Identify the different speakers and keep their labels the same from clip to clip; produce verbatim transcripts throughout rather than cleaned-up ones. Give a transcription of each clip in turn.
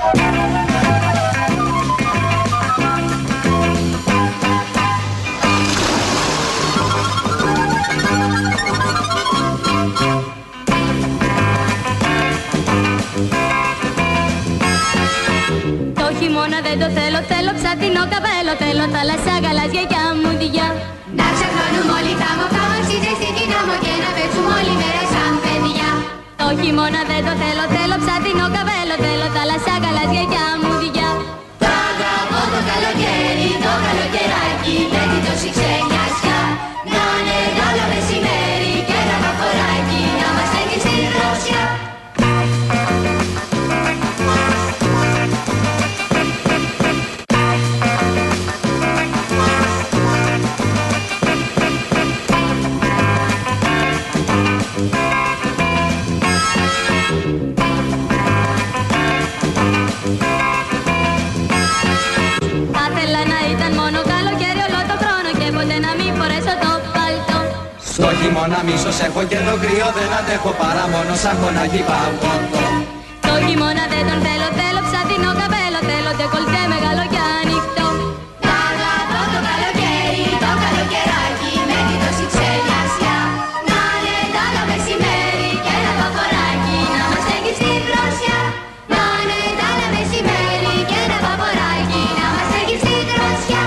Speaker 1: Δεν το θέλω, θέλω ψατινό καπέλο. Θέλω θάλασσα, γαλάζια για μου δυο. Να ψαχνώνουμε όλοι τα μοχά μας, στη ζεστή την άμμο και να παίξουμε όλη μέρα σαν παιδιά. Το χειμώνα δεν το θέλω, θέλω ψατινό καπέλο. Θέλω θάλασσα, γαλάζια για μου δυο. Το αγαπώ το καλοκαίρι, το καλοκαιράκι, με την τόση ξενιασιά. Να είναι άλλο μεσημέρι και ένα βαφοράκι, να μας έχει στη δρόσια.
Speaker 2: Στο χειμώνα μίσος έχω και το κρύο δεν αντέχω παρά μόνο σαν χωνάκι παγωτό.
Speaker 1: Το χειμώνα δεν τον θέλω, θέλω ψατινό καπέλο. Θέλω ντεκολτέ μεγάλο και ανοιχτό. Τα αγαπώ το καλοκαίρι, το καλοκαιράκι, με την τόση ξενιασιά. Να είναι τ' άλλο μεσημέρι και ένα βαφοράκι, να μας έχει στη δρόσια. Να είναι τ' άλλο μεσημέρι και ένα βαφοράκι, να μας έχει στη δρόσια.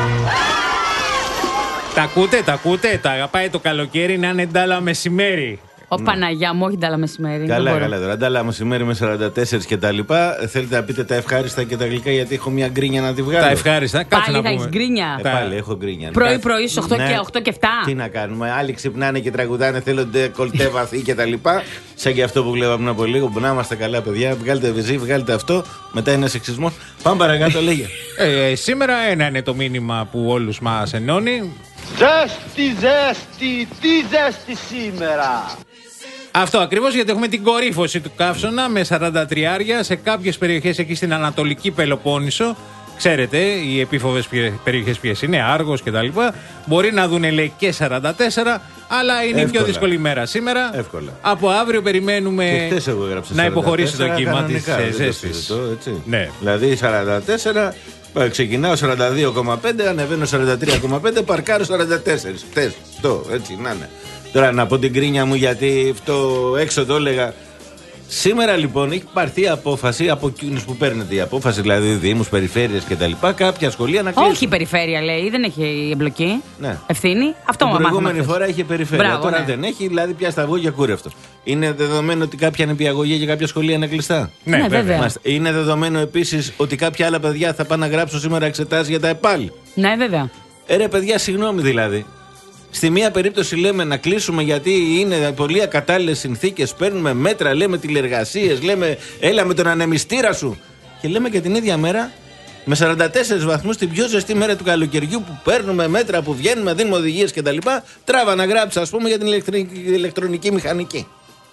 Speaker 3: Τα ακούτε, τα ακούτε, τα αγαπάει το καλοκαίρι να είναι ντάλα μεσημέρι.
Speaker 4: Ω Παναγιά μου, όχι ντάλα μεσημέρι.
Speaker 5: Καλά, καλά τώρα. Ντάλα μεσημέρι με σαράντα τέσσερα και τα λοιπά. Θέλετε να πείτε τα ευχάριστα και τα γλυκά, γιατί έχω μια γκρίνια να τη βγάλω.
Speaker 3: Τα ευχάριστα, κάτσε
Speaker 4: πάλι
Speaker 3: να
Speaker 4: θα
Speaker 3: πούμε.
Speaker 4: έχεις γκρίνια.
Speaker 5: Ε, πάλι έχω γκρίνια.
Speaker 4: Πρωί-πρωί στις οκτώ,
Speaker 5: ναι.
Speaker 4: και οκτώ και επτά.
Speaker 5: Τι να κάνουμε, άλλοι ξυπνάνε και τραγουδάνε, θέλονται κολτέ βαθύ και τα λοιπά. Σαν και αυτό που βλέπαμε από λίγο. Να είμαστε καλά, παιδιά. Βγάλτε βυζί, βγάλτε αυτό. Μετά είναι σεξισμός. Πάμε παρακάτω, λέγε.
Speaker 3: Ε, σήμερα ένα είναι το μήνυμα που όλους μας ενώνει.
Speaker 6: Ζέστη, ζέστη, τι ζέστη σήμερα.
Speaker 3: Αυτό ακριβώς, γιατί έχουμε την κορύφωση του καύσωνα με σαράντα τρία σε κάποιες περιοχές εκεί στην Ανατολική Πελοπόννησο. Ξέρετε, οι επίφοβες περιοχές ποιες είναι, Άργος κτλ. Μπορεί να δουν, λέει, και σαράντα τέσσερα, αλλά είναι η πιο δύσκολη μέρα σήμερα.
Speaker 5: Εύκολα.
Speaker 3: Από αύριο περιμένουμε να υποχωρήσει το κύμα της ζέστης.
Speaker 5: Ναι. Δηλαδή σαράντα τέσσερα. Ξεκινάω σαράντα δύο κόμμα πέντε, ανεβαίνω σαράντα τρία κόμμα πέντε, παρκάρω σαράντα τέσσερα. Χτες, αυτό, έτσι να είναι. Τώρα να πω την κρίνια μου, γιατί αυτό έξω το έλεγα. Σήμερα λοιπόν έχει πάρθει απόφαση από εκείνους που παίρνετε η απόφαση, δηλαδή δήμους, περιφέρειες κτλ. Κάποια σχολεία να κλείσουν.
Speaker 4: Όχι η περιφέρεια, λέει, δεν έχει εμπλοκή.
Speaker 5: Ναι.
Speaker 4: Ευθύνη. Αυτό μου
Speaker 5: την προηγούμενη
Speaker 4: μάθαμε.
Speaker 5: φορά είχε περιφέρεια.
Speaker 4: Μπράβο,
Speaker 5: τώρα
Speaker 4: ναι.
Speaker 5: δεν έχει, δηλαδή πια στα βόγια κούρευτο. Είναι δεδομένο ότι κάποια νηπιαγωγεία και κάποια σχολεία είναι κλειστά.
Speaker 4: Ναι, ναι, βέβαια.
Speaker 5: Μάλιστα. Είναι δεδομένο επίσης ότι κάποια άλλα παιδιά θα πάνε να γράψουν σήμερα εξετάσεις για τα ΕΠΑΛ.
Speaker 4: Ναι, βέβαια.
Speaker 5: Ε, ρε παιδιά, συγγνώμη δηλαδή. Στη μία περίπτωση λέμε να κλείσουμε γιατί είναι πολύ ακατάλληλες συνθήκες, παίρνουμε μέτρα, λέμε τηλεργασίες, λέμε έλα με τον ανεμιστήρα σου. Και λέμε και την ίδια μέρα, με σαράντα τέσσερις βαθμούς, την πιο ζεστή μέρα του καλοκαιριού, που παίρνουμε μέτρα, που βγαίνουμε, δίνουμε οδηγίες κτλ. Τράβα να γράψει, ας πούμε, για την ηλεκτρονική μηχανική.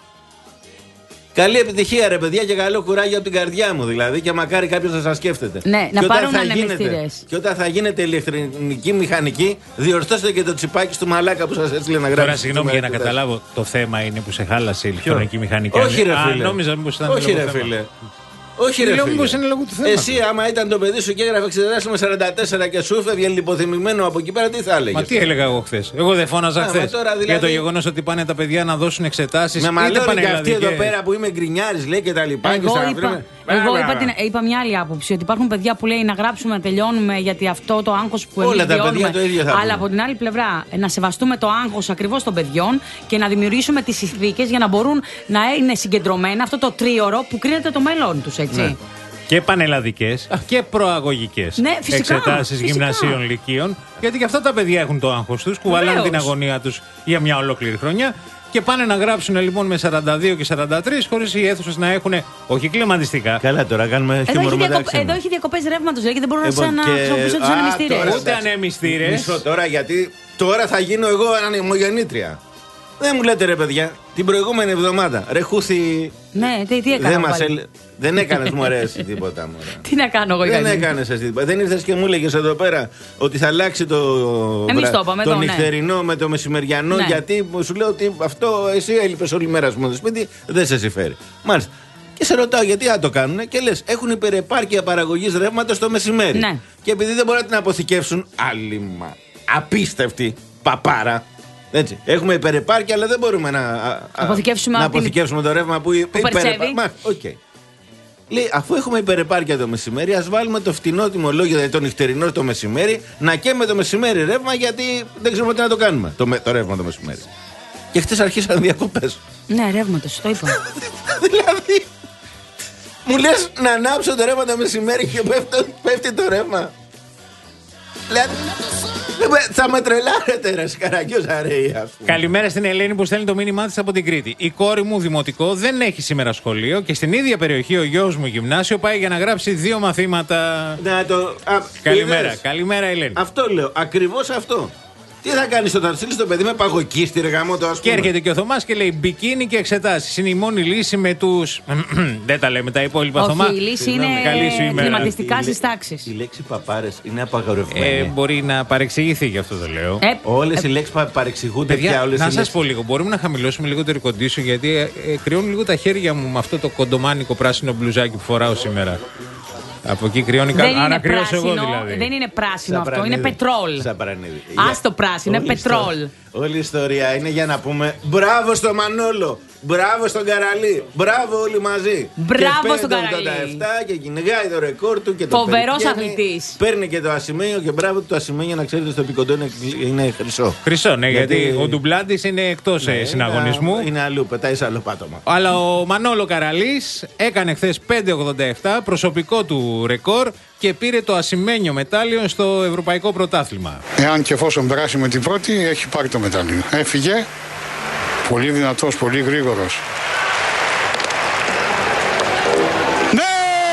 Speaker 5: Καλή επιτυχία, ρε παιδιά, και καλό κουράγιο από την καρδιά μου δηλαδή. Και μακάρι κάποιος να σας σκέφτεται.
Speaker 4: Ναι, να πάρουν ανεμιστήρες.
Speaker 5: Και όταν θα γίνετε ηλεκτρονική μηχανική, διορθώστε και το τσιπάκι στο μαλάκα που σας έστειλε να γράψει.
Speaker 3: Τώρα, συγγνώμη για να καταλάβω, το θέμα είναι που σε χάλασε η ηλεκτρονική μηχανική.
Speaker 5: Όχι, ρε φίλε.
Speaker 3: Α, νόμιζα μήπως ήταν
Speaker 5: Όχι, ρε
Speaker 3: θέμα.
Speaker 5: φίλε. Όχι, ρε φίλε.
Speaker 3: Μήπως είναι λόγω του θέματος.
Speaker 5: Εσύ, άμα ήταν το παιδί σου και έγραφε εξετάσεις με σαράντα τέσσερα και σου έφευγε λιποθυμημένο από εκεί πέρα, τι θα έλεγε.
Speaker 3: Μα τι έλεγα εγώ χθες. Εγώ δεν φώναζα χθες.
Speaker 5: Δηλαδή...
Speaker 3: Για το γεγονός ότι πάνε τα παιδιά να δώσουν εξετάσεις.
Speaker 5: Με μαλλιώνει και αυτή εδώ πέρα που είμαι γκρινιάρης, λέει και τα λοιπά.
Speaker 4: Εγώ,
Speaker 5: και
Speaker 4: είπα, εγώ είπα, την, είπα μια άλλη άποψη. Ότι υπάρχουν παιδιά που λέει να γράψουμε, να τελειώνουμε, γιατί αυτό το άγχος που εμείς βιώνουμε. Αλλά από την άλλη πλευρά, να σεβαστούμε το άγχος ακριβώς των παιδιών και να δημιουργήσουμε τις συνθήκες για να μπορούν να είναι συγκεντρωμένα αυτό το τρίωρο που κρίνεται το μέλλον τους, έτσι.
Speaker 3: Ναι. Και πανελλαδικές και προαγωγικές
Speaker 4: ναι,
Speaker 3: εξετάσεις
Speaker 4: φυσικά.
Speaker 3: γυμνασίων, λυκείων. Γιατί και αυτά τα παιδιά έχουν το άγχος τους, κουβαλάνε την αγωνία τους για μια ολόκληρη χρονιά. Και πάνε να γράψουν λοιπόν με σαράντα δύο και σαράντα τρία, χωρίς οι αίθουσες να έχουν όχι κλιματιστικά.
Speaker 5: Καλά, τώρα κάνουμε χιούμορ μεταξύ μας.
Speaker 4: Εδώ έχει διακοπές ρεύματος, και δεν μπορούν λοιπόν, να χρησιμοποιήσουν τους ανεμιστήρες.
Speaker 3: Ούτε ανεμιστήρες.
Speaker 5: Μισό τώρα, γιατί τώρα θα γίνω εγώ ανεμογεννήτρια. Δεν μου λέτε, ρε παιδιά, την προηγούμενη εβδομάδα ρε Χούθη.
Speaker 4: Ναι, τι, τι έκανα.
Speaker 5: Δεν, μας ελ... δεν έκανες μου αρέσει τίποτα. Μωρά.
Speaker 4: Τι να κάνω εγώ,
Speaker 5: Δεν έκανες εσύ τίποτα. Δεν ήρθες και μου έλεγες εδώ πέρα ότι θα αλλάξει το,
Speaker 4: Εμείς το, είπαμε,
Speaker 5: το
Speaker 4: εδώ,
Speaker 5: νυχτερινό
Speaker 4: ναι.
Speaker 5: με το μεσημεριανό.
Speaker 4: Ναι.
Speaker 5: Γιατί σου λέω ότι αυτό εσύ έλειπες όλη μέρα σου στο σπίτι, δεν σε συμφέρει. Μάλιστα. Και σε ρωτάω γιατί να το κάνουν και λες έχουν υπερεπάρκεια παραγωγής ρεύματος το μεσημέρι.
Speaker 4: Ναι.
Speaker 5: Και επειδή δεν μπορούν να την αποθηκεύσουν, άλλη μα. Απίστευτη παπάρα. Έτσι. Έχουμε υπερεπάρκεια, αλλά δεν μπορούμε να, α,
Speaker 4: αποθηκεύσουμε,
Speaker 5: να αποθηκεύσουμε το ρεύμα που,
Speaker 4: που υπερεπάρκεια.
Speaker 5: Okay. Λέει, αφού έχουμε υπερεπάρκεια το μεσημέρι, ας βάλουμε το φτηνό τιμολόγιο, δηλαδή το νυχτερινό το μεσημέρι, να καίμε το μεσημέρι ρεύμα, γιατί δεν ξέρουμε τι να το κάνουμε. Το, το ρεύμα το μεσημέρι. Και χτες αρχίσαν διακοπές.
Speaker 4: Ναι, ρεύματος, το είπα.
Speaker 5: Δηλαδή, μου λες να ανάψω το ρεύμα το μεσημέρι και πέφτει, πέφτει το ρεύμα. Δηλαδή, θα με τρελάρετε ρε Σκαρακιός αρέει αυτό.
Speaker 3: Καλημέρα στην Ελένη που στέλνει το μήνυμά της από την Κρήτη. Η κόρη μου δημοτικό δεν έχει σήμερα σχολείο και στην ίδια περιοχή ο γιος μου γυμνάσιο πάει για να γράψει δύο μαθήματα.
Speaker 5: Να το... Α,
Speaker 3: καλημέρα,
Speaker 5: είδες.
Speaker 3: καλημέρα Ελένη.
Speaker 5: Αυτό λέω, ακριβώς αυτό. Τι θα κάνεις όταν στείλεις το παιδί με παγωκίστη ρε γαμώτο, ας πούμε.
Speaker 3: Και έρχεται και ο Θωμάς και λέει μπικίνι και εξετάσεις. Είναι η μόνη λύση με τους. Δεν τα λέμε τα υπόλοιπα, Θωμά.
Speaker 4: Όχι, η λύση είναι κλιματιστικά στις τάξεις.
Speaker 5: Η λέξη παπάρες είναι απαγορευμένη.
Speaker 3: Ε, μπορεί να παρεξηγηθεί, γι' αυτό το λέω.
Speaker 4: Ε,
Speaker 5: όλες
Speaker 4: ε,
Speaker 5: οι λέξεις παρεξηγούνται πια. Όλες
Speaker 3: να
Speaker 5: οι
Speaker 3: σας
Speaker 5: λέξεις...
Speaker 3: πω λίγο, μπορούμε να χαμηλώσουμε λίγο το air condition γιατί ε, ε, κρυώνουν λίγο τα χέρια μου με αυτό το κοντομάνικο πράσινο μπλουζάκι που φοράω σήμερα. Από εκεί κρυώνει κάτι. Άρα κρυώσω εγώ δηλαδή.
Speaker 4: Δεν είναι πράσινο αυτό, είναι πετρόλ.
Speaker 5: Σαπαρανίδη.
Speaker 4: Άστο πράσινο, είναι πετρόλ.
Speaker 5: Όλη η ιστορία είναι για να πούμε μπράβο στο Μανόλο, μπράβο στον Καραλή, μπράβο όλοι μαζί.
Speaker 4: Μπράβο στον Καραλή.
Speaker 5: ογδόντα επτά και κυνηγάει το ρεκόρ του και το
Speaker 4: φοβερός αθλητής.
Speaker 5: Παίρνει και το ασημένιο και μπράβο του το ασημένιο, να ξέρετε στο πικοντό είναι, είναι χρυσό.
Speaker 3: Χρυσό, ναι, γιατί, γιατί ο Ντουμπλάντης είναι εκτός ναι, συναγωνισμού.
Speaker 5: Είναι, είναι αλλού, πετάει σε άλλο πάτωμα.
Speaker 3: Αλλά ο Μανόλο Καραλής έκανε χθες πέντε ογδόντα επτά, προσωπικό του ρεκόρ και πήρε το ασημένιο μετάλλιο στο Ευρωπαϊκό Πρωτάθλημα.
Speaker 7: Εάν και εφόσον περάσει με την πρώτη, έχει πάρει το μετάλλιο. Έφυγε. Πολύ δυνατός, πολύ γρήγορος. Ναι!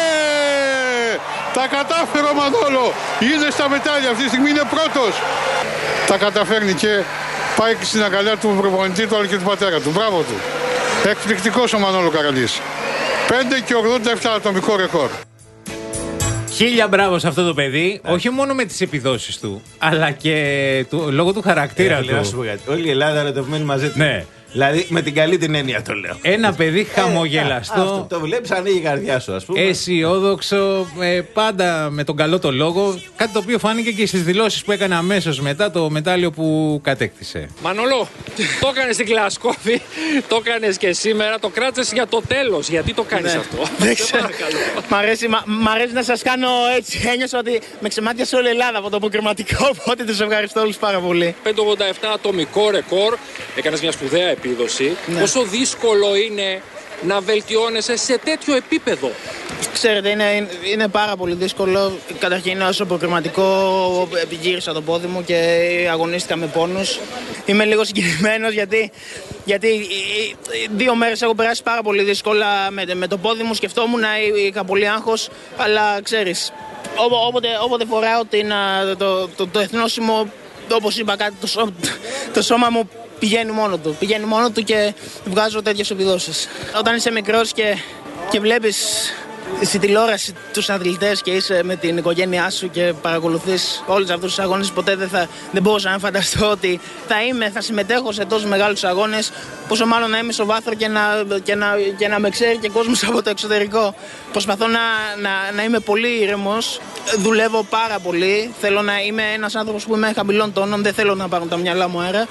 Speaker 7: Τα κατάφερε ο Μανόλο. Είναι στα μετάλλια. Αυτή τη στιγμή είναι πρώτος. Τα καταφέρνει και πάει στην αγκαλιά του προπονητή του αλλά και του πατέρα του. Μπράβο του. Εκπληκτικός ο Μανόλο Καραλής. πέντε και ογδόντα επτά ατομικό ρεκόρ.
Speaker 3: Χίλια μπράβο σε αυτό το παιδί, yeah. όχι μόνο με τις επιδόσεις του, αλλά και του, λόγω του χαρακτήρα yeah, του.
Speaker 5: Όλη η Ελλάδα ερωτευμένη μαζί του.
Speaker 3: Ναι.
Speaker 5: Δηλαδή με την καλή την έννοια το λέω.
Speaker 3: Ένα παιδί χαμογελαστό.
Speaker 5: Ε, αυτό το βλέπεις, ανοίγει η καρδιά σου, ας πούμε.
Speaker 3: Αισιόδοξο, ε, πάντα με τον καλό το λόγο. Κάτι το οποίο φάνηκε και στις δηλώσεις που έκανε αμέσως μετά το μετάλλιο που κατέκτησε.
Speaker 8: Μανολό, το έκανες στην Κλασκόφη, το έκανες και σήμερα, το κράτησες για το τέλος. Γιατί το κάνεις ναι. αυτό?
Speaker 9: Δεν ξέρω. Μ' αρέσει, μα, μ' αρέσει να σας κάνω έτσι. Ένιωσα ότι με ξεμάτιασε όλη η Ελλάδα από το αποκριματικό. Οπότε τους ευχαριστώ όλους πάρα πολύ.
Speaker 8: πέντε ογδόντα επτά ατομικό ρεκόρ. Έκανες μια σπουδαία επίδοση. Ναι. Πόσο δύσκολο είναι να βελτιώνεσαι σε τέτοιο επίπεδο?
Speaker 9: Ξέρετε, είναι, είναι πάρα πολύ δύσκολο. Καταρχήν, όσο αποκριματικό γύρισα το πόδι μου και αγωνίστηκα με πόνους. Είμαι λίγο συγκινημένος γιατί, γιατί δύο μέρες έχω περάσει πάρα πολύ δύσκολα με, με το πόδι μου. Σκεφτόμουν, είχα πολύ άγχος, αλλά ξέρεις, όποτε, όποτε φοράω την, το, το, το εθνόσημο, όπως είπα κάτι, το, σώ, το σώμα μου πηγαίνει μόνο του. Πηγαίνει μόνο του και βγάζω τέτοιες επιδόσεις. Όταν είσαι μικρός και, και βλέπεις στη τηλεόραση τους αθλητές και είσαι με την οικογένειά σου και παρακολουθείς όλους αυτούς τους αγώνες, ποτέ δεν, θα, δεν μπορούσα να φανταστώ ότι θα είμαι, θα συμμετέχω σε τόσους μεγάλους αγώνες, πόσο μάλλον να είμαι στο βάθρο και να, και να, και να με ξέρει και κόσμος από το εξωτερικό. Προσπαθώ να, να, να είμαι πολύ ήρεμος, δουλεύω πάρα πολύ, θέλω να είμαι ένας άνθρωπος που είμαι χαμηλών τόνων, δεν θέλω να πάρουν τα μυαλά μου αέρα.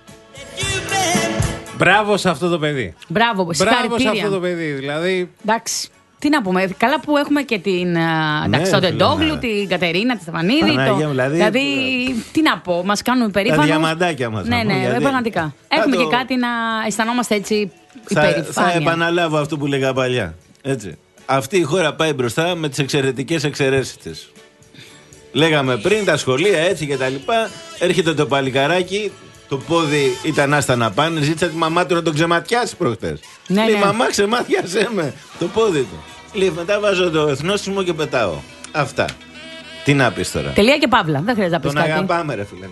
Speaker 3: Μπράβο σε αυτό το παιδί.
Speaker 4: Μπράβο,
Speaker 3: Μπράβο σε αυτό το παιδί. Δηλαδή.
Speaker 4: Εντάξει. Τι να πούμε, καλά που έχουμε και την ναι, τον Τεντόγλου, την Κατερίνα, τη Στεφανίδη. Το, δηλαδή, δηλαδή, τι να πω, μας κάνουν περήφανο.
Speaker 5: Τα διαμαντάκια μας.
Speaker 4: Ναι, ναι, γιατί... πραγματικά. Έχουμε το... και κάτι να αισθανόμαστε έτσι υπερηφάνεια.
Speaker 5: Θα επαναλάβω αυτό που λέγα παλιά. Έτσι. Αυτή η χώρα πάει μπροστά με τις εξαιρετικές εξαιρέσεις της. Λέγαμε πριν τα σχολεία έτσι και τα λοιπά. Έρχεται το παλικαράκι. Το πόδι ήταν άστα να πάνε. Ζήτησα τη μαμά του να τον ξεματιάσει προχτές.
Speaker 4: Ναι,
Speaker 5: λέει,
Speaker 4: ναι.
Speaker 5: μαμά, ξεμάτιασέ με το πόδι του. Λέει, μετά βάζω το εθνόσημο και πετάω. Αυτά. Τι να πεις τώρα?
Speaker 4: Τελεία και παύλα. Δεν χρειάζεται να πεις
Speaker 5: τον
Speaker 4: κάτι.
Speaker 5: Τον αγαπάμε, ρε φίλε.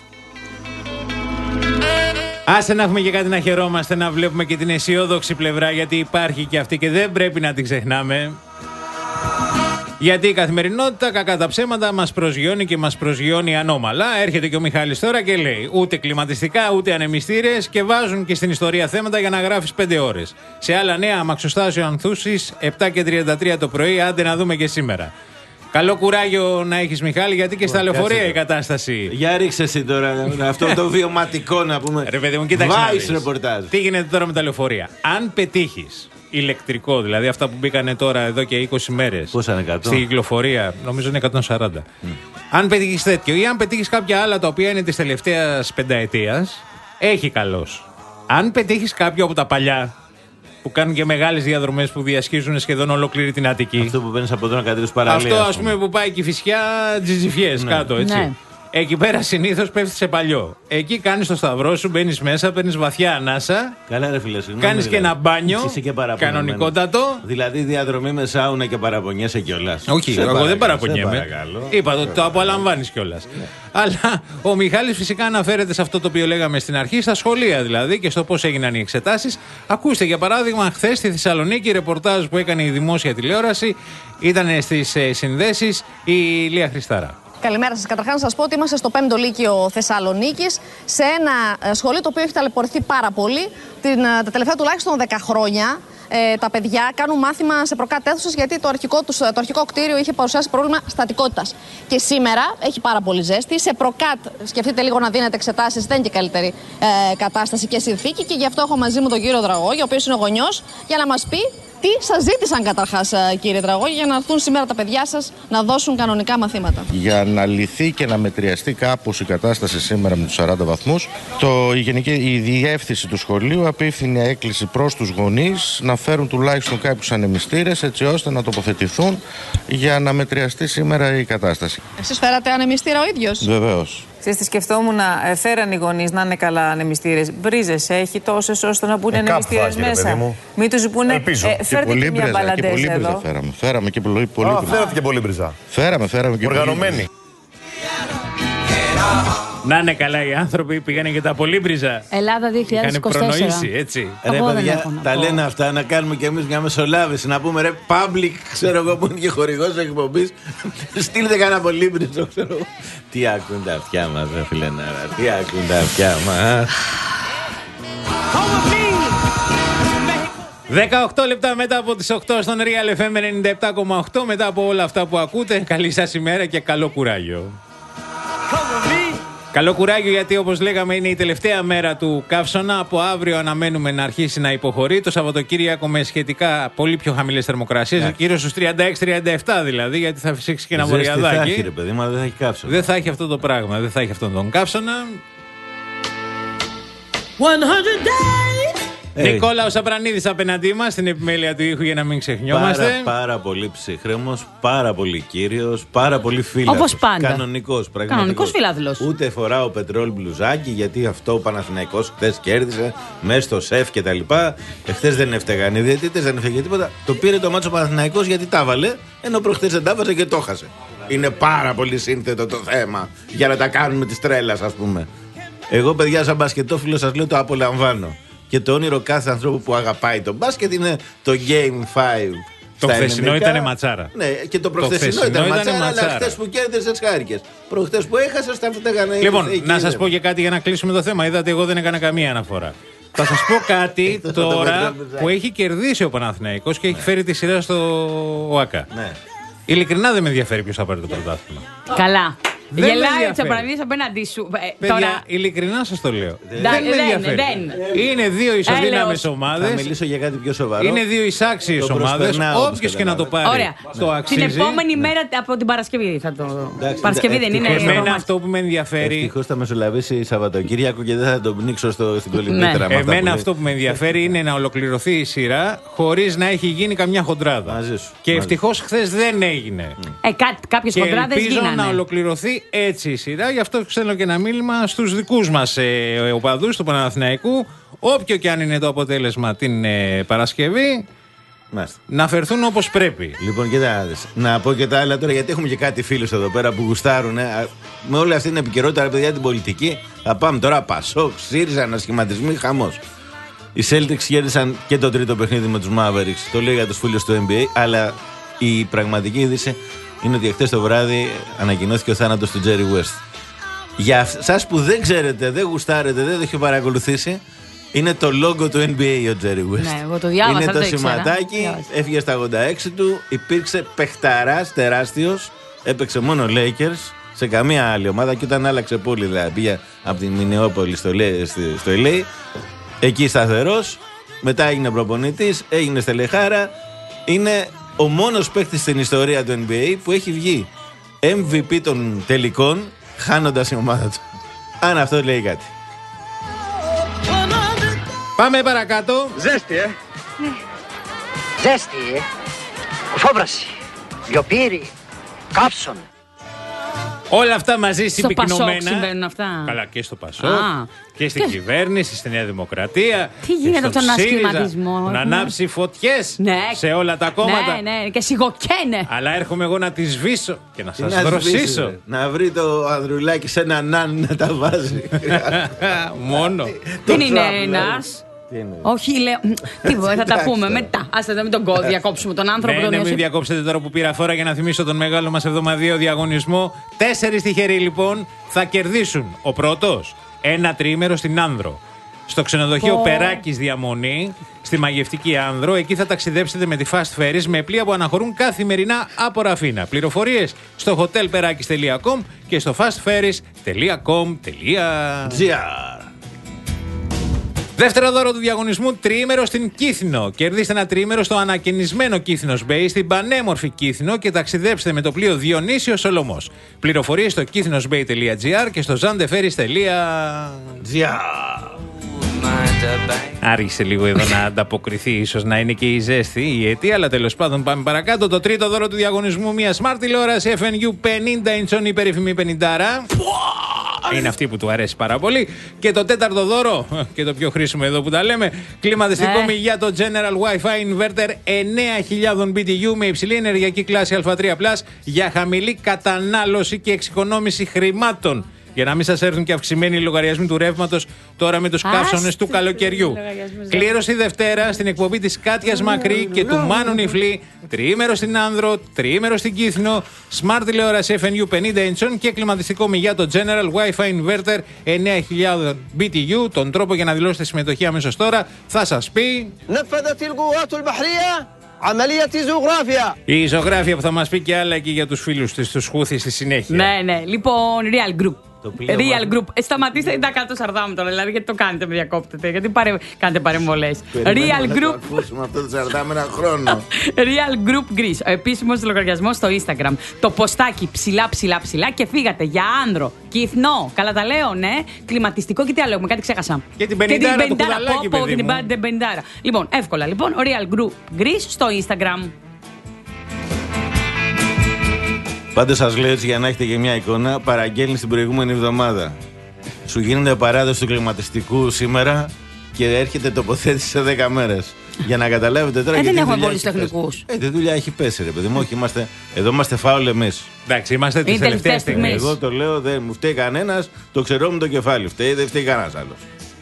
Speaker 3: Άσε να έχουμε και κάτι να χαιρόμαστε, να βλέπουμε και την αισιόδοξη πλευρά, γιατί υπάρχει και αυτή και δεν πρέπει να την ξεχνάμε. Γιατί η καθημερινότητα, κακά τα ψέματα, μας προσγειώνει και μας προσγειώνει ανώμαλα. Έρχεται και ο Μιχάλης τώρα και λέει: ούτε κλιματιστικά, ούτε ανεμιστήρες, και βάζουν και στην ιστορία θέματα για να γράφεις πέντε ώρες. Σε άλλα νέα, αμαξοστάσιο Ανθούσης, επτά και τριάντα τρία το πρωί, άντε να δούμε και σήμερα. Καλό κουράγιο να έχεις, Μιχάλη, γιατί και στα λεωφορεία η κατάσταση.
Speaker 5: Για ρίξε εσύ τώρα αυτό το βιωματικό να πούμε.
Speaker 3: Ρε παιδί μου, κοίταξε.
Speaker 5: Vice ρεπορτάζ.
Speaker 3: Τι γίνεται τώρα με τα λεωφορεία. Αν πετύχεις ηλεκτρικό, δηλαδή αυτά που μπήκανε τώρα εδώ και είκοσι μέρες.
Speaker 5: Πόσα είναι εκατό?
Speaker 3: Στη κυκλοφορία, νομίζω είναι εκατόν σαράντα. Mm. Αν πετύχεις τέτοιο ή αν πετύχεις κάποια άλλα τα οποία είναι της τελευταίας πενταετίας, έχει καλός. Αν πετύχεις κάποιο από τα παλιά, που κάνουν και μεγάλες διαδρομές που διασχίζουν σχεδόν ολόκληρη την Αττική.
Speaker 5: Αυτό που παίρνεις από εδώ να κατέβεις παραλία.
Speaker 3: Αυτό, ας πούμε, που πάει και Κηφισιά, Τζιζιφιές, ναι. Κάτω, έτσι. Ναι. Εκεί πέρα συνήθως πέφτει σε παλιό. Εκεί κάνεις το σταυρό σου, μπαίνεις μέσα, παίρνεις βαθιά ανάσα.
Speaker 5: Καλά, ρε φίλε, συγγνώμη.
Speaker 3: Κάνεις και ένα μπάνιο.
Speaker 5: Και
Speaker 3: κανονικότατο.
Speaker 5: Δηλαδή διαδρομή με σάουνα και παραπονιέσαι κιόλας.
Speaker 3: Όχι, εγώ παρακαλώ, δεν παραπονιέμαι. Είπα ότι το απολαμβάνεις κιόλας. Ναι. Αλλά ο Μιχάλης φυσικά αναφέρεται σε αυτό το οποίο λέγαμε στην αρχή, στα σχολεία δηλαδή και στο πώς έγιναν οι εξετάσεις. Ακούστε για παράδειγμα, χθες στη Θεσσαλονίκη, ρεπορτάζ που έκανε η δημόσια τηλεόραση, ήταν στις συνδέσεις η Λία Χριστάρα.
Speaker 10: Καλημέρα σας. Καταρχάς, να σας πω ότι είμαστε στο πέμπτο Λύκειο Θεσσαλονίκης, σε ένα σχολείο το οποίο έχει ταλαιπωρηθεί πάρα πολύ την, τα τελευταία τουλάχιστον δέκα χρόνια. Ε, τα παιδιά κάνουν μάθημα σε προκάτ αίθουσες γιατί το αρχικό, τους, το αρχικό κτίριο είχε παρουσιάσει πρόβλημα στατικότητας. Και σήμερα έχει πάρα πολύ ζέστη. Σε προκάτ, σκεφτείτε λίγο να δίνετε εξετάσεις, δεν είναι και καλύτερη ε, κατάσταση και συνθήκη. Και γι' αυτό έχω μαζί μου τον κύριο Δραγόγη, ο οποίος είναι γονιός, για να μας πει τι σας ζήτησαν καταρχάς, κύριε Δραγόγη, για να έρθουν σήμερα τα παιδιά σας να δώσουν κανονικά μαθήματα.
Speaker 11: Για να λυθεί και να μετριαστεί κάπως η κατάσταση σήμερα με τους σαράντα βαθμούς, το, η, γενική, η διεύθυνση του σχολείου απίφθινε έκκληση προς τους γονείς να φέρουν τουλάχιστον κάποιους ανεμιστήρες, έτσι ώστε να τοποθετηθούν για να μετριαστεί σήμερα η κατάσταση.
Speaker 10: Εσείς φέρατε ανεμιστήρα ο ίδιος?
Speaker 11: Βεβαίως.
Speaker 12: Ξέρεις τι σκεφτόμουν, να φέραν οι γονείς να είναι καλά ανεμιστήρες. Μπρίζες έχει τόσες ώστε να μπουν ε, ανεμιστήρες μέσα. Μην τους πούνε, ε, φέρτε και, και μια μπαλαντές εδώ.
Speaker 11: Φέραμε, φέραμε και πολύ, πολύ
Speaker 13: Α, φέρατε και πολύ μπριζά.
Speaker 11: Φέραμε, φέραμε και
Speaker 13: οργανωμένοι.
Speaker 3: Να είναι καλά οι άνθρωποι, πήγανε και τα πολύμπριζα.
Speaker 4: Ελλάδα δύο χιλιάδες είκοσι τέσσερα.
Speaker 3: Είχαν προνοήσει, έτσι.
Speaker 5: Ρε παιδιά, τα λένε αυτά, να κάνουμε κι εμείς μια μεσολάβηση. Να πούμε ρε, public, ξέρω εγώ που είναι και χορηγός εκπομπής. Στείλτε κανένα πολύμπριζο, ξέρω εγώ. Τι ακούν τα αυτιά μας, ρε φιλενάρα. Τι ακούν τα αυτιά μας.
Speaker 3: δεκαοκτώ λεπτά μετά από τις οκτώ στον Real εφ εμ ενενήντα επτά κόμμα οκτώ. Μετά από όλα αυτά που ακούτε, καλή σας ημέρα και καλό κουράγιο. Καλό κουράγιο, γιατί όπως λέγαμε είναι η τελευταία μέρα του καύσωνα. Από αύριο αναμένουμε να αρχίσει να υποχωρεί. Το Σαββατοκύριακο με σχετικά πολύ πιο χαμηλές θερμοκρασίες. Yeah. Γύρω στους τριάντα έξι τριάντα επτά δηλαδή, γιατί θα φυσήξει και ένα βορειαδάκι.
Speaker 5: Δεν θα έχει, ρε παιδί, μα δεν θα έχει καύσωνα.
Speaker 3: Δεν θα έχει αυτό το πράγμα, δεν θα έχει αυτόν τον καύσωνα. Hey. Νικόλαο Σαπρανίδης απέναντί μας στην επιμέλεια του ήχου για να μην ξεχνιόμαστε.
Speaker 5: Πάρα, πάρα πολύ ψυχρέμος, πάρα πολύ κύριος, πάρα πολύ φίλαθλος.
Speaker 4: Όπως πάντα.
Speaker 5: Κανονικός, πραγματικός.
Speaker 4: Κανονικός φιλάθλος.
Speaker 5: Ούτε φοράω πετρόλ μπλουζάκι, γιατί αυτό ο Παναθηναϊκός χθες κέρδισε μέσα στο σεφ κτλ. Εχθές δεν έφταιγαν οι διαιτητές, δεν έφταιγε τίποτα. Το πήρε το μάτσο ο Παναθηναϊκός γιατί τα έβαλε, ενώ προχθές δεν τα έβαζε και το έχασε. Είναι πάρα πολύ σύνθετο το θέμα για να τα κάνουμε τη τρέλα, ας πούμε. Εγώ, παιδιά, σαν μπασκετόφιλο, σας λέω το απολαμβάνω. Και το όνειρο κάθε ανθρώπου που αγαπάει το μπάσκετ είναι το Game πέντε.
Speaker 3: Το χθεσινό ήταν ματσάρα.
Speaker 5: Ναι, και το προχθεσινό ήταν ματσάρα, αλλά χθες που κέρδισες χάρηκες. Προχθές που έχασες τα φταίγανε.
Speaker 3: Λοιπόν, να σας πω και κάτι για να κλείσουμε το θέμα. Είδατε, εγώ δεν έκανα καμία αναφορά. Θα σας πω κάτι τώρα που έχει κερδίσει ο Παναθηναϊκός και έχει φέρει τη σειρά στο ΟΑΚΑ. Ειλικρινά δεν με ενδιαφέρει ποιος θα πάρει το πρωτάθλημα.
Speaker 4: Καλά. Δεν γελάει ο Τσαπρανίδης απέναντί σου.
Speaker 3: Παιδιά, τώρα... ειλικρινά σας το λέω. Δεν, δεν με ενδιαφέρει. Δεν. Είναι δύο ισοδύναμες ομάδες.
Speaker 5: Θα μιλήσω για κάτι πιο σοβαρό.
Speaker 3: Είναι δύο εισάξιες ομάδες. Όποιος και να το πάρει.
Speaker 4: Ωραία.
Speaker 3: Το αξίζει.
Speaker 4: Την επόμενη μέρα από την Παρασκευή θα το. Εντάξει, Παρασκευή δεν είναι.
Speaker 3: Εμένα αυτό που με ενδιαφέρει.
Speaker 5: Ευτυχώς θα μεσολαβήσει Σαββατοκύριακο και δεν θα τον πνίξω στην κολυμβήτρα.
Speaker 3: Εμένα αυτό που με ενδιαφέρει είναι να ολοκληρωθεί η σειρά χωρίς να έχει γίνει καμιά χοντράδα. Και ευτυχώς χθες δεν έγινε.
Speaker 4: Κάποιες χοντράδες γίνανε.
Speaker 3: Ελπίζω να ολοκληρωθεί έτσι η σειρά, γι' αυτό στέλνω και ένα μήνυμα στους δικούς μας ε, οπαδούς του Παναθηναϊκού, όποιο και αν είναι το αποτέλεσμα την ε, Παρασκευή, Μάλιστα. να φερθούν όπως πρέπει.
Speaker 5: Λοιπόν, κοίτα, να πω και τα άλλα τώρα, γιατί έχουμε και κάτι φίλους εδώ πέρα που γουστάρουν. Ε, με όλη αυτή την επικαιρότητα, παιδιά, την πολιτική, θα πάμε τώρα Πασόκ, ΣΥΡΙΖΑ, ανασχηματισμοί, χαμός. Οι Celtics κέρδισαν και το τρίτο παιχνίδι με τους Mavericks, το λέω για τους φίλους του N B A, αλλά Η πραγματική είδηση είναι ότι εχθές το βράδυ ανακοινώθηκε ο θάνατος του Τζέρι West. Για εσάς που δεν ξέρετε, δεν γουστάρετε, δεν το έχει παρακολουθήσει, είναι το λόγο του N B A ο Τζέρι West.
Speaker 4: Ναι, εγώ το διάβασα,
Speaker 5: είναι το,
Speaker 4: το
Speaker 5: σηματάκι, έφυγε στα ογδόντα έξι του, υπήρξε παιχταράς τεράστιος, έπαιξε μόνο Lakers, σε καμία άλλη ομάδα, και όταν άλλαξε πόλη, δηλαδή πήγε από τη Μινεόπολη στο, στο Ελ Έι, εκεί σταθερός, μετά έγινε προπονητής, έγινε στελεχάρα, είναι ο μόνος παίκτης στην ιστορία του N B A που έχει βγει εμ βι πι των τελικών χάνοντας η ομάδα του. Αν αυτό λέει κάτι.
Speaker 3: Πάμε παρακάτω.
Speaker 13: Ζέστη, ε. Ζέστη, ε. Κουφόβραση, βιοπύρι, κάψον.
Speaker 3: Όλα αυτά μαζί συμπυκνωμένα.
Speaker 4: Στο Πασόκ συμβαίνουν αυτά.
Speaker 3: Καλά, και στο Πασόκ και στην και... κυβέρνηση, στη Νέα Δημοκρατία.
Speaker 4: Τι γίνεται από τον ασχηματισμό.
Speaker 3: Να ανάψει φωτιές
Speaker 4: ναι.
Speaker 3: σε όλα τα κόμματα.
Speaker 4: Ναι, ναι, και σιγοκαίνε.
Speaker 3: Αλλά έρχομαι εγώ να τις σβήσω και να σας δροσίσω.
Speaker 5: Να βρει το Ανδρουλάκι σε έναν ναν να τα βάζει.
Speaker 3: Μόνο.
Speaker 4: Δεν είναι ένας. Όχι, λέω. Τίποτα, θα τα πούμε μετά. Άστε να μην τον κόβει, διακόψουμε τον άνθρωπο.
Speaker 3: Ναι, ναι, μην διακόψετε τώρα που πήρα φόρα για να θυμίσω τον μεγάλο μας εβδομαδιαίο διαγωνισμό. Τέσσερις τυχεροί λοιπόν θα κερδίσουν. Ο πρώτος, ένα τριήμερο στην Άνδρο. Στο ξενοδοχείο oh. Περάκης Διαμονή, στη μαγευτική Άνδρο. Εκεί θα ταξιδέψετε με τη Fast Ferries με πλοία που αναχωρούν καθημερινά από Ραφίνα. Πληροφορίες στο hotel perakis τελεία com και στο fastferries τελεία com τελεία gr. Δεύτερο δώρο του διαγωνισμού, τριήμερο στην Κύθινο. Κερδίστε ένα τριήμερο στο ανακαινισμένο Κύθινος Bay, στην πανέμορφη Κύθινο, και ταξιδέψτε με το πλοίο Διονύσιος Σολωμός. Πληροφορίες στο kythnosbay τελεία gr και στο zandeferis τελεία gr. Άρχισε λίγο εδώ να ανταποκριθεί, ίσως να είναι και η ζέστη η αιτία, αλλά τέλος πάντων πάμε παρακάτω. Το τρίτο δώρο του διαγωνισμού, μια smart τηλεόραση εφ εν γιου πενήντα inch, η περίφημη πενηντάρα. Είναι αυτή που του αρέσει πάρα πολύ. Και το τέταρτο δώρο, και το πιο χρήσιμο εδώ που τα λέμε, κλιματιστικό ε. μηγιά το General Wi-Fi Inverter εννέα χιλιάδες μπι τι γιου με υψηλή ενεργειακή κλάση Α τρία πλας για χαμηλή κατανάλωση και εξοικονόμηση χρημάτων. Για να μην σας έρθουν και αυξημένοι λογαριασμοί του ρεύματος τώρα με τους καύσονες του καλοκαιριού. Κλήρωση Δευτέρα στην εκπομπή της Κάτιας Μακρύ και του Μάνου Νιφλή. Τριήμερο στην Άνδρο, τριήμερο στην Κύθινο, smart τηλεόραση εφ εν γιου πενήντα inch και κλιματιστικό μηγιά το General Wi-Fi Inverter εννέα χιλιάδες μπι τι γιου. Τον τρόπο για να δηλώσετε συμμετοχή αμέσως τώρα θα σας πει η ζωγράφια, που θα μας πει και άλλα εκεί για τους φίλους της, τους Χούθη στη συνέχεια.
Speaker 4: Ναι, ναι. Λοιπόν, Real Group. Real Group. Ε, σταματήστε να κάνετε το σαρδάμ τώρα, δηλαδή, γιατί το κάνετε, με διακόπτετε, γιατί παρε... κάνετε παρεμβολές. Real Group.
Speaker 5: Θα ακούσουμε αυτό το σαρδάμ ένα χρόνο.
Speaker 4: Real Group Greece. Ο επίσημος λογαριασμός στο Instagram. Το ποστάκι ψηλά, ψηλά, ψηλά και φύγατε για Άνδρο, Κυθνό. Καλά τα λέω, ναι. Κλιματιστικό και τι άλλο έχουμε, κάτι ξέχασα.
Speaker 3: Και την πενηντάρα του κουδαλάκι, παιδί μου.
Speaker 4: Και την πενηντάρα. Λοιπόν, εύκολα λοιπόν. Real Group Greece στο Instagram.
Speaker 5: Πάντως σας λέω έτσι για να έχετε και μια εικόνα, παραγγέλνεις την προηγούμενη εβδομάδα. Σου γίνεται παράδοση του κλιματιστικού σήμερα και έρχεται τοποθέτηση σε δέκα μέρες. Για να καταλάβετε τώρα.
Speaker 4: Ε, δεν έχουμε πολλούς τεχνικούς.
Speaker 5: Ε, τη δουλειά έχει πέσει, ρε παιδί μου. Όχι, είμαστε, εδώ είμαστε φάουλ εμείς.
Speaker 3: Εντάξει, είμαστε τις τελευταίες στιγμές.
Speaker 5: Εγώ το λέω, δεν μου φταίει κανένας, το ξερό μου το κεφάλι φταίει, δεν φταίει κανένας άλλος.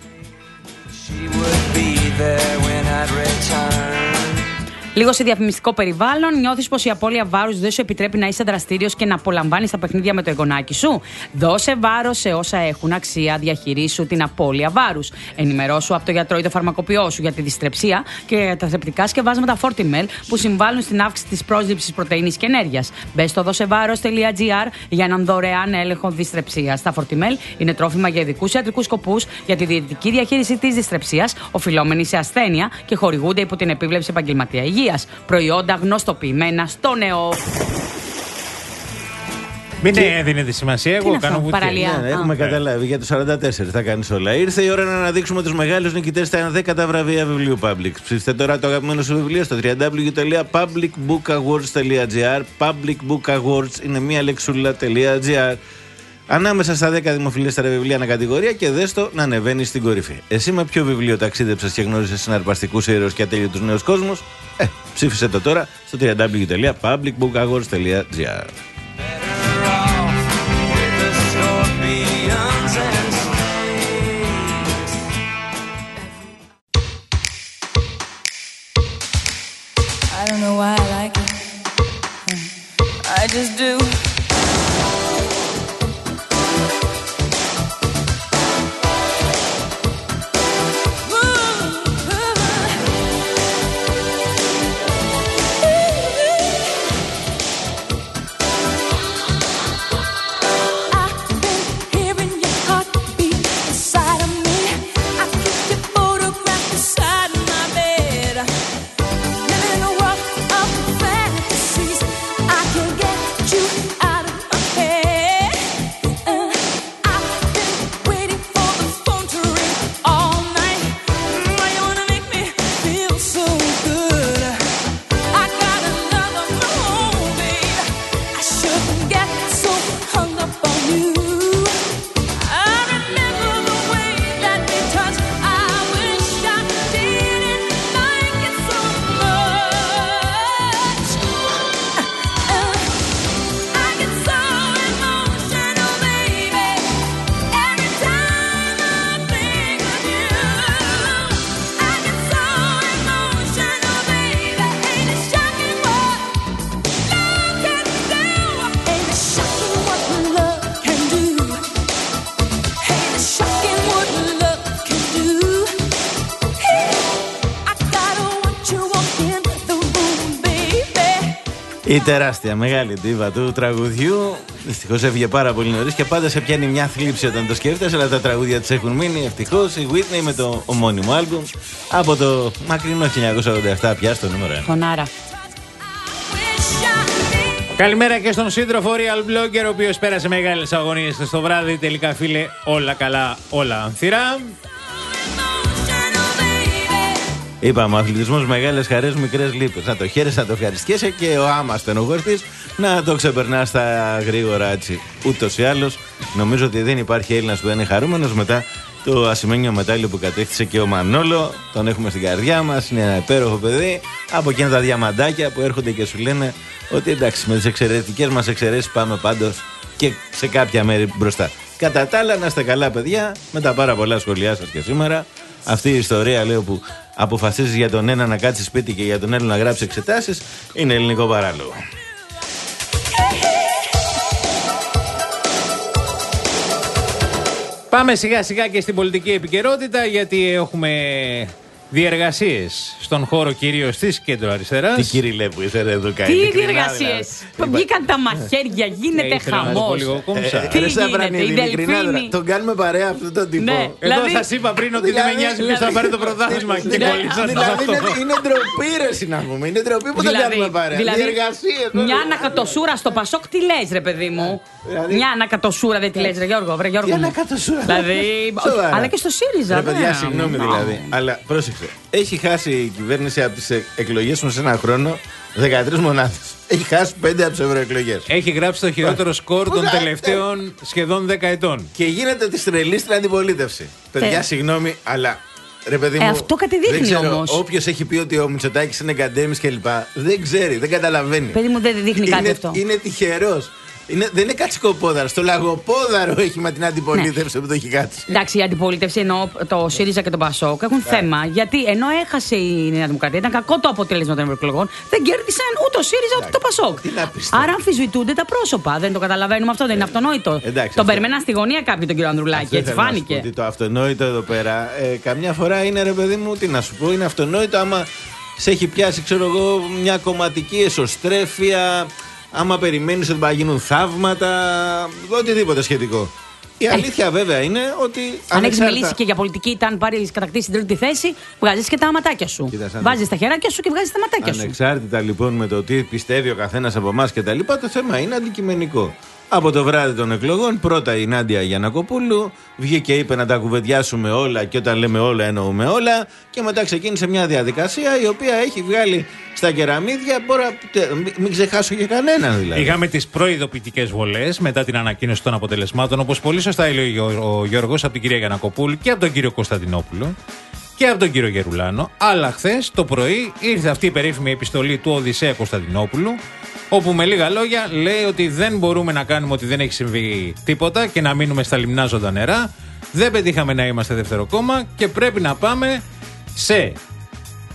Speaker 4: Λίγο σε διαφημιστικό περιβάλλον, νιώθεις πως η απώλεια βάρους δεν σου επιτρέπει να είσαι δραστήριος και να απολαμβάνεις τα παιχνίδια με το εγγονάκι σου? Δώσε βάρος σε όσα έχουν αξία, διαχειρίσου την απώλεια βάρους. Ενημερώσου από το γιατρό ή το φαρμακοποιό σου για τη δυστρεψία και τα θρεπτικά σκευάσματα Fortimel που συμβάλλουν στην αύξηση της πρόσληψης πρωτεΐνης και ενέργειας. Μπες στο δώσεβάρος τελεία gr για έναν δωρεάν έλεγχο δυστρεψίας. Τα Fortimel είναι τρόφιμα για ειδικούς ιατρικούς σκοπούς για τη διαιτητική διαχείριση της δυστρεψίας, οφειλόμενη σε ασθένεια και χορηγούνται υπό την επίβλεψη επαγγελματία υγείας. Προϊόντα γνωστοποιημένα στο νεό.
Speaker 3: Μην και... έδινε σημασία, εγώ κάνω βουτιά.
Speaker 5: Ναι, ναι, έχουμε καταλάβει για το σαράντα τέσσερα θα κάνεις όλα. Ήρθε η ώρα να αναδείξουμε τους μεγάλους νικητές στα ενδέκατα βραβεία βιβλίου Public. Ψήφιστε τώρα το αγαπημένο σου βιβλίο στο double-u double-u double-u τελεία public book awards τελεία gr. Public Book Awards είναι μία λεξούλα.gr. Ανάμεσα στα δέκα δημοφιλέστερα βιβλία ανακατηγορία και δες το να ανεβαίνει στην κορυφή. Εσύ με ποιο βιβλίο ταξίδεψες και γνώρισες συναρπαστικούς ήρωες και ατέλειωτους νέους κόσμους? Ε, ψήφισε το τώρα στο double-u double-u double-u τελεία public book awards τελεία gr.
Speaker 14: I don't know why I like it. I just do.
Speaker 5: Η τεράστια μεγάλη ντίβα του τραγουδιού. Δυστυχώς έφυγε πάρα πολύ νωρίς και πάντα σε πιάνει μια θλίψη όταν το σκέφτεσαι, αλλά τα τραγούδια της έχουν μείνει. Ευτυχώς η Whitney με το ομώνυμο άλμπουμ από το μακρινό χίλια εννιακόσια ογδόντα επτά πια στο νούμερο ένα.
Speaker 4: Φωνάρα.
Speaker 3: Καλημέρα και στον σύντροφο Real Blogger, ο οποίος πέρασε μεγάλες αγωνίες στο βράδυ. Τελικά, φίλε, όλα καλά, όλα ανθυρά.
Speaker 5: Είπαμε, ο αθλητισμός μεγάλες χαρές, μικρές λύπες. Να το χαίρεσαι, να το ευχαριστιέσαι και ο άμα στενοχωρητής να το ξεπερνά στα γρήγορα έτσι. Ούτως ή άλλως, νομίζω ότι δεν υπάρχει Έλληνας που δεν είναι χαρούμενος μετά το ασημένιο μετάλλιο που κατέκτησε και ο Μανόλο. Τον έχουμε στην καρδιά μας, είναι ένα υπέροχο παιδί. Από εκείνα τα διαμαντάκια που έρχονται και σου λένε ότι εντάξει, με τις εξαιρετικές μας εξαιρέσεις πάμε πάντως και σε κάποια μέρη μπροστά. Κατά τα άλλα, να είστε καλά, παιδιά, με τα πάρα πολλά σχολιά σας και σήμερα. Αυτή η ιστορία, λέω, που αποφασίζει για τον ένα να κάτσει σπίτι και για τον άλλο να γράψει εξετάσεις, είναι ελληνικό παράλογο.
Speaker 3: Πάμε σιγά σιγά και στην πολιτική επικαιρότητα, γιατί έχουμε διεργασίες στον χώρο κυρίως της κέντρο αριστεράς.
Speaker 5: Τι κύριε που είσαι ρε Δουκά.
Speaker 4: Τι διεργασίες. Βγήκαν τα μαχαίρια, γίνεται χαμός.
Speaker 5: Τι γίνεται, η Δελφίνη. Τον κάνουμε παρέα αυτόν τον τύπο.
Speaker 3: Εδώ σας είπα πριν ότι δεν με νοιάζει ποιος θα πάρει το πρωτάθλημα και κολλήσατε σε αυτό.
Speaker 5: Είναι ντροπή ρε να πούμε. Είναι ντροπή που τον κάνουμε παρέα. Διεργασίες.
Speaker 4: Μια ανακατοσούρα στο Πασόκ τι λες ρε παιδί μου. Μια ανακατοσούρα δεν τη λες ρε Γιώργο.
Speaker 5: Τι ανακατοσούρα.
Speaker 4: Αλλά και στο ΣΥΡΙΖΑ.
Speaker 5: Ρε παιδιά, συγγνώμη δηλαδή. Αλλά πρόσεξε. Έχει χάσει η κυβέρνηση από τις εκλογές μας ένα χρόνο δεκατρείς μονάδες. Έχει χάσει πέντε από τις ευρωεκλογές.
Speaker 3: Έχει γράψει το χειρότερο σκορ των τελευταίων σχεδόν δέκα ετών.
Speaker 5: Και γίνεται τη τρελή στην αντιπολίτευση. Παιδιά, συγγνώμη, αλλά. Ρε παιδί μου,
Speaker 4: ε, αυτό κατεδείχνει όμως.
Speaker 5: Όποιος έχει πει ότι ο Μητσοτάκης είναι γκαντέμις κλπ. Δεν ξέρει, δεν καταλαβαίνει.
Speaker 4: Παιδί μου, δεν δείχνει
Speaker 5: είναι,
Speaker 4: κάτι αυτό.
Speaker 5: Είναι τυχερός. Είναι, δεν είναι κατσικοπόδαρο. Στο λαγοπόδαρο έχει με την αντιπολίτευση ναι. που το έχει κάτσει.
Speaker 4: Εντάξει, η αντιπολίτευση ενώ το ΣΥΡΙΖΑ και το ΠΑΣΟΚ έχουν yeah. θέμα. Γιατί ενώ έχασε η Νέα Δημοκρατία, ήταν κακό το αποτέλεσμα των ευρωεκλογών, δεν κέρδισαν ούτε ο ΣΥΡΙΖΑ ούτε το ΠΑΣΟΚ. Άρα αμφισβητούνται τα πρόσωπα. Δεν το καταλαβαίνουμε αυτό, δεν είναι αυτονόητο.
Speaker 5: Εντάξει,
Speaker 4: τον περιμέναν στη γωνία κάποιοι τον κύριο Ανδρουλάκη, έτσι φάνηκε.
Speaker 5: Ότι το αυτονόητο εδώ πέρα, ε, καμιά φορά είναι ρε παιδί μου, τι να σου πω, είναι αυτονόητο άμα σε έχει πιάσει, ξέρω εγώ, μια κομματική εσωστρέφεια. Άμα περιμένεις ότι θα γίνουν θαύματα, οτιδήποτε σχετικό. Η αλήθεια ε. βέβαια είναι ότι.
Speaker 4: Αν έχεις μιλήσει και για πολιτική, ήταν πάρει κατακτήσει την τρίτη θέση, βγάζεις και τα αματάκια σου. Βάζεις τα χεράκια σου και βγάζεις τα ματάκια σου.
Speaker 5: Ανεξάρτητα λοιπόν με το τι πιστεύει ο καθένας από εμάς και τα λοιπά, το θέμα είναι αντικειμενικό. Από το βράδυ των εκλογών, πρώτα η Νάντια Γιαννακοπούλου βγήκε και είπε να τα κουβεντιάσουμε όλα, και όταν λέμε όλα εννοούμε όλα, και μετά ξεκίνησε μια διαδικασία η οποία έχει βγάλει στα κεραμίδια. Μπορώ, μην ξεχάσω και κανέναν δηλαδή.
Speaker 3: Είχαμε τις προειδοποιητικές βολές μετά την ανακοίνωση των αποτελεσμάτων, όπως πολύ σωστά έλεγε ο Γιώργος, από την κυρία Γιαννακοπούλου και από τον κύριο Κωνσταντινόπουλο και από τον κύριο Γερουλάνο. Αλλά χθες το πρωί ήρθε αυτή η περίφημη επιστολή του Οδυσσέα Κωνσταντινόπουλου, όπου με λίγα λόγια λέει ότι δεν μπορούμε να κάνουμε ότι δεν έχει συμβεί τίποτα και να μείνουμε στα λιμνάζοντα νερά. Δεν πετύχαμε να είμαστε δεύτερο κόμμα και πρέπει να πάμε σε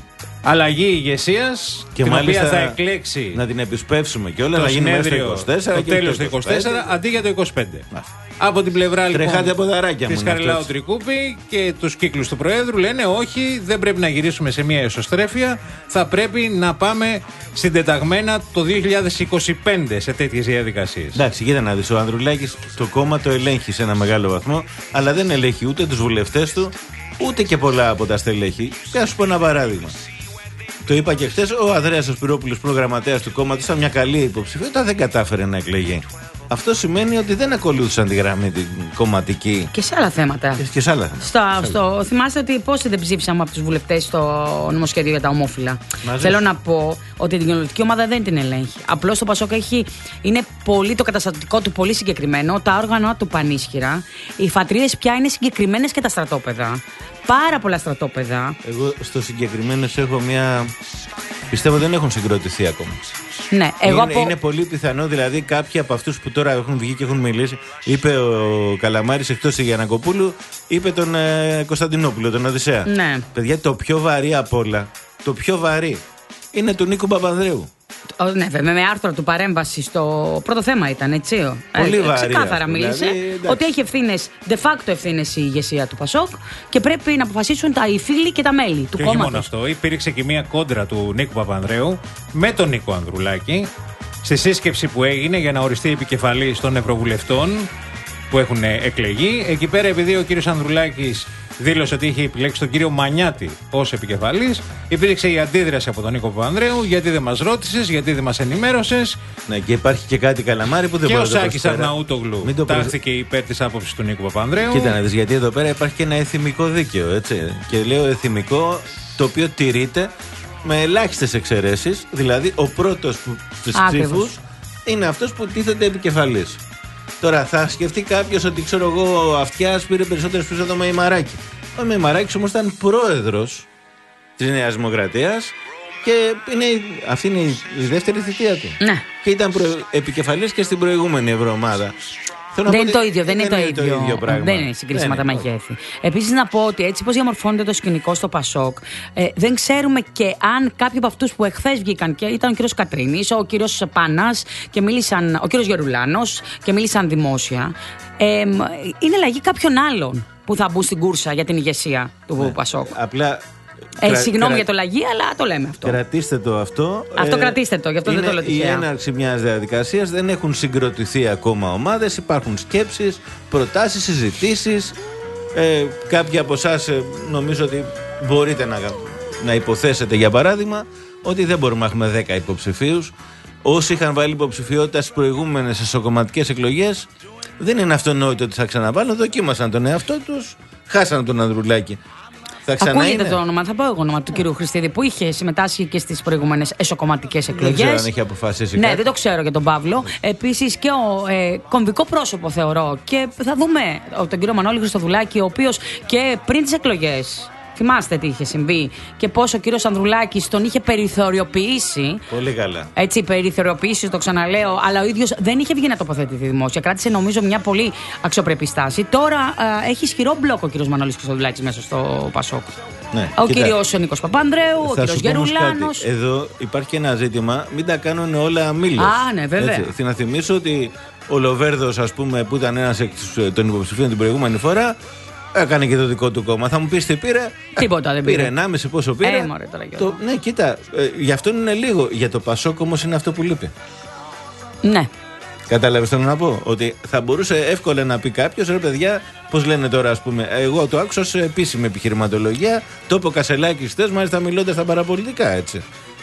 Speaker 3: αλλαγή ηγεσίας, την οποία θα εκλέξει.
Speaker 5: Να την επισπεύσουμε και όλα, να γίνει μέσα στο είκοσι τέσσερα.
Speaker 3: Το τέλος του είκοσι τέσσερα αντί για το είκοσι πέντε. Από την πλευρά λοιπόν της Χαριλάου Τρικούπη και τους κύκλους του Προέδρου λένε όχι, δεν πρέπει να γυρίσουμε σε μια εσωστρέφεια, θα πρέπει να πάμε συντεταγμένα το δύο χιλιάδες είκοσι πέντε σε τέτοιες διαδικασίες.
Speaker 5: Εντάξει, κοίτα να δεις, ο Ανδρουλάκης το κόμμα το ελέγχει σε ένα μεγάλο βαθμό, αλλά δεν ελέγχει ούτε τους βουλευτές του, ούτε και πολλά από τα στελέχη. Και ας σου πω ένα παράδειγμα. Το είπα και χθες, ο Ανδρέας Ασπυρόπουλος, προγραμματέας του κόμματος, ήταν μια καλή υποψηφιότητα, δεν κατάφερε να εκλεγεί. Αυτό σημαίνει ότι δεν ακολούθησαν τη γραμμή την κομματική.
Speaker 4: Και σε άλλα θέματα.
Speaker 5: Και σε άλλα
Speaker 4: θέματα. Στο, στο, θυμάστε ότι πόσοι δεν ψήφισαμε από τους βουλευτές στο νομοσχέδιο για τα ομόφυλα. Μαζί. Θέλω να πω ότι την κοινωνική ομάδα δεν την ελέγχει. Απλώς το Πασόκ έχει, είναι πολύ, το καταστατικό του πολύ συγκεκριμένο, τα όργανα του πανίσχυρα. Οι φατρίδες πια είναι συγκεκριμένες και τα στρατόπεδα. Πάρα πολλά στρατόπεδα.
Speaker 5: Εγώ στο συγκεκριμένο έχω μια. Πιστεύω δεν έχουν συγκροτηθεί ακόμα.
Speaker 4: Ναι, εγώ
Speaker 5: είναι,
Speaker 4: από...
Speaker 5: είναι πολύ πιθανό, δηλαδή κάποιοι από αυτούς που τώρα έχουν βγει και έχουν μιλήσει, είπε ο Καλαμάρης εκτός της Γιαννακοπούλου, είπε τον ε, Κωνσταντινόπουλο, τον Οδυσσέα.
Speaker 4: Ναι.
Speaker 5: Παιδιά, το πιο βαρύ απ' όλα, το πιο βαρύ είναι του Νίκου Παπανδρέου.
Speaker 4: Ναι, βέβαια, με άρθρο του παρέμβαση στο πρώτο θέμα ήταν, έτσι.
Speaker 5: Πολύ
Speaker 4: ε,
Speaker 5: βαρύ.
Speaker 4: Ξεκάθαρα μίλησε
Speaker 5: δηλαδή,
Speaker 4: ότι έχει ευθύνες, de facto ευθύνες η ηγεσία του Πασόκ και πρέπει να αποφασίσουν τα, οι φίλοι και τα μέλη του
Speaker 3: κόμματος. Και όχι μόνο αυτό, υπήρξε και μια κόντρα του Νίκου Παπανδρέου με τον Νίκο Ανδρουλάκη στη σύσκεψη που έγινε για να οριστεί επικεφαλής των Ευρωβουλευτών που έχουν εκλεγεί. Εκεί πέρα, επειδή ο κύριος Ανδρουλάκης δήλωσε ότι είχε επιλέξει τον κύριο Μανιάτη ως επικεφαλής, υπήρξε η αντίδραση από τον Νίκο Παπανδρέου. Γιατί δεν μας ρώτησες, γιατί δεν μας ενημέρωσες.
Speaker 5: Ναι, και υπάρχει και κάτι Καλαμάρη που δεν
Speaker 3: και
Speaker 5: μπορεί να το
Speaker 3: προσφέρει. Και ο Σάκης Αρναούτογλου τάχθηκε υπέρ της άποψης του Νίκου Παπανδρέου.
Speaker 5: Κοίτα να δεις, γιατί εδώ πέρα υπάρχει και ένα εθιμικό δίκαιο, έτσι. Και λέω εθιμικό, το οποίο τηρείται με ελάχιστες εξαιρέσεις. Δηλαδή, ο πρώτος στους ψήφους είναι αυτός που τίθεται επικεφαλής. Τώρα θα σκεφτεί κάποιος ότι ξέρω εγώ ο Αυτιάς πήρε περισσότερες ψήφους από το Μεϊμαράκη. Ο Μεϊμαράκης όμως ήταν πρόεδρος της Νέας Δημοκρατίας και είναι, αυτή είναι η, η δεύτερη θητεία του.
Speaker 4: Ναι.
Speaker 5: Και ήταν προ, επικεφαλής και στην προηγούμενη ευρωομάδα.
Speaker 4: Δεν είναι το ίδιο, δεν είναι το ίδιο.
Speaker 5: Το ίδιο πράγμα.
Speaker 4: Δεν είναι συγκρίσιμα τα μεγέθη. Επίσης να πω ότι έτσι πως διαμορφώνεται το σκηνικό στο Πασόκ, ε, δεν ξέρουμε και αν κάποιοι από αυτούς που εχθές βγήκαν, και ήταν ο κύριος Κατρίνης, ο κύριος Πάνας και μίλησαν, ο κύριος Γερουλάνος και μίλησαν δημόσια, ε, είναι λαγή κάποιων άλλων που θα μπουν στην κούρσα για την ηγεσία του ναι. Πασόκ.
Speaker 5: Απλά.
Speaker 4: Ε, Κρα... Συγγνώμη κρα... για το λαγί, αλλά το λέμε αυτό.
Speaker 5: Κρατήστε το αυτό.
Speaker 4: Αυτό ε, κρατήστε το, γι' αυτό
Speaker 5: είναι
Speaker 4: δεν το λέω τυχαία.
Speaker 5: Η έναρξη μιας διαδικασίας, δεν έχουν συγκροτηθεί ακόμα ομάδες, υπάρχουν σκέψεις, προτάσεις, συζητήσεις. Ε, κάποιοι από εσάς ε, νομίζω ότι μπορείτε να, να υποθέσετε, για παράδειγμα, ότι δεν μπορούμε να έχουμε δέκα υποψηφίους. Όσοι είχαν βάλει υποψηφιότητα στις προηγούμενες εσωκομματικές εκλογές, δεν είναι αυτονόητο ότι θα ξαναβάλουν. Δοκίμασαν τον εαυτό τους, χάσαν τον Ανδρουλάκη.
Speaker 4: Ακούγεται
Speaker 5: είναι.
Speaker 4: το όνομα, θα πω εγώ όνομα του κύριου Χριστίδη που είχε συμμετάσχει και στις προηγούμενες εσωκομματικές εκλογές.
Speaker 5: Δεν ξέρω αν έχει αποφασίσει.
Speaker 4: Ναι,
Speaker 5: κάτι.
Speaker 4: δεν το ξέρω για τον Παύλο. Επίσης και ο ε, κομβικό πρόσωπο θεωρώ. Και θα δούμε τον κύριο Μανώλη Χριστοδουλάκη, ο οποίος και πριν τις εκλογές. Θυμάστε τι είχε συμβεί και πώς ο κύριος Ανδρουλάκης τον είχε περιθωριοποιήσει.
Speaker 5: Πολύ καλά.
Speaker 4: Έτσι, περιθωριοποιήσει, το ξαναλέω, αλλά ο ίδιος δεν είχε βγει να τοποθετηθεί δημόσια. Κράτησε, νομίζω, μια πολύ αξιοπρεπή στάση. Τώρα α, έχει ισχυρό μπλοκ ο κύριος Μανώλης Χριστοδουλάκης μέσα στο Πασόκ.
Speaker 5: Ναι,
Speaker 4: ο κύριος Νίκος Παπανδρέου, ο κύριος Γερουλάνος.
Speaker 5: Εδώ υπάρχει και ένα ζήτημα, μην τα κάνουν όλα μήλος.
Speaker 4: Α, ναι, βέβαια.
Speaker 5: Έτσι, να θυμίσω ότι ο Λοβέρδος, ας πούμε, που ήταν ένας των υποψηφίων την προηγούμενη φορά, έκανε και το δικό του κόμμα. Θα μου πεις τι πήρε.
Speaker 4: Τίποτα δεν πήρε.
Speaker 5: Πήρε ενάμιση, πόσο πήρε.
Speaker 4: Ε, μωρέ, τώρα,
Speaker 5: το, ναι, κοίτα, ε, γι' αυτό είναι λίγο. Για το Πασόκ όμως είναι αυτό που λείπει.
Speaker 4: Ναι.
Speaker 5: Κατάλαβες θέλω να πω. Ότι θα μπορούσε εύκολα να πει κάποιος, ρε παιδιά, πώς λένε τώρα, ας πούμε. Εγώ το άκουσα σε επίσημη επιχειρηματολογία. Το είπε ο Κασελάκης χθες, μάλιστα μιλώντας στα παραπολιτικά, έτσι.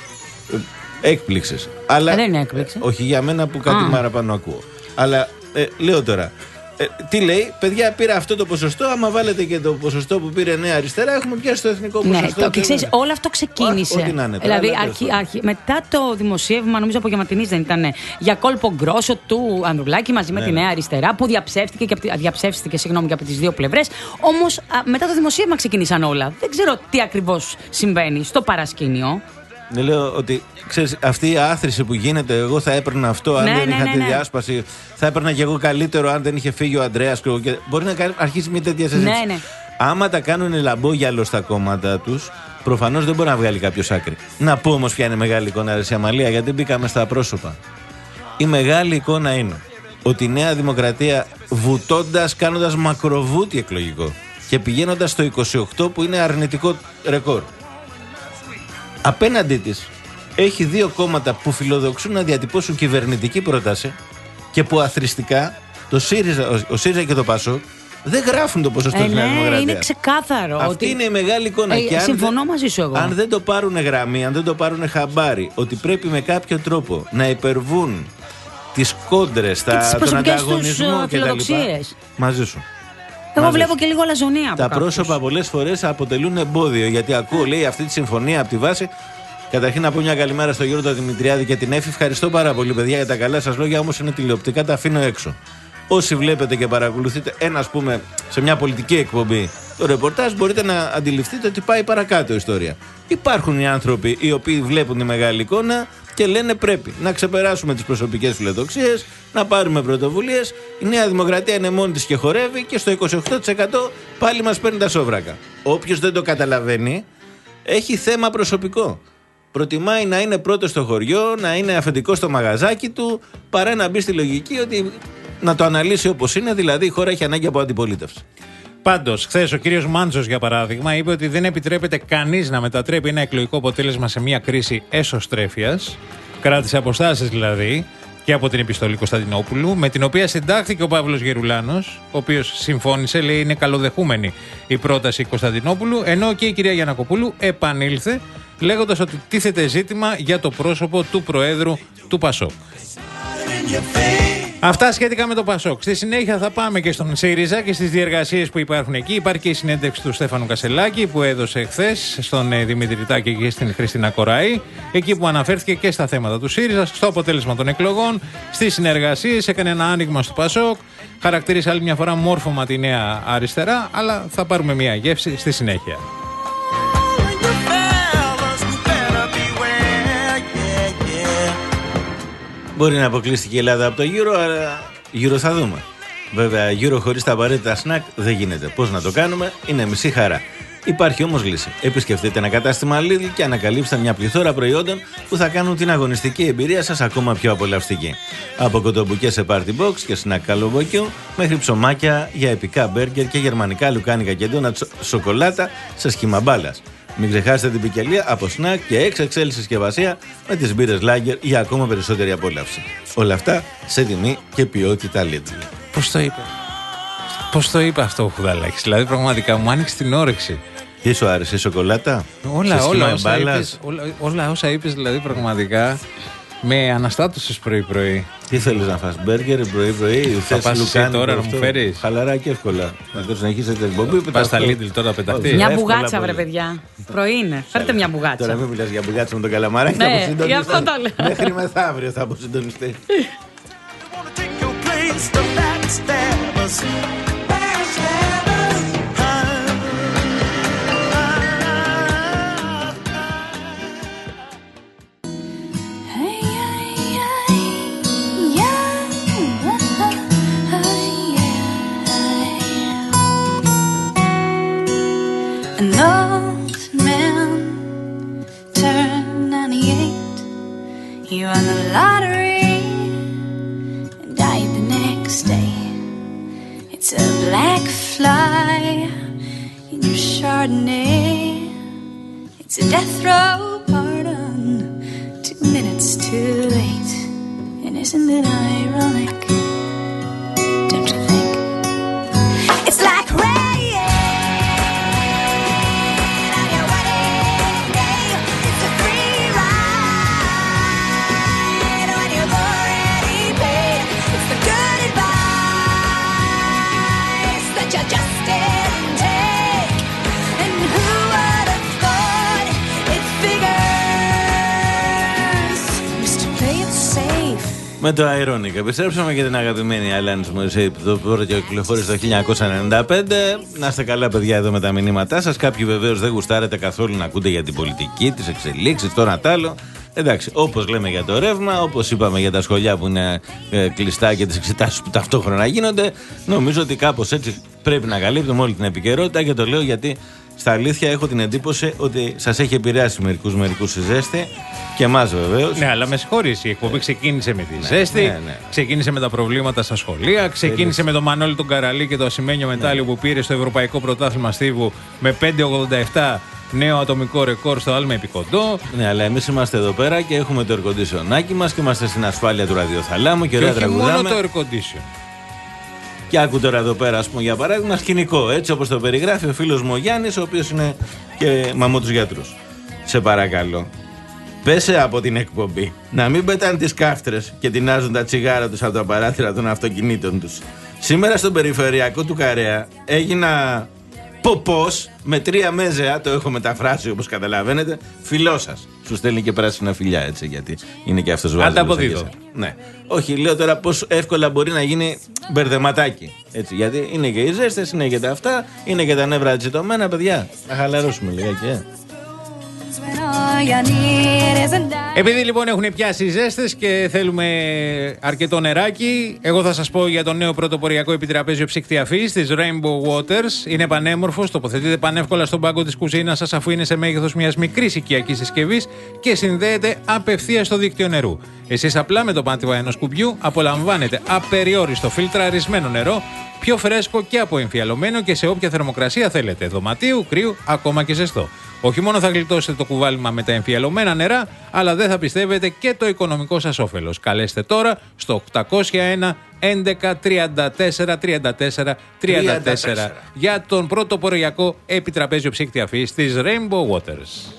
Speaker 5: Έκπληξες. Αλλά,
Speaker 4: δεν είναι έκπληξη.
Speaker 5: Ε, όχι για μένα που κάτι παραπάνω ακούω. Αλλά ε, λέω τώρα. Ε, τι λέει, παιδιά, πήρα αυτό το ποσοστό. Άμα βάλετε και το ποσοστό που πήρε Νέα Αριστερά, έχουμε πιάσει το εθνικό ποσοστό.
Speaker 4: Ναι, το, και ξέρεις, όλο αυτό ξεκίνησε.
Speaker 5: Ό, ό,τι να είναι,
Speaker 4: δηλαδή, αρχι, αρχι, μετά το δημοσίευμα, νομίζω απογευματινής δεν ήταν, για κόλπο γκρόσο του Ανδρουλάκη μαζί με ναι, τη Νέα Αριστερά, που διαψεύστηκε και, διαψεύστηκε, συγγνώμη, και από τις δύο πλευρές. Όμως, μετά το δημοσίευμα ξεκίνησαν όλα. Δεν ξέρω τι ακριβώς συμβαίνει στο παρασκήνιο.
Speaker 5: Ναι, λέω ότι ξέρεις, αυτή η άθρηση που γίνεται, εγώ θα έπαιρνα αυτό αν
Speaker 4: ναι,
Speaker 5: δεν
Speaker 4: ναι,
Speaker 5: είχα
Speaker 4: ναι,
Speaker 5: τη
Speaker 4: ναι.
Speaker 5: διάσπαση. Θα έπαιρνα και εγώ καλύτερο αν δεν είχε φύγει ο Ανδρέας. Μπορεί να αρχίσει μια τέτοια συζήτηση.
Speaker 4: Ναι, ναι.
Speaker 5: Άμα τα κάνουν λαμπόγιαλο στα κόμματα τους, Προφανώς δεν μπορεί να βγάλει κάποιος άκρη. Να πω όμως ποια είναι η μεγάλη εικόνα, ρε Αμαλία, γιατί μπήκαμε στα πρόσωπα. Η μεγάλη εικόνα είναι ότι η Νέα Δημοκρατία, βουτώντας, κάνοντας μακροβούτι εκλογικό και πηγαίνοντας στο είκοσι οκτώ που είναι αρνητικό ρεκόρ, απέναντί της έχει δύο κόμματα που φιλοδοξούν να διατυπώσουν κυβερνητική πρόταση και που αθρηστικά το ΣΥΡΙΖΑ, ο, ο ΣΥΡΙΖΑ και το ΠΑΣΟΚ δεν γράφουν το ποσοστό
Speaker 4: ε,
Speaker 5: της Νέας
Speaker 4: ναι,
Speaker 5: Δημοκρατίας.
Speaker 4: Είναι ξεκάθαρο.
Speaker 5: Αυτή
Speaker 4: ότι...
Speaker 5: είναι η μεγάλη εικόνα.
Speaker 4: Ε,
Speaker 5: και αν
Speaker 4: συμφωνώ
Speaker 5: δεν,
Speaker 4: μαζί σου εγώ.
Speaker 5: Αν δεν το πάρουν γραμμή, αν δεν το πάρουν χαμπάρι, ότι πρέπει με κάποιο τρόπο να υπερβούν τις κόντρες, τα, τον ανταγωνισμό κτλ. Μαζί σου.
Speaker 4: Εγώ
Speaker 5: Μαζί
Speaker 4: βλέπω
Speaker 5: σου.
Speaker 4: και λίγο λαζονία.
Speaker 5: Τα πρόσωπα πολλές φορές αποτελούν εμπόδιο. Γιατί ακούω, λέει, αυτή τη συμφωνία από τη βάση. Καταρχήν να πω μια καλημέρα στο Γιώργο Δημητριάδη και την Έφη. Ευχαριστώ πάρα πολύ, παιδιά, για τα καλά σας λόγια. Όμως είναι τηλεοπτικά, τα αφήνω έξω. Όσοι βλέπετε και παρακολουθείτε ένα, ας πούμε, σε μια πολιτική εκπομπή το ρεπορτάζ, μπορείτε να αντιληφθείτε ότι πάει παρακάτω η ιστορία. Υπάρχουν οι άνθρωποι οι οποίοι βλέπουν τη μεγάλη εικόνα και λένε πρέπει να ξεπεράσουμε τις προσωπικές φιλοδοξίες, να πάρουμε πρωτοβουλίες. Η Νέα Δημοκρατία είναι μόνη της και χορεύει και στο είκοσι οκτώ τοις εκατό πάλι μας παίρνει τα σόβρακα. Όποιος δεν το καταλαβαίνει έχει θέμα προσωπικό. Προτιμάει να είναι πρώτος στο χωριό, να είναι αφεντικός στο μαγαζάκι του, παρά να μπει στη λογική ότι να το αναλύσει όπως είναι, δηλαδή η χώρα έχει ανάγκη από αντιπολίτευση.
Speaker 3: Πάντως, χθες ο κύριος Μάντζος, για παράδειγμα, είπε ότι δεν επιτρέπεται κανείς να μετατρέπει ένα εκλογικό αποτέλεσμα σε μια κρίση εσωστρέφειας. Κράτησε αποστάσεις δηλαδή και από την επιστολή Κωνσταντινόπουλου, με την οποία συντάχθηκε ο Παύλος Γερουλάνος, ο οποίος συμφώνησε, λέει είναι καλοδεχούμενη η πρόταση Κωνσταντινόπουλου, ενώ και η κυρία Γιαννακοπούλου επανήλθε, λέγοντας ότι τίθεται ζήτημα για το πρόσωπο του Προέδρου του ΠΑΣΟΚ. Αυτά σχετικά με το ΠΑΣΟΚ. Στη συνέχεια θα πάμε και στον ΣΥΡΙΖΑ και στις διεργασίες που υπάρχουν εκεί. Υπάρχει και η συνέντευξη του Στέφανου Κασελάκη που έδωσε χθες στον ε, Δημήτρη Τάκη και στην Χριστίνα Κοραή. Εκεί που αναφέρθηκε και στα θέματα του ΣΥΡΙΖΑ, στο αποτέλεσμα των εκλογών, στις συνεργασίες, έκανε ένα άνοιγμα στο ΠΑΣΟΚ. Χαρακτήρισε άλλη μια φορά μόρφωμα τη Νέα Αριστερά, αλλά θα πάρουμε μια γεύση στη συνέχεια.
Speaker 5: Μπορεί να αποκλείστηκε η Ελλάδα από το Euro, αλλά Euro θα δούμε. Βέβαια, Euro χωρίς τα απαραίτητα σνακ δεν γίνεται. Πώς να το κάνουμε, είναι μισή χαρά. Υπάρχει όμως λύση. Επισκεφτείτε ένα κατάστημα Lidl και ανακαλύψτε μια πληθώρα προϊόντων που θα κάνουν την αγωνιστική εμπειρία σας ακόμα πιο απολαυστική. Από κοτομπουκές σε party box και σνακ καλομποκιού, μέχρι ψωμάκια για επικά μπέργκερ και γερμανικά λουκάνικα και ντόνατ σοκολάτα σε σχήμα μπάλας. Μην ξεχάσετε την ποικιλία από σνακ και εξ εξ ελ συσκευασία με τις μπύρες Lager για ακόμα περισσότερη απόλαυση. Όλα αυτά σε τιμή και ποιότητα Lidl.
Speaker 3: Πώς το είπε. Πώς το είπε αυτό ο Χουδαλάκης. Δηλαδή πραγματικά μου άνοιξε την όρεξη.
Speaker 5: Τι σου άρεσε η σοκολάτα?
Speaker 3: Όλα, όλα, όσα είπες, όλα, όλα όσα είπες δηλαδή πραγματικά με αναστάτωσες πρωί-πρωί.
Speaker 5: Τι θέλεις να φας, μπέργκερ πρωί-πρωί?
Speaker 3: Θα πας εσύ τώρα να μου φέρεις?
Speaker 5: Χαλαρά και εύκολα. Να το συνεχίσετε την εκπομπή.
Speaker 3: Πας στα Lidl τώρα πεταχτείς.
Speaker 4: Μια μπουγάτσα βρε παιδιά. Πρωί είναι. Φέρτε μια μπουγάτσα.
Speaker 5: Τώρα μην μιλάς για μπουγάτσα με τον καλαμαράκι.
Speaker 4: Ναι, γι' αυτό το λέω.
Speaker 5: Μέχρι μεθαύριο θα αποσυντονιστεί.
Speaker 14: An old man turned ninety-eight. He won the lottery and died the next day. It's a black fly in your Chardonnay. It's a death row pardon, two minutes too late. And isn't it ironic? Don't you think? It's like rain.
Speaker 5: Με το Ironic επιστρέψαμε και την αγαπημένη Alanis Morissette που το πρώτο κυκλοφόρησε το χίλια εννιακόσια ενενήντα πέντε. Να είστε καλά, παιδιά, εδώ με τα μηνύματά σας. Κάποιοι βεβαίως δεν γουστάρετε καθόλου να ακούτε για την πολιτική, τις εξελίξεις, το ένα τ' άλλο. Εντάξει, όπως λέμε για το ρεύμα, όπως είπαμε για τα σχολεία που είναι ε, κλειστά και τις εξετάσεις που ταυτόχρονα γίνονται, νομίζω ότι κάπως έτσι πρέπει να καλύπτουμε όλη την επικαιρότητα και το λέω γιατί Στα αλήθεια έχω την εντύπωση ότι σας έχει επηρεάσει μερικούς μερικούς η ζέστη και εμάς βεβαίως.
Speaker 3: Ναι, αλλά με συγχωρείς, η εκπομπή ξεκίνησε με τη ναι, ζέστη, ναι, ναι. ξεκίνησε με τα προβλήματα στα σχολεία, ξεκίνησε με τον Μανώλη τον Καραλή και το ασημένιο μετάλλιο ναι. που πήρε στο Ευρωπαϊκό Πρωτάθλημα Στίβου με πέντε ογδόντα επτά νέο ατομικό ρεκόρ στο άλμα επικοντό.
Speaker 5: Ναι, αλλά εμείς είμαστε εδώ πέρα και έχουμε το air conditionάκι μας και είμαστε στην ασφάλεια του ραδιοθαλάμου και ωραία τραγουδάμε.
Speaker 3: Μόνο το air condition.
Speaker 5: Και άκου τώρα εδώ πέρα, ας πούμε, για παράδειγμα, σκηνικό, έτσι όπως το περιγράφει ο φίλος μου ο Γιάννης, ο οποίος είναι και μαμό τους γιατρούς. Σε παρακαλώ, πέσε από την εκπομπή να μην πετάνε τις κάφτρες και τεινάζουν τα τσιγάρα τους από τα παράθυρα των αυτοκινήτων τους. Σήμερα στον περιφερειακό του Καρέα έγινα ποπός με τρία μέζεα, το έχω μεταφράσει όπως καταλαβαίνετε, φιλό σας. Σου στέλνει και πράσινα φιλιά, έτσι, γιατί είναι και αυτός βάζοντας.
Speaker 3: Ανταποδίδω.
Speaker 5: Ναι. Όχι, λέω τώρα πώς εύκολα μπορεί να γίνει μπερδεματάκι. Έτσι, γιατί είναι και οι ζέστες, είναι και τα αυτά, είναι και τα νεύρα τσιτωμένα, παιδιά. Να χαλαρώσουμε λιγάκι, ε.
Speaker 3: Επειδή λοιπόν έχουν πιάσει οι ζέστες και θέλουμε αρκετό νεράκι, εγώ θα σας πω για το νέο πρωτοποριακό επιτραπέζιο ψύκτη αφής της Rainbow Waters. Είναι πανέμορφος, τοποθετείται πανεύκολα στον πάγκο της κουζίνας σας, αφού είναι σε μέγεθος μιας μικρής οικιακής συσκευής και συνδέεται απευθείας στο δίκτυο νερού. Εσείς απλά με το πάτημα ενός κουμπιού απολαμβάνετε απεριόριστο φιλτραρισμένο νερό, πιο φρέσκο και αποεμφιαλωμένο και σε όποια θερμοκρασία θέλετε, δωματίου, κρύου, ακόμα και ζεστό. Όχι μόνο θα γλιτώσετε το κουβάλιμα με τα εμφιαλωμένα νερά, αλλά δεν θα πιστεύετε και το οικονομικό σας όφελος. Καλέστε τώρα στο οκτακόσια ένα έντεκα τριάντα τέσσερα τριάντα τέσσερα τριάντα τέσσερα για τον πρωτοποριακό επιτραπέζιο ψύκτη αφής της Rainbow Waters.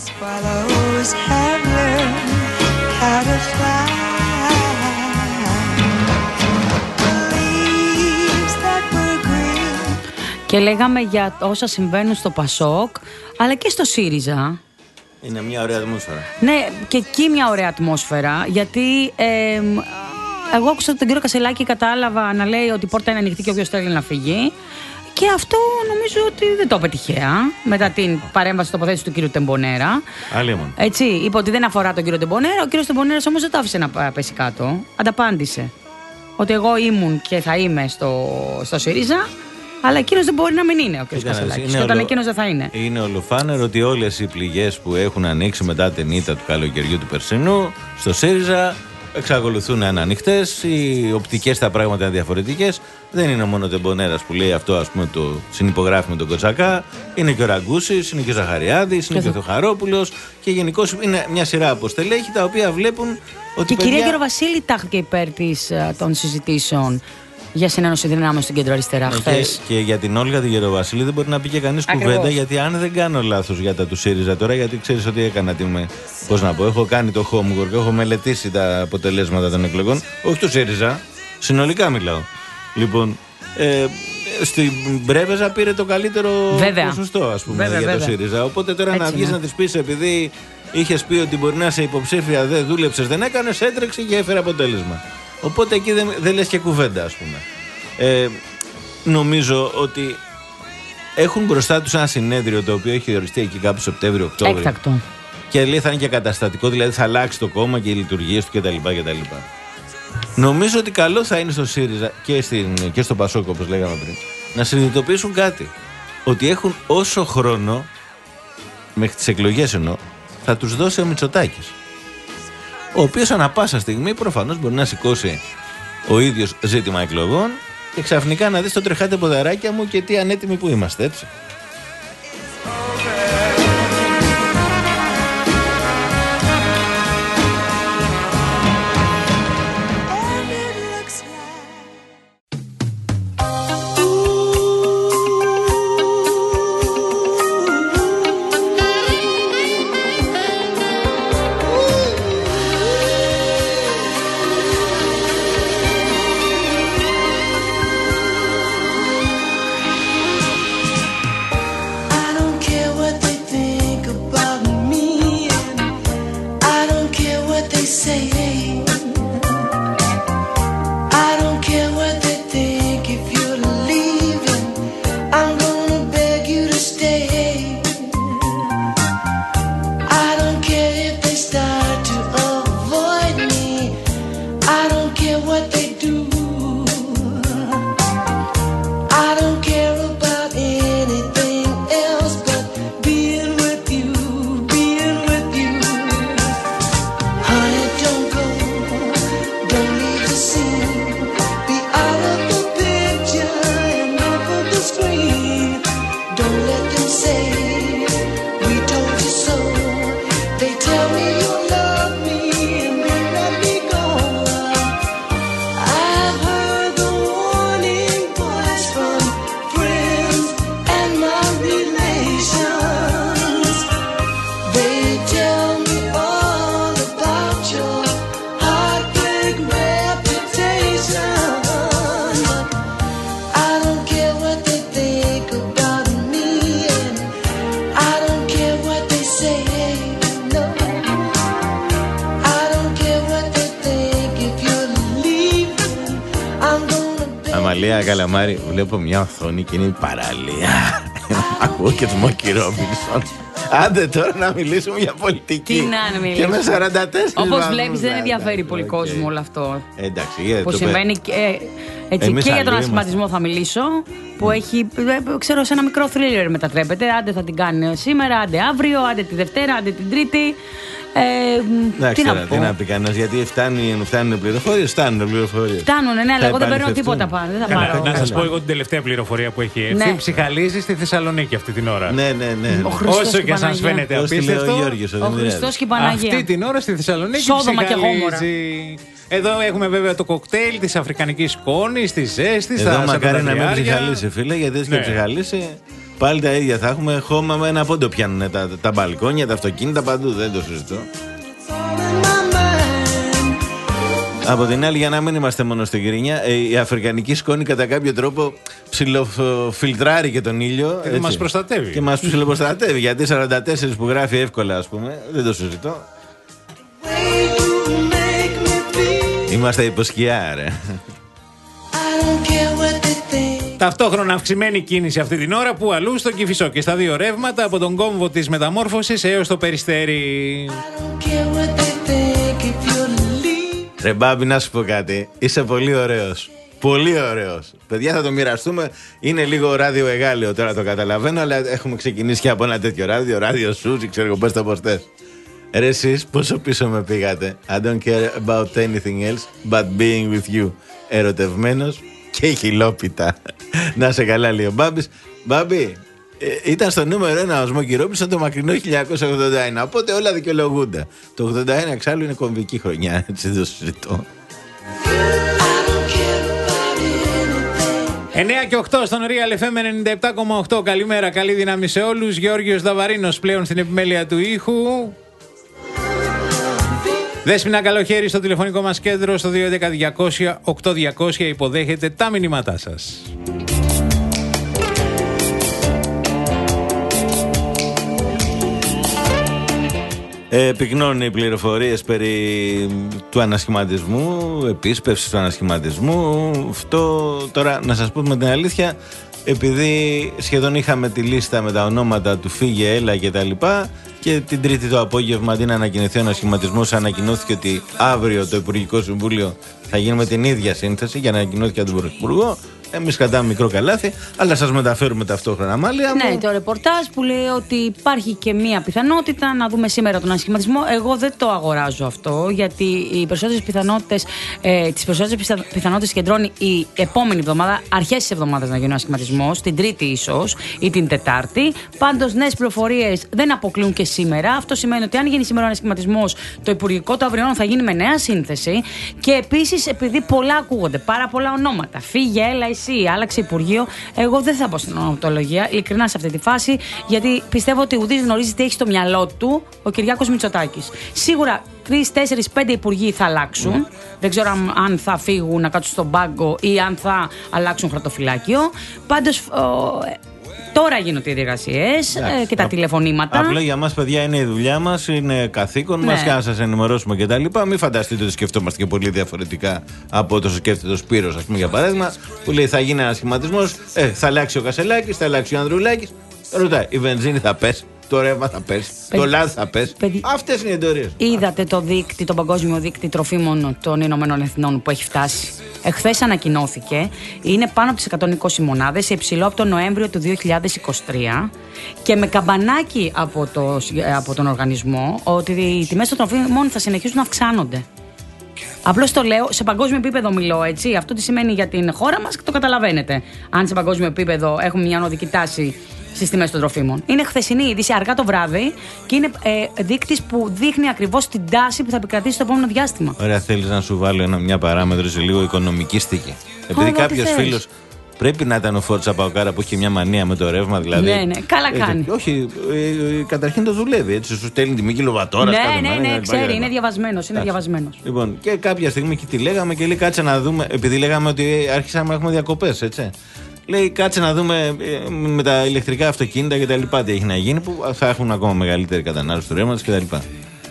Speaker 4: Και λέγαμε για όσα συμβαίνουν στο Πασόκ, αλλά και στο ΣΥΡΙΖΑ.
Speaker 5: Είναι μια ωραία ατμόσφαιρα.
Speaker 4: Ναι, και εκεί μια ωραία ατμόσφαιρα, γιατί ε, εγώ άκουσα τον κύριο Κασελάκη, κατάλαβα να λέει ότι η πόρτα είναι ανοιχτή και όποιος θέλει να φύγει. Και αυτό νομίζω ότι δεν το είπε τυχαία, μετά την παρέμβαση τοποθέτηση του κύριου Τεμπονέρα.
Speaker 5: Αλλήμον.
Speaker 4: Έτσι, είπε ότι δεν αφορά τον κύριο Τεμπονέρα. Ο κύριος Τεμπονέρας όμως δεν το άφησε να πέσει κάτω. Ανταπάντησε. Ότι εγώ ήμουν και θα είμαι στο, στο ΣΥΡΙΖΑ. Αλλά εκείνος δεν μπορεί να μην είναι ο κ. Κασελάκης. Και όταν ολο... εκείνος δεν θα είναι.
Speaker 5: Είναι ολοφάνερο ότι όλες οι πληγές που έχουν ανοίξει μετά την ήττα του καλοκαιριού του περσινού στο ΣΥΡΙΖΑ εξακολουθούν να είναι ανοιχτές. Οι οπτικές στα πράγματα είναι διαφορετικές. Δεν είναι μόνο ο Τεμπονέρας που λέει αυτό, ας πούμε, το συνυπογράφει με τον Κοτσακά. Είναι και ο Ραγκούσης, είναι και ο Ζαχαριάδης, είναι και ο Θεοχαρόπουλος. Και γενικώς είναι μια σειρά από στελέχη τα οποία βλέπουν ότι.
Speaker 4: Και η
Speaker 5: παιδιά...
Speaker 4: κυρία Γεροβασίλη τάχθηκε υπέρ της, των συζητήσεων για συνένωση δυνάμεων στην κεντροαριστερά χθες.
Speaker 5: Και, και για την Όλγα τη Γεροβασίλη δεν μπορεί να πει και κανείς κουβέντα, γιατί αν δεν κάνω λάθος για τα του ΣΥΡΙΖΑ τώρα, γιατί ξέρεις ότι έκανα τι με. Πώς να πω, έχω κάνει το homework, έχω μελετήσει τα αποτελέσματα των εκλογών. Όχι του ΣΥΡΙΖΑ, συνολικά μιλάω. Λοιπόν, ε, στην Μπρέβεζα πήρε το καλύτερο βέβαια. ποσοστό, ας πούμε, βέβαια, για βέβαια. το ΣΥΡΙΖΑ. Οπότε τώρα έτσι να βγεις να της πεις, επειδή είχες πει ότι μπορεί να είσαι υποψήφια, δεν δούλεψες, δεν έκανες, έτρεξε και έφερε αποτέλεσμα. Οπότε εκεί δεν, δεν λες και κουβέντα, ας πούμε. Ε, νομίζω ότι έχουν μπροστά τους ένα συνέδριο το οποίο έχει οριστεί εκεί κάπου Σεπτέμβριο-Οκτώβριο.
Speaker 4: Έκτακτο.
Speaker 5: Και λέει θα είναι και καταστατικό, δηλαδή θα αλλάξει το κόμμα και οι λειτουργίες του κτλ. κτλ. Νομίζω ότι καλό θα είναι στο ΣΥΡΙΖΑ και, στην, και στο ΠΑΣΟΚ, όπως λέγαμε πριν, να συνειδητοποιήσουν κάτι. Ότι έχουν όσο χρόνο, μέχρι τις εκλογές εννοώ, θα τους δώσει ο Μητσοτάκης. Ο οποίος ανά πάσα στιγμή προφανώς μπορεί να σηκώσει ο ίδιος ζήτημα εκλογών και ξαφνικά να δεις το τρεχάτε ποδαράκια μου και τι ανέτοιμοι που είμαστε, έτσι. Αμαλία Καλαμάρη, βλέπω μια οθόνη και είναι η παραλία. Ακούω και Σμόκι Ρόμπινσον. Άντε τώρα να μιλήσουμε για πολιτική.
Speaker 4: Τι να μιλήσουμε.
Speaker 5: Και με σαράντα τέσσερα.
Speaker 4: Όπως βλέπεις δεν ενδιαφέρει πολύ okay. κόσμο όλο αυτό.
Speaker 5: Εντάξει,
Speaker 4: που συμβαίνει και, έτσι, και για τον ασχηματισμό θα μιλήσω. Που έχει, ξέρω, σε ένα μικρό θρίλερ μετατρέπεται. Άντε θα την κάνει σήμερα, άντε αύριο, άντε τη Δευτέρα, άντε την Τρίτη. Ε,
Speaker 5: τι, να τι να πει κανένας, γιατί φτάνουν, φτάνουν πληροφορίες, φτάνουν πληροφορίες.
Speaker 4: Φτάνουν, ναι, αλλά εγώ δεν παίρνω τίποτα πάνω. Δεν θα πάρω.
Speaker 3: Να σας πω εγώ την τελευταία πληροφορία που έχει έρθει. Ναι. Ψυχαλίζει στη Θεσσαλονίκη αυτή την ώρα.
Speaker 5: Ναι, ναι, ναι.
Speaker 3: Όσο και σας φαίνεται απίστευτο.
Speaker 4: Ο Χριστός και η Παναγία.
Speaker 3: Αυτή την ώρα στη Θεσσαλονίκη
Speaker 4: Σόδομα και Γόμορα.
Speaker 3: Εδώ έχουμε βέβαια το κοκτέιλ της αφρικανικής σκόνης, της ζέστης.
Speaker 5: Εδώ μακάρι να μην ψυχαλίσει, φίλε, γιατί έτσι και ψυχαλίσει. Πάλι τα ίδια θα έχουμε, χώμα με ένα πόντο πιάνουν τα, τα μπαλκόνια, τα αυτοκίνητα παντού, δεν το συζητώ. Από την άλλη, για να μην είμαστε μόνο στην Γκρίνια, η αφρικανική σκόνη κατά κάποιο τρόπο ψιλοφιλτράρει και τον ήλιο.
Speaker 3: Και μας προστατεύει.
Speaker 5: Και μας ψιλοπροστατεύει, γιατί σαράντα τέσσερα που γράφει εύκολα, ας πούμε, δεν το συζητώ. Είμαστε υποσκιά, ρε.
Speaker 3: Ταυτόχρονα αυξημένη κίνηση αυτή την ώρα που αλλού στο Κηφισό και στα δύο ρεύματα από τον κόμβο της Μεταμόρφωσης έως το Περιστέρι.
Speaker 5: Ρε Μπάμπη, να σου πω κάτι. Είσαι πολύ ωραίος. Πολύ ωραίος. Παιδιά, θα το μοιραστούμε. Είναι λίγο ράδιο εγάλιο τώρα, το καταλαβαίνω, αλλά έχουμε ξεκινήσει και από ένα τέτοιο ράδιο. Ράδιο Σούζι, ξέρω εγώ, πες το πώς θες. Ρε εσείς πόσο πίσω με πήγατε. I don't care about anything else but being with you. Ερωτευμένος και χιλόπιτα. Να σε καλά, λέει ο Μπάμπης. Μπάμπη, ε, ήταν στο νούμερο ένα ο Σμόκι Ρόμπινσον το μακρινό χίλια εννιακόσια ογδόντα ένα. Οπότε όλα δικαιολογούνται. Το ογδόντα ένα εξάλλου είναι κομβική χρονιά. Έτσι δεν το συζητώ.
Speaker 3: εννιά και οκτώ στον Real εφ εμ ενενήντα επτά κόμμα οκτώ. Καλημέρα, καλή δύναμη σε όλους. Γεώργιος Δαβαρίνος πλέον στην επιμέλεια του ήχου. Δέσποινα Καλοχέρη στο τηλεφωνικό μας κέντρο στο δύο έντεκα διακόσια οκτώ διακόσια υποδέχεται τα μηνύματά σας.
Speaker 5: Ε, πυκνώνουν οι πληροφορίες περί του ανασχηματισμού, επίσπευσης του ανασχηματισμού. Αυτό τώρα να σας πούμε την αλήθεια, επειδή σχεδόν είχαμε τη λίστα με τα ονόματα του φύγε, έλα και τα λοιπά, και την Τρίτη το απόγευμα αντί να ανακοινωθεί ο ανασχηματισμός ανακοινώθηκε ότι αύριο το Υπουργικό Συμβούλιο θα γίνει με την ίδια σύνθεση για να ανακοινώθηκε από τον Πρωθυπουργό. Εμείς κρατάμε μικρό καλάθι, αλλά σας μεταφέρουμε ταυτόχρονα, Αμάλια.
Speaker 4: Ναι, το ρεπορτάζ που λέει ότι υπάρχει και μία πιθανότητα να δούμε σήμερα τον ανασχηματισμό. Εγώ δεν το αγοράζω αυτό, γιατί οι περισσότερες πιθανότητες, ε, τις περισσότερες πιθανότητες κεντρώνει η επόμενη εβδομάδα, αρχές της εβδομάδας να γίνει ο ανασχηματισμός, την Τρίτη ίσως ή την Τετάρτη. Πάντως, νέες πληροφορίες δεν αποκλείουν και σήμερα. Αυτό σημαίνει ότι αν γίνει σήμερα ο ανασχηματισμός, το Υπουργικό το αυριανό θα γίνει με νέα σύνθεση. Και επίσης, επειδή πολλά ακούγονται, πάρα πολλά ονόματα, φύγε, έλα, εσύ, άλλαξε Υπουργείο. Εγώ δεν θα πω στην ονοματολογία, ειλικρινά σε αυτή τη φάση, γιατί πιστεύω ότι ουδής γνωρίζει τι έχει στο μυαλό του ο Κυριάκος Μητσοτάκης. Σίγουρα τρεις, τέσσερις, πέντε υπουργοί θα αλλάξουν. Mm. Δεν ξέρω αν, αν θα φύγουν να κάτσουν στον πάγκο ή αν θα αλλάξουν χαρτοφυλάκιο. Πάντως. Ο, Τώρα γίνονται οι διεργασίες ε, και τα
Speaker 5: Α,
Speaker 4: τηλεφωνήματα.
Speaker 5: Απλά για μας, παιδιά, είναι η δουλειά μας, είναι καθήκον ναι. μας και να σας ενημερώσουμε κτλ. Μην φανταστείτε ότι σκεφτόμαστε και πολύ διαφορετικά από όσο σκέφτεται ο Σπύρος, ας πούμε, για παράδειγμα, που λέει θα γίνει ένας σχηματισμός, ε, θα αλλάξει ο Κασελάκης, θα αλλάξει ο Ανδρουλάκης. Ρωτάει, η βενζίνη θα πέσει, το ρεύμα θα πέσει, Παιδι... το λάδι θα πέσει. Παιδι... Αυτές είναι οι εντορίες.
Speaker 4: Είδατε το δίκτυο, τον παγκόσμιο δίκτυο τροφίμων των Ηνωμένων Εθνών που έχει φτάσει. Εχθές ανακοινώθηκε, είναι πάνω από τις εκατόν είκοσι μονάδες, σε υψηλό από τον Νοέμβριο του δύο χιλιάδες είκοσι τρία και με καμπανάκι από, το, από τον οργανισμό ότι οι τιμές των τροφίμων θα συνεχίσουν να αυξάνονται. Απλώς το λέω, σε παγκόσμιο επίπεδο μιλώ, έτσι. Αυτό τι σημαίνει για την χώρα μας και το καταλαβαίνετε. Αν σε παγκόσμιο επίπεδο έχουμε μια ανωδική τάση στις τιμές των τροφίμων. Είναι χθεσινή είδηση, αργά το βράδυ, και είναι ε, δείκτης που δείχνει ακριβώς την τάση που θα επικρατήσει στο επόμενο διάστημα.
Speaker 5: Ωραία, θέλεις να σου βάλω ένα, μια παράμετρο σε λίγο οικονομική-στική. Επειδή κάποιος φίλος. Πρέπει να ήταν ο Φόρτσα Παοκάρα που έχει μια μανία με το ρεύμα, δηλαδή.
Speaker 4: Ναι, ναι, καλά κάνει.
Speaker 5: Ε, όχι, ε, ε, καταρχήν το δουλεύει. Έτσι, σου στέλνει τιμή κιλοβατόρα.
Speaker 4: Ναι, ναι, ναι, ναι, ξέρει, είναι διαβασμένος. Είναι διαβασμένος.
Speaker 5: Λοιπόν, και κάποια στιγμή και τη λέγαμε και λέει κάτσε να δούμε, επειδή λέγαμε ότι άρχισαμε να έχουμε διακοπές, έτσι. Λέει κάτσε να δούμε ε, με τα ηλεκτρικά αυτοκίνητα και τα λοιπά τι έχει να γίνει, που θα έχουν ακόμα μεγαλύτερη κατανάλωση του ρεύματος και τα λοιπά.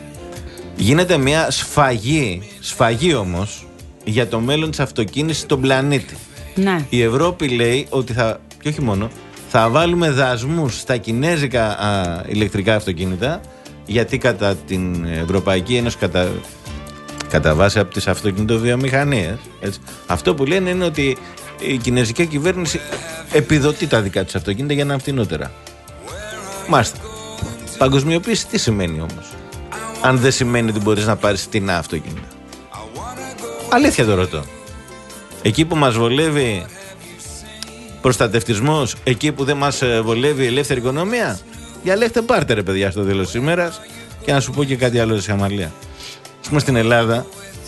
Speaker 5: Γίνεται μια σφαγή, σφαγή όμως, για το μέλλον της αυτοκίνησης στον πλανήτη.
Speaker 4: Ναι.
Speaker 5: Η Ευρώπη λέει ότι θα, και όχι μόνο, θα βάλουμε δασμούς στα κινέζικα α, ηλεκτρικά αυτοκίνητα, γιατί κατά την Ευρωπαϊκή Ένωση, κατά, κατά βάση από τις αυτοκινητοβιομηχανίες, έτσι, αυτό που λένε είναι ότι η κινέζικη κυβέρνηση επιδοτεί τα δικά της αυτοκίνητα για να είναι φτηνότερα. Μάλιστα. Παγκοσμιοποίηση τι σημαίνει όμως, αν δεν σημαίνει ότι μπορείς να πάρεις φτηνά αυτοκίνητα? Αλήθεια το ρωτώ. Εκεί που μας βολεύει προστατευτισμός, εκεί που δεν μας βολεύει η ελεύθερη οικονομία, διαλέξτε πάρτε ρε παιδιά στο τέλος της ημέρας. Και να σου πω και κάτι άλλο στη Αμαλία. Ας πούμε στην Ελλάδα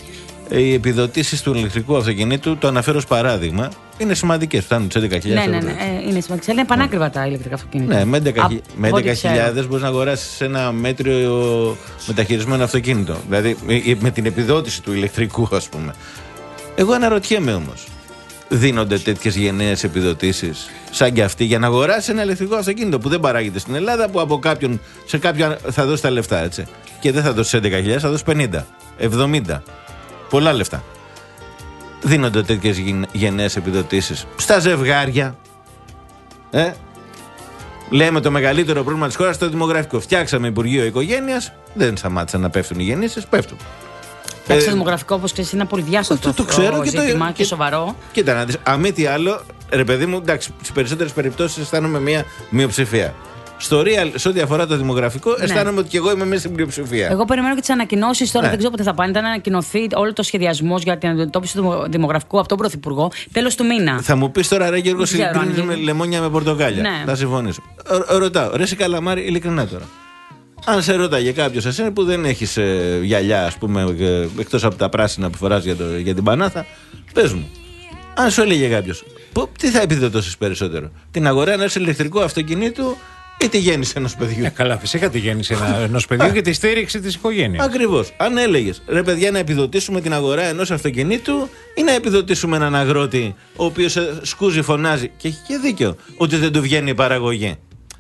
Speaker 5: οι επιδοτήσεις του ηλεκτρικού αυτοκινήτου, το αναφέρω ως παράδειγμα, είναι σημαντικές, φτάνουν τις έντεκα χιλιάδες
Speaker 4: ναι,
Speaker 5: ευρώ.
Speaker 4: ναι, ναι, είναι σημαντικές, είναι πανάκριβα τα ηλεκτρικά αυτοκίνητα.
Speaker 5: Ναι, με έντεκα χιλιάδες μπορείς να αγοράσεις ένα μέτριο μεταχειρισμένο αυτοκίνητο. Δηλαδή με την επιδότηση του ηλεκτρικού, ας πούμε. Εγώ αναρωτιέμαι όμως, δίνονται τέτοιες γενναίες επιδοτήσεις σαν και αυτή για να αγοράσει ένα ηλεκτρικό αυτοκίνητο που δεν παράγεται στην Ελλάδα, που από κάποιον σε κάποιον θα δώσει τα λεφτά, έτσι. Και δεν θα δώσει έντεκα χιλιάδες, θα δώσει πενήντα, εβδομήντα. Πολλά λεφτά. Δίνονται τέτοιες γενναίες επιδοτήσεις στα ζευγάρια. Ε? Λέμε το μεγαλύτερο πρόβλημα της χώρας το δημογραφικό. Φτιάξαμε Υπουργείο Οικογένειας, δεν σταμάτησαν να πέφτουν οι γεννήσεις, πέφτουν.
Speaker 4: Εντάξει, το δημογραφικό, όπως ξέρεις, είναι πολύ διάστατο.
Speaker 5: Το, το ξέρω
Speaker 4: και, ζήτημα,
Speaker 5: το,
Speaker 4: και σοβαρό.
Speaker 5: Κοίτα να δεις, αν τι άλλο, ρε παιδί μου, εντάξει, στις περισσότερες περιπτώσεις αισθάνομαι μια μειοψηφία. Στο real, σε ό,τι αφορά το δημογραφικό, ναι, αισθάνομαι ότι και εγώ είμαι μέσα στην πλειοψηφία.
Speaker 4: Εγώ περιμένω και τις ανακοινώσεις τώρα,
Speaker 5: ναι,
Speaker 4: δεν ξέρω πότε θα πάνε. Ήταν να ανακοινωθεί όλο το σχεδιασμός για την αντιμετώπιση του δημογραφικού από τον Πρωθυπουργό τέλος του μήνα.
Speaker 5: Θα μου πεις τώρα, ρε Γιώργο, συγκρίνεις με λεμόνια με πορτοκάλια. Ναι. Θα συμφωνήσω. Ρω, ρωτάω, ρε Καλαμάρη, ειλικρινά τώρα. Αν σε ρώταγε κάποιος εσένα που δεν έχεις ε, γυαλιά, ας πούμε, ε, εκτός από τα πράσινα που φοράς για, το, για την πανάθα, πες μου, αν σου έλεγε κάποιος, τι θα επιδοτώσεις περισσότερο, την αγορά ενός ηλεκτρικού αυτοκινήτου ή τη γέννηση ενός παιδιού?
Speaker 3: Ε, καλά, φυσικά τη γέννηση ενός παιδιού και τη στήριξη της οικογένειας.
Speaker 5: Ακριβώς. Αν έλεγες, ρε παιδιά, να επιδοτήσουμε την αγορά ενός αυτοκινήτου ή να επιδοτήσουμε έναν αγρότη ο οποίος σκούζει, φωνάζει, και έχει και δίκιο, ότι δεν του βγαίνει η παραγωγή.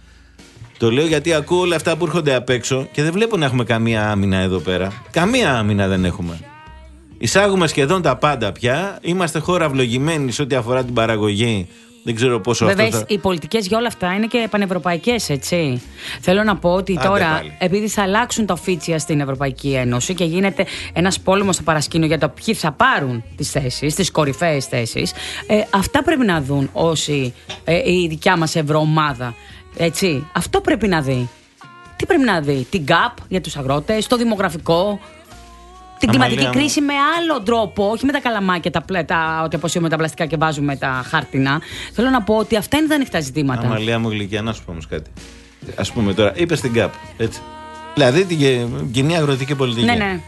Speaker 5: Το λέω γιατί ακούω όλα αυτά που έρχονται απ' έξω και δεν βλέπω να έχουμε καμία άμυνα εδώ πέρα. Καμία άμυνα δεν έχουμε. Εισάγουμε σχεδόν τα πάντα πια. Είμαστε χώρα ευλογημένη σε ό,τι αφορά την παραγωγή. Δεν ξέρω πόσο
Speaker 4: Βέβαια,
Speaker 5: αυτό θα...
Speaker 4: οι πολιτικές για όλα αυτά είναι και πανευρωπαϊκές, έτσι. Θέλω να πω ότι Άντε τώρα, πάλι. επειδή θα αλλάξουν τα οφίτσια στην Ευρωπαϊκή Ένωση και γίνεται ένας πόλεμος στο παρασκήνιο για το ποιοι θα πάρουν τις θέσεις, τις κορυφαίες θέσεις, ε, αυτά πρέπει να δουν όσοι, ε, η δικιά μας ευρωομάδα. Έτσι, αυτό πρέπει να δει. Τι πρέπει να δει, την γκάπ για τους αγρότες, το δημογραφικό, την Αμαλία κλιματική μου. κρίση με άλλο τρόπο, όχι με τα καλαμάκια, τα, τα, ότι αποσύουμε τα πλαστικά και βάζουμε τα χάρτινα. Θέλω να πω ότι αυτά είναι τα ανοιχτά ζητήματα.
Speaker 5: Αμαλία μου γλυκιά, να σου πω όμως κάτι. Ας πούμε τώρα, είπες την γκάπ, έτσι. Δηλαδή την κοινή αγροτική πολιτική.
Speaker 4: Ναι, ναι.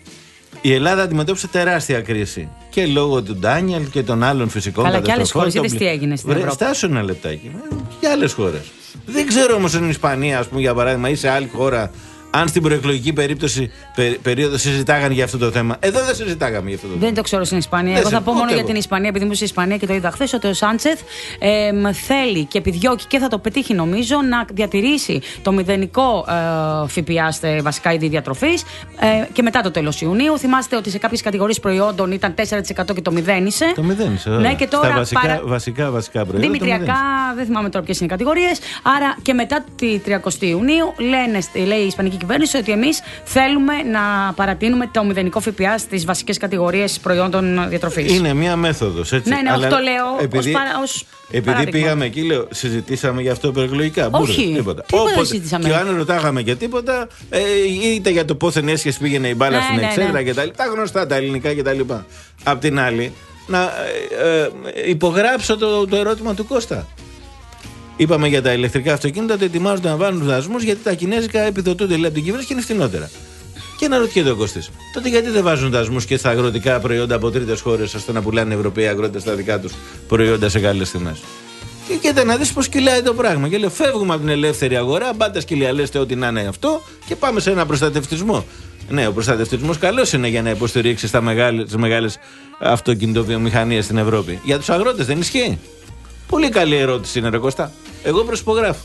Speaker 5: Η Ελλάδα αντιμετώπισε τεράστια κρίση. Και λόγω του Ντάνιελ και των άλλων φυσικών
Speaker 4: καταστροφών. Αλλά και άλλες χώρες,
Speaker 5: είδες
Speaker 4: τι έγινε στην Ευρώπη.
Speaker 5: Στάσου ένα λεπτάκι. Και άλλες χώρες. Δεν ξέρω όμως στην Ισπανία, ας πούμε, για παράδειγμα, ή σε άλλη χώρα, αν στην προεκλογική περίπτωση, πε, περίοδο συζητάγανε για αυτό το θέμα. Εδώ δεν συζητάγαμε για αυτό το θέμα.
Speaker 4: Δεν το ξέρω στην Ισπανία. Εγώ θα πω μόνο εγώ. για την Ισπανία, επειδή ήμουν στην Ισπανία και το είδα χθες, ότι ο Σάντσεθ ε, θέλει και επιδιώκει και θα το πετύχει, νομίζω, να διατηρήσει το μηδενικό ε, ΦΠΑ στα βασικά είδη διατροφής ε, και μετά το τέλος Ιουνίου. Θυμάστε ότι σε κάποιες κατηγορίες προϊόντων ήταν τέσσερα τοις εκατό και το μηδένισε.
Speaker 5: Το μηδένισε.
Speaker 4: Ναι, και τώρα
Speaker 5: στα βασικά,
Speaker 4: παρα...
Speaker 5: βασικά, βασικά προϊόντα.
Speaker 4: Δημητριακά, δεν θυμάμαι τώρα ποιες είναι οι κατηγορίες. Άρα και μετά τη τριαντοστή Ιουνίου λένε, λέει η Ισπανική κυβέρνηση ότι εμείς θέλουμε να παρατείνουμε το μηδενικό ΦΠΑ στις βασικές κατηγορίες προϊόντων διατροφής.
Speaker 5: Είναι μία μέθοδος, έτσι.
Speaker 4: Ναι, ναι,
Speaker 5: αλλά
Speaker 4: αυτό λέω
Speaker 5: επειδή, ως,
Speaker 4: παρα, ως
Speaker 5: επειδή
Speaker 4: παράδειγμα.
Speaker 5: πήγαμε εκεί, λέω, συζητήσαμε για αυτό προεκλογικά.
Speaker 4: Όχι,
Speaker 5: Μπούρε, τίποτα.
Speaker 4: τίποτα
Speaker 5: Όποτε,
Speaker 4: συζητήσαμε.
Speaker 5: Και αν ρωτάγαμε για τίποτα, ε, είτε για το πόθεν έσχεση πήγαινε η μπάλα
Speaker 4: ναι,
Speaker 5: στην
Speaker 4: ναι,
Speaker 5: εξέδρα
Speaker 4: ναι.
Speaker 5: κτλ. Τα γνωστά, τα ελληνικά κτλ. Απ' την άλλη, να ε, ε, υπογράψω το, το ερώτημα του Κώστα. Είπαμε για τα ηλεκτρικά αυτοκίνητα ότι ετοιμάζονται να βάλουν δασμούς γιατί τα κινέζικα επιδοτούνται από την κυβέρνηση και είναι φθηνότερα. Και να ρωτιέται ο Κωστής, τότε γιατί δεν βάζουν δασμούς και στα αγροτικά προϊόντα από τρίτες χώρες ώστε να πουλάνε Ευρωπαίοι αγρότες τα δικά τους προϊόντα σε καλές τιμές? Και κοίτα να δεις πως κυλάει το πράγμα. Και λέω, φεύγουμε από την ελεύθερη αγορά, μπάντα σκυλιαλέστε ό,τι να είναι αυτό και πάμε σε ένα προστατευτισμό. Ναι, ο προστατευτισμός καλός είναι για να υποστηρίξει τις μεγάλες αυτοκινητοβιομηχανίες στην Ευρώπη. Για τους αγρότες δεν ισχύει? Πολύ καλή ερώτηση είναι, ρε Κώστα. Εγώ προσπογράφω.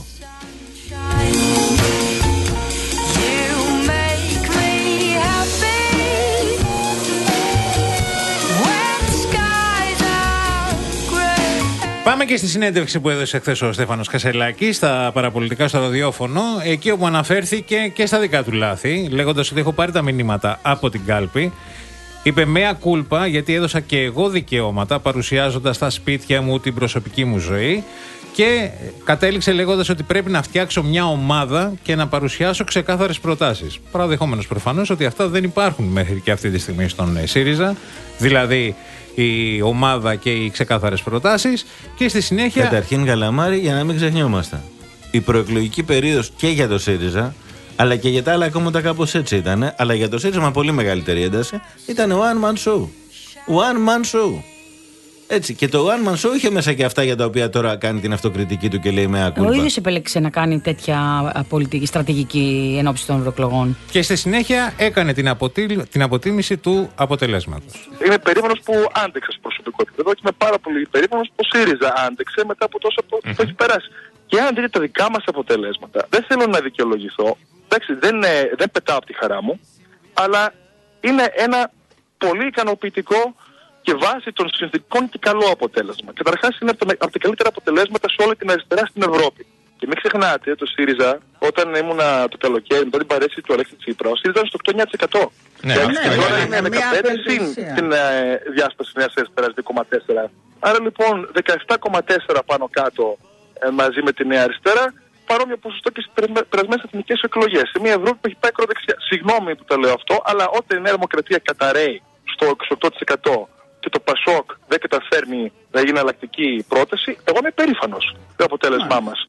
Speaker 3: Πάμε και στη συνέντευξη που έδωσε χθες ο Στέφανος Κασελάκης στα παραπολιτικά στο ραδιόφωνο, εκεί όπου αναφέρθηκε και στα δικά του λάθη, λέγοντας ότι έχω πάρει τα μηνύματα από την κάλπη. Είπε μέα κούλπα γιατί έδωσα και εγώ δικαιώματα παρουσιάζοντας στα σπίτια μου την προσωπική μου ζωή, και κατέληξε λέγοντας ότι πρέπει να φτιάξω μια ομάδα και να παρουσιάσω ξεκάθαρες προτάσεις. Παραδεχόμενος προφανώς ότι αυτά δεν υπάρχουν μέχρι και αυτή τη στιγμή στον ΣΥΡΙΖΑ, δηλαδή η ομάδα και οι ξεκάθαρες προτάσεις, και στη συνέχεια...
Speaker 5: Καταρχήν, Καλαμάρη, για να μην ξεχνιόμαστε, η προεκλογική περίοδος και για το ΣΥΡΙΖΑ, αλλά και για τα άλλα κόμματα κάπως έτσι ήταν, αλλά για το ΣΥΡΙΖΑ με πολύ μεγαλύτερη ένταση, ήταν one man show. One man show. Έτσι. Και το one man show είχε μέσα και αυτά για τα οποία τώρα κάνει την αυτοκριτική του και λέει με άκουλπα.
Speaker 4: Ο ίδιος επέλεξε να κάνει τέτοια πολιτική στρατηγική ενόψει των ευρωεκλογών.
Speaker 3: Και στη συνέχεια έκανε την, αποτί... την αποτίμηση του αποτελέσματος.
Speaker 15: Είμαι περήφανος που άντεξα στο προσωπικό επίπεδο και είμαι πάρα πολύ περήφανος που ΣΥΡΙΖΑ άντεξε μετά από τόσο που mm-hmm. έχει περάσει. Και αν δείτε τα δικά μας αποτελέσματα, δεν θέλω να δικαιολογηθώ. Εντάξει, δεν, δεν πετάω από τη χαρά μου, αλλά είναι ένα πολύ ικανοποιητικό και βάσει των συνθηκών και καλό αποτέλεσμα. Καταρχάς είναι από τα, από τα καλύτερα αποτελέσματα σε όλη την αριστερά στην Ευρώπη. Και μην ξεχνάτε, το ΣΥΡΙΖΑ, όταν ήμουν το καλοκαίρι μετά την παρέτηση του Αλέξη Τσίπρα, ο ΣΥΡΙΖΑ ήταν στο οκτώ εννιά τοις εκατό. Ναι, και ναι, τώρα ναι, είναι δεκαπέντε τοις εκατό συν την ε, διάσπαση Νέας Αριστεράς δύο κόμμα τέσσερα. Άρα λοιπόν δεκαεπτά κόμμα τέσσερα πάνω κάτω ε, μαζί με τη Νέα Αριστερά, παρόμοιο ποσοστό και στις περασμένες εθνικές εκλογές. Σε μια Ευρώπη που έχει πάει ακροδεξιά. Συγγνώμη που το λέω αυτό, αλλά όταν η Νέα Δημοκρατία καταραίει στο είκοσι οκτώ τοις εκατό και το Πασόκ δεν καταφέρνει να γίνει αλλακτική πρόταση, εγώ είμαι περήφανος το αποτέλεσμά μας.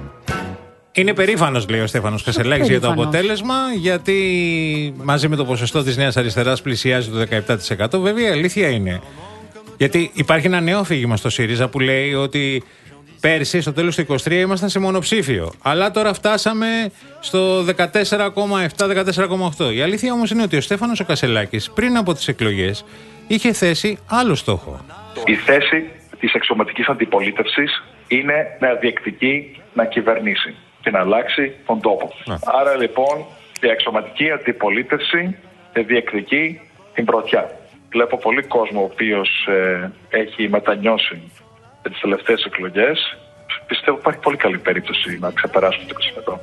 Speaker 3: Είναι περήφανος, λέει ο Στέφανος Κασελάκης, για το αποτέλεσμα, γιατί μαζί με το ποσοστό της Νέας Αριστεράς πλησιάζει το δεκαεπτά τοις εκατό. Βέβαια, η αλήθεια είναι. Γιατί υπάρχει ένα νέο αφήγημα στο ΣΥΡΙΖΑ που λέει ότι πέρσι, στο τέλος του είκοσι τρία, ήμασταν σε μονοψήφιο. Αλλά τώρα φτάσαμε στο δεκατέσσερα κόμμα επτά με δεκατέσσερα κόμμα οκτώ. Η αλήθεια όμως είναι ότι ο Στέφανος ο Κασελάκης πριν από τις εκλογές είχε θέσει άλλο στόχο.
Speaker 16: Η θέση της εξωματικής αντιπολίτευσης είναι να διεκδικεί να κυβερνήσει και να αλλάξει τον τόπο. Να. Άρα λοιπόν η εξωματική αντιπολίτευση διεκδικεί την πρωτιά. Βλέπω πολύ κόσμο ο οποίος ε, έχει μετανιώσει τις τελευταίες εκλογές. Πιστεύω υπάρχει πολύ καλή περίπτωση να ξεπεράσουμε το είκοσι τοις εκατό.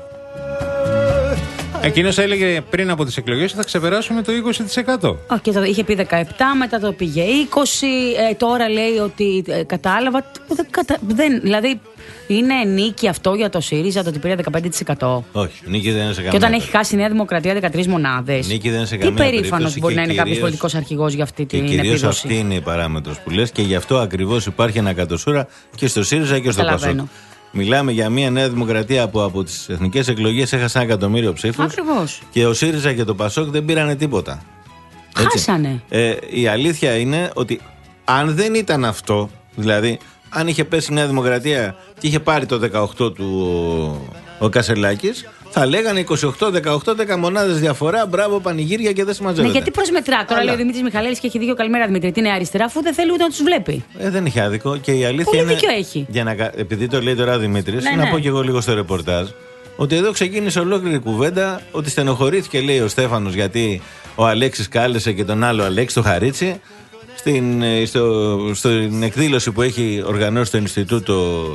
Speaker 3: Εκείνος έλεγε πριν από τις εκλογές ότι θα ξεπεράσουμε το είκοσι τοις εκατό.
Speaker 4: Oh, και το είχε πει δεκαεπτά, μετά το πήγε είκοσι, ε, τώρα λέει ότι ε, κατάλαβα. Δεν, κατα... δεν, δηλαδή είναι νίκη αυτό για το ΣΥΡΙΖΑ το ότι πήρε δεκαπέντε τοις εκατό.
Speaker 5: Όχι, νίκη δεν είναι σε καμία.
Speaker 4: Και όταν έχει χάσει η Νέα Δημοκρατία δεκατρείς μονάδες.
Speaker 5: Νίκη δεν είναι σε καμία.
Speaker 4: Τι περήφανος μπορεί να είναι κάποιος πολιτικός αρχηγός για αυτή την επίδοση. Και κυρίως
Speaker 5: αυτή είναι η παράμετρος που λες, και γι' αυτό ακριβώς υπάρχει ανακατοσούρα και στο ΣΥΡΙΖΑ και στο Πασόκ. Μιλάμε για μια Νέα Δημοκρατία που από τις εθνικές εκλογές έχασε ένα εκατομμύριο ψήφους.
Speaker 4: Ακριβώς.
Speaker 5: Και ο ΣΥΡΙΖΑ και το Πασόκ δεν πήρανε τίποτα. Έτσι.
Speaker 4: Χάσανε.
Speaker 5: Ε, η αλήθεια είναι ότι αν δεν ήταν αυτό, δηλαδή αν είχε πέσει η Νέα Δημοκρατία και είχε πάρει το δεκαοκτώ του ο, ο Κασελάκης, θα λέγανε είκοσι οκτώ δεκαοκτώ, δέκα μονάδες διαφορά, μπράβο, πανηγύρια και δεν συμμαζεύεται.
Speaker 4: Ναι, γιατί προσμετρά τώρα, αλλά... λέει ο Δημήτρης Μιχαλέλης και έχει δίκιο. Καλημέρα, Δημήτρη. Τι είναι αριστερά, αφού δεν θέλει ούτε να τους βλέπει.
Speaker 5: Ε, δεν έχει άδικο. Και η αλήθεια
Speaker 4: πολύ
Speaker 5: είναι.
Speaker 4: Δίκιο έχει.
Speaker 5: Για να, επειδή το λέει τώρα ο Δημήτρης, ναι, να ναι. πω και εγώ λίγο στο ρεπορτάζ, ότι εδώ ξεκίνησε ολόκληρη κουβέντα ότι στενοχωρήθηκε, λέει ο Στέφανος, γιατί ο Αλέξης κάλεσε και τον άλλο Αλέξη, το Χαρίτσι, στην, στο, στην εκδήλωση που έχει οργανώσει το Ινστιτούτο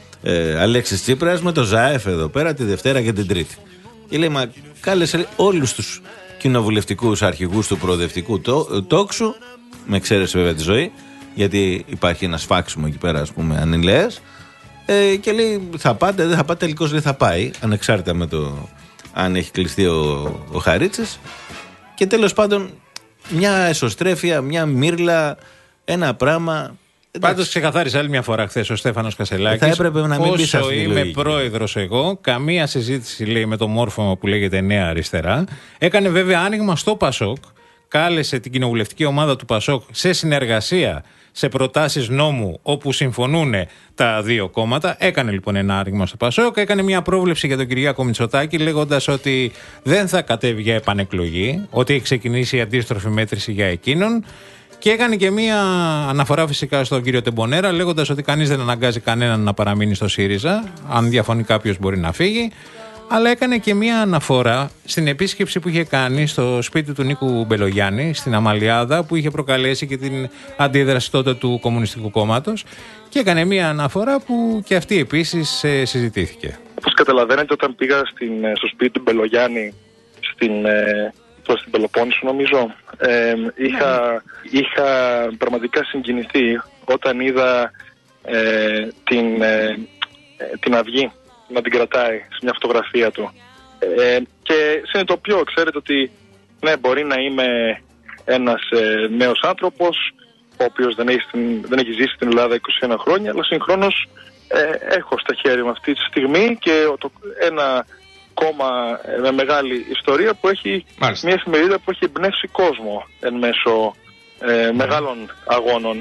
Speaker 5: ε, Αλέξης Τσίπρας με το ΖΑΕΦ εδώ πέρα τη Δευτέρα και την Τρίτη. Και λέει, μα κάλεσε όλους τους κοινοβουλευτικούς αρχηγούς του προοδευτικού τόξου, με εξαίρεση βέβαια τη ζωή, γιατί υπάρχει ένα σφάξιμο εκεί πέρα, ας πούμε, ανηλαίες, ε, και λέει, θα πάτε, δεν θα πάτε, τελικώς δεν θα πάει, ανεξάρτητα με το αν έχει κλειστεί ο, ο Χαρίτσης. Και τέλος πάντων, μια εσωστρέφεια, μια μύρλα, ένα πράγμα.
Speaker 3: Πάντως ξεκαθάρισε άλλη μια φορά χθες ο Στέφανος Κασελάκης.
Speaker 5: Θα έπρεπε να μην πεις
Speaker 3: όσο είμαι πρόεδρος εγώ, καμία συζήτηση, λέει, με το μόρφωμα που λέγεται Νέα Αριστερά. Έκανε βέβαια άνοιγμα στο Πασόκ. Κάλεσε την κοινοβουλευτική ομάδα του Πασόκ σε συνεργασία, σε προτάσεις νόμου όπου συμφωνούν τα δύο κόμματα. Έκανε λοιπόν ένα άνοιγμα στο Πασόκ. Έκανε μια πρόβλεψη για τον Κυριάκο Μητσοτάκη, λέγοντας ότι δεν θα κατέβει για επανεκλογή, ότι έχει ξεκινήσει η αντίστροφη μέτρηση για εκείνον. Και έκανε και μία αναφορά φυσικά στον κύριο Τεμπονέρα, λέγοντας ότι κανείς δεν αναγκάζει κανέναν να παραμείνει στο ΣΥΡΙΖΑ. Αν διαφωνεί κάποιος μπορεί να φύγει. αλλά έκανε και μία αναφορά στην επίσκεψη που είχε κάνει στο σπίτι του Νίκου Μπελογιάννη, στην Αμαλιάδα, που είχε προκαλέσει και την αντίδραση τότε του Κομμουνιστικού Κόμματος, και έκανε μία αναφορά που και αυτή επίσης ε, συζητήθηκε.
Speaker 15: Όπως καταλαβαίνετε, όταν πήγα στην, στο σπίτι του Μπελογιάννη στην, ε, στην Πελοπόννησο, νομίζω, ε, είχα, είχα πραγματικά συγκινηθεί όταν είδα ε, την, ε, την Αυγή να την κρατάει σε μια φωτογραφία του. Ε, και συνειδητοποιώ, ξέρετε, ότι ναι, μπορεί να είμαι ένας ε, νέος άνθρωπος, ο οποίος δεν έχει, δεν έχει ζήσει στην Ελλάδα είκοσι ένα χρόνια, αλλά συγχρόνως ε, έχω στα χέρια μου αυτή τη στιγμή και το, ένα κόμμα ε, με μεγάλη ιστορία που έχει, Μάλιστα. μια εφημερίδα που έχει εμπνεύσει κόσμο εν μέσω ε, μεγάλων αγώνων.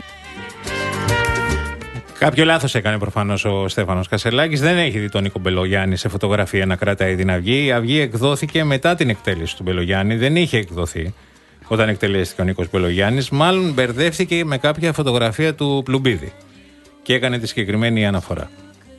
Speaker 3: Κάποιο λάθος έκανε προφανώς ο Στέφανος Κασελάκης. Δεν έχει δει τον Νίκο Μπελογιάννη σε φωτογραφία να κρατάει την Αυγή. Η Αυγή εκδόθηκε μετά την εκτέλεση του Μπελογιάννη. Δεν είχε εκδοθεί όταν εκτελέστηκε ο Νίκος Μπελογιάννης. Μάλλον μπερδεύτηκε με κάποια φωτογραφία του Πλουμπίδη και έκανε τη συγκεκριμένη αναφορά.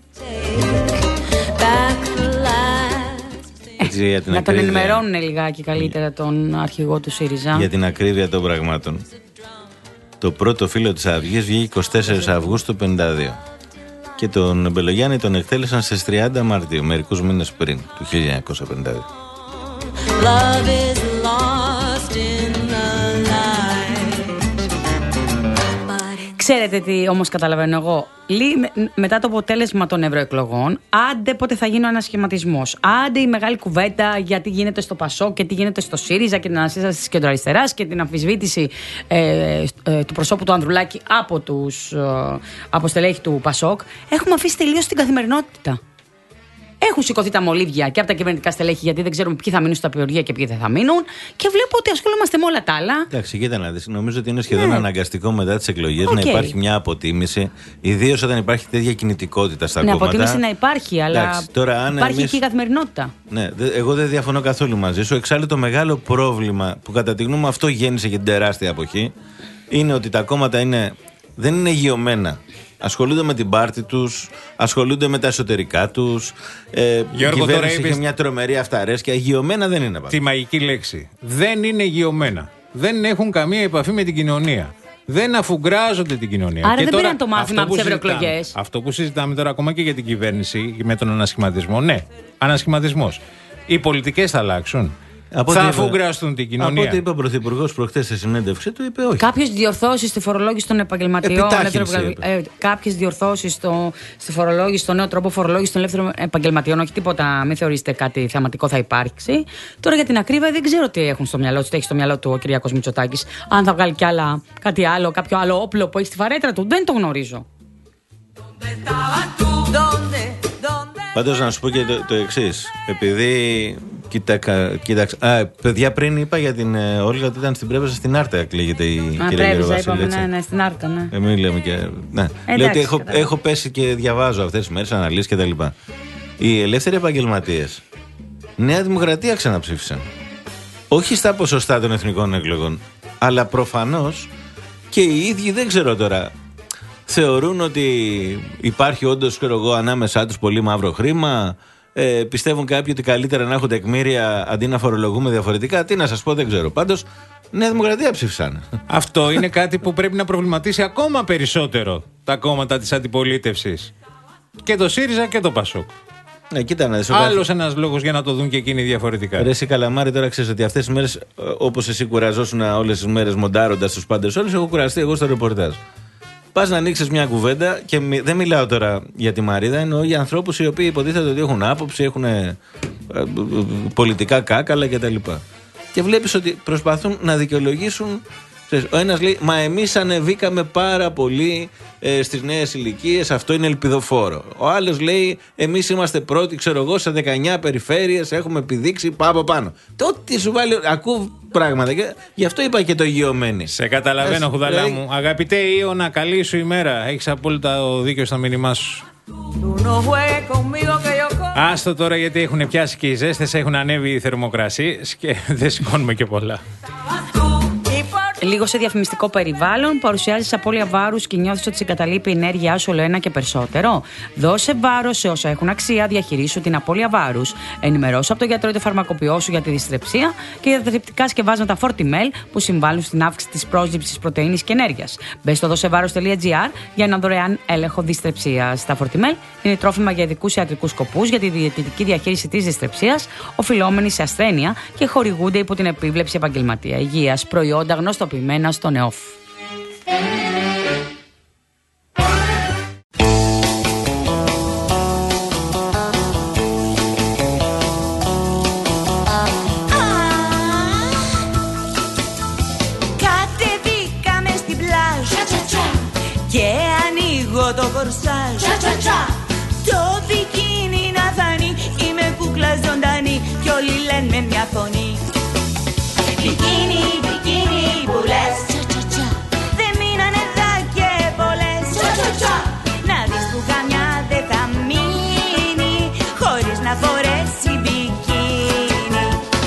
Speaker 4: Έτσι, για την να ακρίβεια... τον ενημερώνουν λιγάκι καλύτερα τον αρχηγό του ΣΥΡΙΖΑ.
Speaker 5: Για την ακρίβεια των πραγμάτων. Το πρώτο φύλλο της Αυγής βγήκε εικοστή τέταρτη Αυγούστου του χίλια εννιακόσια πενήντα δύο και τον Μπελογιάννη τον εκτέλεσαν στις τριάντα Μαρτίου, μερικούς μήνες πριν, του χίλια εννιακόσια πενήντα δύο.
Speaker 4: Ξέρετε τι όμως καταλαβαίνω εγώ. Λί, με, μετά το αποτέλεσμα των ευρωεκλογών, άντε πότε θα γίνει ο ανασχηματισμός. Άντε η μεγάλη κουβέντα για τι γίνεται στο ΠΑΣΟΚ και τι γίνεται στο ΣΥΡΙΖΑ και την ανασύσταση της κεντροαριστεράς και την αμφισβήτηση ε, ε, του προσώπου του Ανδρουλάκη από τους ε, από στελέχη του ΠΑΣΟΚ. Έχουμε αφήσει τελείως την καθημερινότητα. Έχουν σηκωθεί τα μολύβια και από τα κυβερνητικά στελέχη, γιατί δεν ξέρουμε ποιοι θα μείνουν στα περιοργία και ποιοι δεν θα μείνουν. Και βλέπω ότι ασχολούμαστε με όλα τα άλλα.
Speaker 5: Εντάξει, κοίτα να δεις. Νομίζω ότι είναι σχεδόν ναι. αναγκαστικό μετά τις εκλογές okay. να υπάρχει μια αποτίμηση. Ιδίως όταν υπάρχει τέτοια κινητικότητα στα
Speaker 4: ναι,
Speaker 5: κόμματα.
Speaker 4: Ναι, αποτίμηση να υπάρχει, αλλά Εντάξει, τώρα, αν υπάρχει εμείς... και η καθημερινότητα.
Speaker 5: Ναι, εγώ δεν διαφωνώ καθόλου μαζί σου. Εξάλλου το μεγάλο πρόβλημα που κατά τη γνώμη μου αυτό γέννησε και την τεράστια αποχή είναι ότι τα κόμματα είναι, δεν είναι υγειωμένα. Ασχολούνται με την πάρτη τους, ασχολούνται με τα εσωτερικά τους. Ε, Γιώργο, η κυβέρνηση είχε μια τρομερή αυταρέσκεια. Υγειωμένα δεν είναι.
Speaker 3: Τη μαγική λέξη. Δεν είναι υγειωμένα. Δεν έχουν καμία επαφή με την κοινωνία. Δεν αφουγκράζονται την κοινωνία.
Speaker 4: Άρα και δεν πήραν το μάθημα από τις ευρωεκλογές.
Speaker 3: Αυτό που συζητάμε τώρα ακόμα και για την κυβέρνηση με τον ανασχηματισμό. Ναι, ανασχηματισμός. Οι πολιτικές θα αλλάξουν. Από θα αφουγκραστούν την κοινωνία.
Speaker 5: Από ό,τι είπε ο Πρωθυπουργός προχτές στη συνέντευξη του, είπε όχι.
Speaker 4: Κάποιες διορθώσεις στη φορολόγηση των επαγγελματιών. Ε, Κάποιες διορθώσεις στο, στη φορολόγηση, στο νέο τρόπο φορολόγηση των ελεύθερων επαγγελματιών. Όχι τίποτα, μην θεωρήσετε κάτι θεαματικό θα υπάρξει. Τώρα για την ακρίβεια δεν ξέρω τι έχουν στο μυαλό του, τι έχει στο μυαλό του ο Κυριάκος Μητσοτάκης. Αν θα βγάλει κι άλλα, κάτι άλλο, κάποιο άλλο όπλο που έχει στη φαρέτρα του, δεν το γνωρίζω.
Speaker 5: Πάντως να σου πω και το, το εξής. Επειδή. Κοίταξε. Α, παιδιά, πριν είπα για την ε, Όλγα ότι ήταν στην Πρέβεζα στην Άρτα, εκλέγεται η
Speaker 4: Α, κυρία Γεροβασίλη. Ναι, ναι, στην Άρτα, ναι.
Speaker 5: Ε, μην λέμε και. Ναι. Εντάξει, λέω ότι έχω, έχω πέσει και διαβάζω αυτές τις μέρες αναλύσεις κτλ. Οι ελεύθεροι επαγγελματίες Νέα Δημοκρατία ξαναψήφισαν. Όχι στα ποσοστά των εθνικών εκλογών, αλλά προφανώς και οι ίδιοι, δεν ξέρω τώρα, θεωρούν ότι υπάρχει όντως, ξέρω εγώ, ανάμεσά τους πολύ μαύρο χρήμα. Ε, πιστεύουν κάποιοι ότι καλύτερα να έχουν τεκμήρια αντί να φορολογούμε διαφορετικά. Τι να σας πω, δεν ξέρω. Πάντως, Νέα Δημοκρατία ψήφισαν.
Speaker 3: Αυτό είναι κάτι που πρέπει να προβληματίσει ακόμα περισσότερο τα κόμματα της αντιπολίτευσης. Και το ΣΥΡΙΖΑ και το ΠΑΣΟΚ.
Speaker 5: Ναι, κοίτα να δεις.
Speaker 3: Άλλος ένας λόγος για να το δουν και εκείνοι διαφορετικά.
Speaker 5: Ρε εσύ Καλαμάρη, τώρα ξέρεις ότι αυτές τις μέρες, όπως εσύ κουραζόσουν όλες τις μέρες μοντάροντας τους πάντες όλους, έχω κουραστεί εγώ στο ρεπορτάζ. Πας να ανοίξεις μια κουβέντα και μι... δεν μιλάω τώρα για τη Μαρίδα, εννοώ για ανθρώπους οι οποίοι υποτίθεται ότι έχουν άποψη, έχουν ε, ε, πολιτικά κάκαλα κτλ. Και, και βλέπεις ότι προσπαθούν να δικαιολογήσουν. Ο ένας λέει, μα εμείς ανεβήκαμε πάρα πολύ ε, στις νέες ηλικίες, αυτό είναι ελπιδοφόρο. Ο άλλος λέει, εμείς είμαστε πρώτοι, ξέρω εγώ, σε δεκαεννιά περιφέρειες, έχουμε επιδείξει πάνω πάνω. Τότε σου βάλει, ακούω πράγματα και γι' αυτό είπα και το υγειωμένοι.
Speaker 3: Σε καταλαβαίνω, Ας, Χουδαλά λέει... μου. Αγαπητέ Ιωνα, καλή σου ημέρα. Έχεις απόλυτα δίκιο στο μήνυμά σου. Άστο τώρα, γιατί έχουν πιάσει και οι ζέστες, έχουν ανέβει οι θερμοκρασίες και δεν σηκώνουμε και πολλά.
Speaker 4: Λίγο σε διαφημιστικό περιβάλλον, παρουσιάζεις απώλεια βάρους και νιώθεις ότι σε εγκαταλείπει η ενέργειά σου όλο ένα και περισσότερο. Δώσε βάρος σε όσα έχουν αξία, διαχειρίσου την απώλεια βάρους. Ενημερώσου από τον γιατρό ή το φαρμακοποιό σου για τη δυσθρεψία και για τα θρεπτικά σκευάσματα Fortimel που συμβάλλουν στην αύξηση της πρόσληψης πρωτεΐνης και ενέργειας. Μπες στο δώσεβάρος τελεία τζι άρ για ένα δωρεάν έλεγχο δυσθρεψίας. Τα Fortimel είναι τρόφιμα για ειδικούς ιατρικούς σκοπούς για τη διαιτητική διαχείριση της δυσθρεψίας, οφειλόμενη σε ασθένεια και χορηγούνται υπό την επίβλεψη επαγγελματία υγείας. Προϊόντα γνωστοποιημένα στο ΝΕΟΦ.
Speaker 14: Κατεβήκαμε στην πλάζ και ανοίγω το κορσάζ. Το μπικίνι να φανεί, είμαι κούκλα ζωντανή κι όλοι λένε με μια φωνή. Μπικίνι, μπικίνι που λες, δεν μείνανε δα και πολλές. Να δεις που καμιά δεν θα μείνει χωρίς να φορέσει μπικίνι.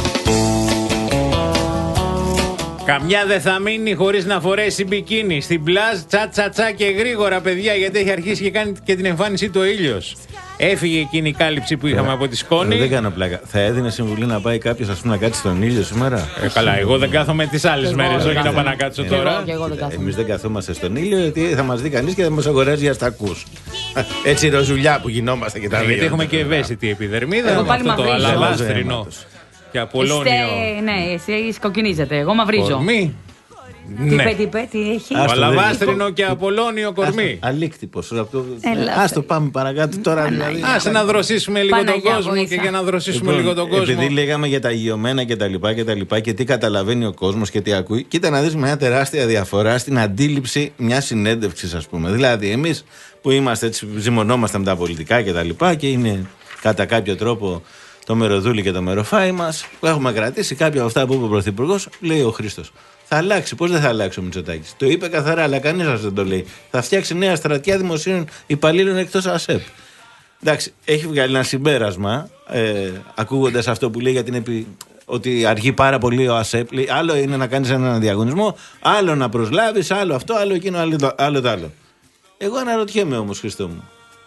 Speaker 3: Καμιά δεν θα μείνει χωρίς να φορέσει μπικίνι. Στην πλάζ τσα τσα τσα και γρήγορα, παιδιά, γιατί έχει αρχίσει και κάνει και την εμφάνισή του ο ήλιος. Έφυγε εκείνη η κάλυψη που είχαμε ε, από τη σκόνη.
Speaker 5: Δεν κάνω πλάκα. Θα έδινε συμβουλή να πάει κάποιος, ας πούμε, να κάτσει στον ήλιο σήμερα?
Speaker 3: Ε, καλά, εγώ δεν κάθομαι τις άλλες μέρες, όχι να πάω να κάτσω τώρα.
Speaker 5: Εμείς δεν καθόμαστε στον ήλιο, γιατί θα μας δει κανείς και θα μας αγοράζει για στακούς. Έτσι ροζουλιά που γινόμαστε και τα δύο.
Speaker 3: Γιατί έχουμε και ευαίσθητη επιδερμίδα. Αυτό το αλαβάστρινο και απολώνιο.
Speaker 4: Ναι, εσείς κοκκινίζετε. Εγώ μαυρίζω.
Speaker 3: Κορμί.
Speaker 4: Τι είπε, τι είπε, τι έχει.
Speaker 3: Αλαβάστρινο και απολώνιο κορμί.
Speaker 5: Αλήκτυπος. Ας το πάμε παρακάτω τώρα.
Speaker 3: Ας να δροσίσουμε λίγο τον κόσμο και για να δροσίσουμε λίγο τον κόσμο.
Speaker 5: Επειδή λέγαμε για τα υγειωμένα και τα λοιπά και τα λοιπά και τι καταλαβαίνει ο κόσμος και τι ακούει, κοίτα να δεις μια τεράστια διαφορά στην αντίληψη μιας συνέντευξης, ας πούμε. Δηλαδή, εμείς που είμαστε έτσι, ζυμωνόμαστε με τα πολιτικά και τα λοιπά και είναι κατά κάποιο τρόπο το μεροδούλι και το μεροφάι μας, που έχουμε κρατήσει κάποια από αυτά που είπε ο Πρωθυπουργός, λέει ο Χρήστος. Θα αλλάξει. Πώς δεν θα αλλάξει ο Μητσοτάκης? Το είπε καθαρά, αλλά κανείς σας δεν το λέει. Θα φτιάξει νέα στρατιά δημοσίων υπαλλήλων εκτός ΑΣΕΠ. Εντάξει, έχει βγάλει ένα συμπέρασμα, ε, ακούγοντας αυτό που λέει για την επι... ότι αργεί πάρα πολύ ο ΑΣΕΠ. Λέει, άλλο είναι να κάνεις έναν διαγωνισμό, άλλο να προσλάβεις, άλλο αυτό, άλλο εκείνο, άλλο το άλλο. άλλο. Εγώ αναρωτιέμαι όμως, Χριστό μου.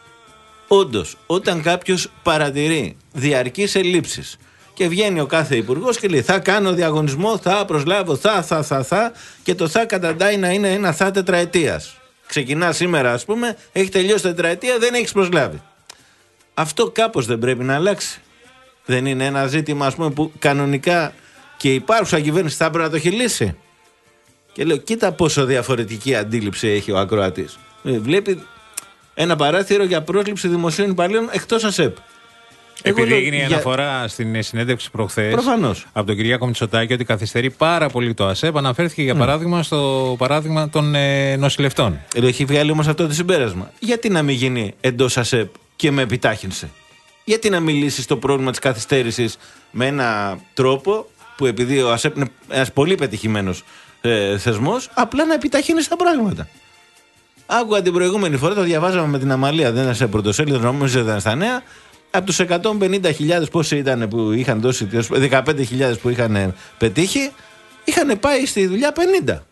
Speaker 5: Όντως, όταν κάποιος παρατηρεί διαρκείς ελλείψεις και βγαίνει ο κάθε υπουργός και λέει θα κάνω διαγωνισμό, θα προσλάβω, θα, θα, θα, θα και το θα καταντάει να είναι ένα θα τετραετίας. Ξεκινά σήμερα, ας πούμε, έχει τελειώσει τετραετία, δεν έχεις προσλάβει. Αυτό κάπως δεν πρέπει να αλλάξει? Δεν είναι ένα ζήτημα, ας πούμε, που κανονικά και υπάρχουσα κυβέρνηση θα πρέπει να το έχει λύσει? Και λέω, κοίτα πόσο διαφορετική αντίληψη έχει ο ακροατής. Βλέπει ένα παράθυρο για πρόσληψη δημοσίων υπαλλήλων εκτός ΑΣΕΠ.
Speaker 3: Επειδή έγινε η για... αναφορά στην συνέντευξη προχθές από τον Κυριάκο Μητσοτάκη ότι καθυστερεί πάρα πολύ το ΑΣΕΠ, αναφέρθηκε για παράδειγμα στο παράδειγμα των ε, νοσηλευτών.
Speaker 5: Έχει βγάλει όμως αυτό το συμπέρασμα. Γιατί να μην γίνει εντός ΑΣΕΠ και με επιτάχυνση? Γιατί να μην λύσει το πρόβλημα της καθυστέρησης με ένα τρόπο που, επειδή ο ΑΣΕΠ είναι ένας πολύ πετυχημένος ε, θεσμός, απλά να επιταχύνει τα πράγματα? Άκουγα την προηγούμενη φορά, το διαβάζαμε με την Αμαλία, δεν ήταν σε πρωτοσέλιδο, νομίζω ήταν στα νέα. Από τους εκατόν πενήντα χιλιάδες πόσοι ήταν που είχαν δώσει, δεκαπέντε χιλιάδες που είχαν πετύχει, είχαν πάει στη δουλειά πενήντα.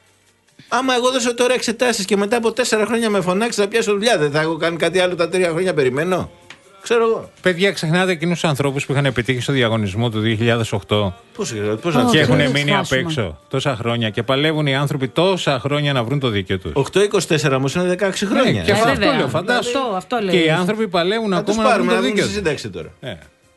Speaker 5: Άμα εγώ δώσω τώρα εξετάσεις και μετά από τέσσερα χρόνια με φωνάξει να πιάσω δουλειά, δεν θα έχω κάνει κάτι άλλο τα τρία χρόνια περιμένω? Ξέρω εγώ.
Speaker 3: Παιδιά, ξεχνάτε εκείνους ανθρώπους που είχαν πετύχει στο διαγωνισμό του δύο χιλιάδες οκτώ
Speaker 5: πώς, πώς
Speaker 3: και έχουν μείνει απ' έξω τόσα χρόνια και παλεύουν οι άνθρωποι τόσα χρόνια να βρουν το δίκαιο τους.
Speaker 5: οκτώ είκοσι τέσσερα όμως είναι δεκαέξι χρόνια.
Speaker 3: Ναι, και ε, αυτό βέβαια. Λέω, φαντάσου. Αυτό, αυτό και οι άνθρωποι παλεύουν να ακόμα να βρουν το δίκαιο τους.
Speaker 5: Σύνταξη τώρα. Ε.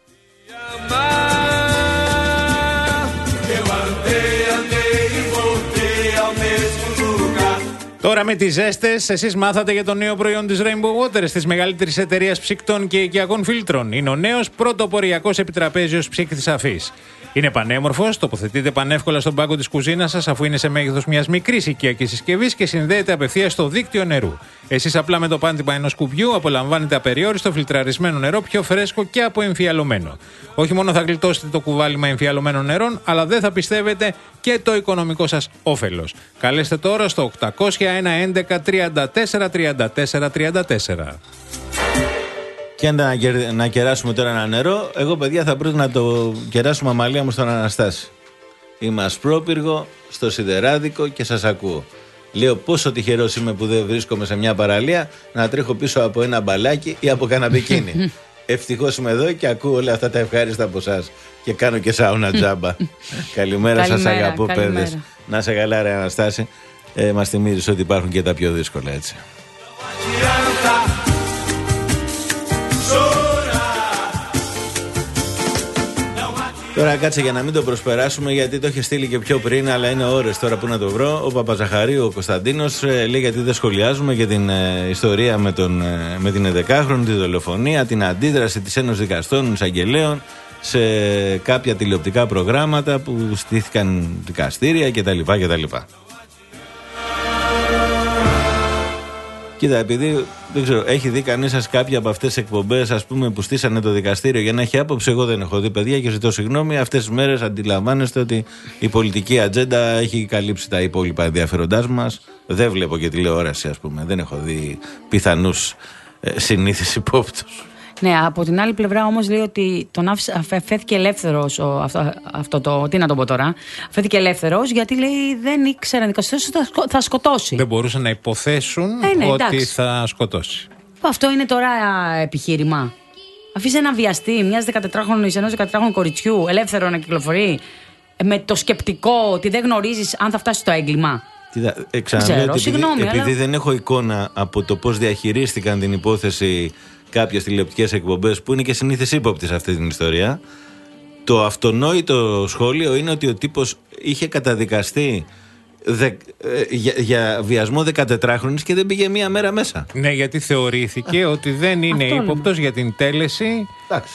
Speaker 3: Τώρα με τις ζέστες, εσείς μάθατε για το νέο προϊόν της Rainbow Waters, της μεγαλύτερης εταιρείας ψυκτών και οικιακών φίλτρων. Είναι ο νέος πρωτοποριακός επιτραπέζιος ψύκτης αφής. Είναι πανέμορφος, τοποθετείται πανεύκολα στον πάγκο της κουζίνας σας, αφού είναι σε μέγεθος μιας μικρής οικιακής συσκευής και συνδέεται απευθείας στο δίκτυο νερού. Εσείς απλά με το πάτημα ενός κουμπιού απολαμβάνετε απεριόριστο φιλτραρισμένο νερό, πιο φρέσκο και αποεμφιαλωμένο. Όχι μόνο θα γλιτώσετε το κουβάλιμα εμφιαλωμένων νερών, αλλά δεν θα πιστεύετε και το οικονομικό σας όφελος. Καλέστε τώρα στο οκτακόσια ένα έντεκα τριάντα τέσσερα τριάντα τέσσερα τριάντα τέσσερα.
Speaker 5: Και αν να κεράσουμε τώρα ένα νερό, εγώ παιδιά θα πρέπει να το κεράσουμε, Αμαλία μου, στον Αναστάση. Είμαι ασπρόπυργο στο σιδεράδικο και σας ακούω. Λέω πόσο τυχερός είμαι που δεν βρίσκομαι σε μια παραλία να τρέχω πίσω από ένα μπαλάκι ή από κανένα μπικίνι. Ευτυχώς είμαι εδώ και ακούω όλα αυτά τα ευχάριστα από εσάς. Και κάνω και σάουνα τζάμπα. Καλημέρα, σας αγαπώ, παιδες. Να σε καλά, ρε Αναστάση. Ε, μας θυμίζεις ότι υπάρχουν και τα πιο δύσκολα, έτσι. Τώρα κάτσε για να μην το προσπεράσουμε, γιατί το είχε στείλει και πιο πριν, αλλά είναι ώρες τώρα που να το βρω. Ο Παπαζαχαρίου, ο Κωνσταντίνος, ε, λέει γιατί δεν σχολιάζουμε για την ε, ιστορία με, τον, ε, με την εδεκάχρονη, τη δολοφονία, την αντίδραση της Ένωσης Δικαστών, Εισαγγελέων σε κάποια τηλεοπτικά προγράμματα που στήθηκαν δικαστήρια κτλ. κτλ. Κοίτα, επειδή δεν ξέρω, έχει δει κανείς σας κάποια από αυτές τις εκπομπές, ας πούμε, που στήσανε το δικαστήριο για να έχει άποψη? Εγώ δεν έχω δει, παιδιά, και ζητώ συγγνώμη. Αυτές τις μέρες αντιλαμβάνεστε ότι η πολιτική ατζέντα έχει καλύψει τα υπόλοιπα ενδιαφέροντάς μας. Δεν βλέπω και τηλεόραση, ας πούμε. Δεν έχω δει πιθανούς ε, συνήθεις υπόπτους.
Speaker 4: Ναι, από την άλλη πλευρά όμως λέει ότι τον αφέθηκε ελεύθερος αυτό, αυτό το. Τι να το πω τώρα. Αφέθηκε ελεύθερος γιατί λέει δεν ήξεραν δικαστές ότι θα σκοτώσει.
Speaker 3: Δεν μπορούσαν να υποθέσουν ε, ναι, ότι εντάξει. θα σκοτώσει.
Speaker 4: Αυτό είναι τώρα επιχείρημα. Αφήσει ένα βιαστή μιας δεκατετράχρονης ή ενός δεκατετράχρονου κοριτσιού ελεύθερο να κυκλοφορεί με το σκεπτικό ότι δεν γνωρίζεις αν θα φτάσει στο έγκλημα.
Speaker 5: Ε, Ξαναλέω ότι επειδή,
Speaker 4: συγγνώμη,
Speaker 5: επειδή
Speaker 4: αλλά...
Speaker 5: δεν έχω εικόνα από το πώς διαχειρίστηκαν την υπόθεση κάποιες τηλεοπτικές εκπομπές που είναι και συνήθως ύποπτοι σε αυτή την ιστορία, το αυτονόητο σχόλιο είναι ότι ο τύπος είχε καταδικαστεί δε, ε, για, για βιασμό δεκατετράχρονης και δεν πήγε μία μέρα μέσα.
Speaker 3: Ναι, γιατί θεωρήθηκε Α, ότι δεν είναι ύποπτος για την τέλεση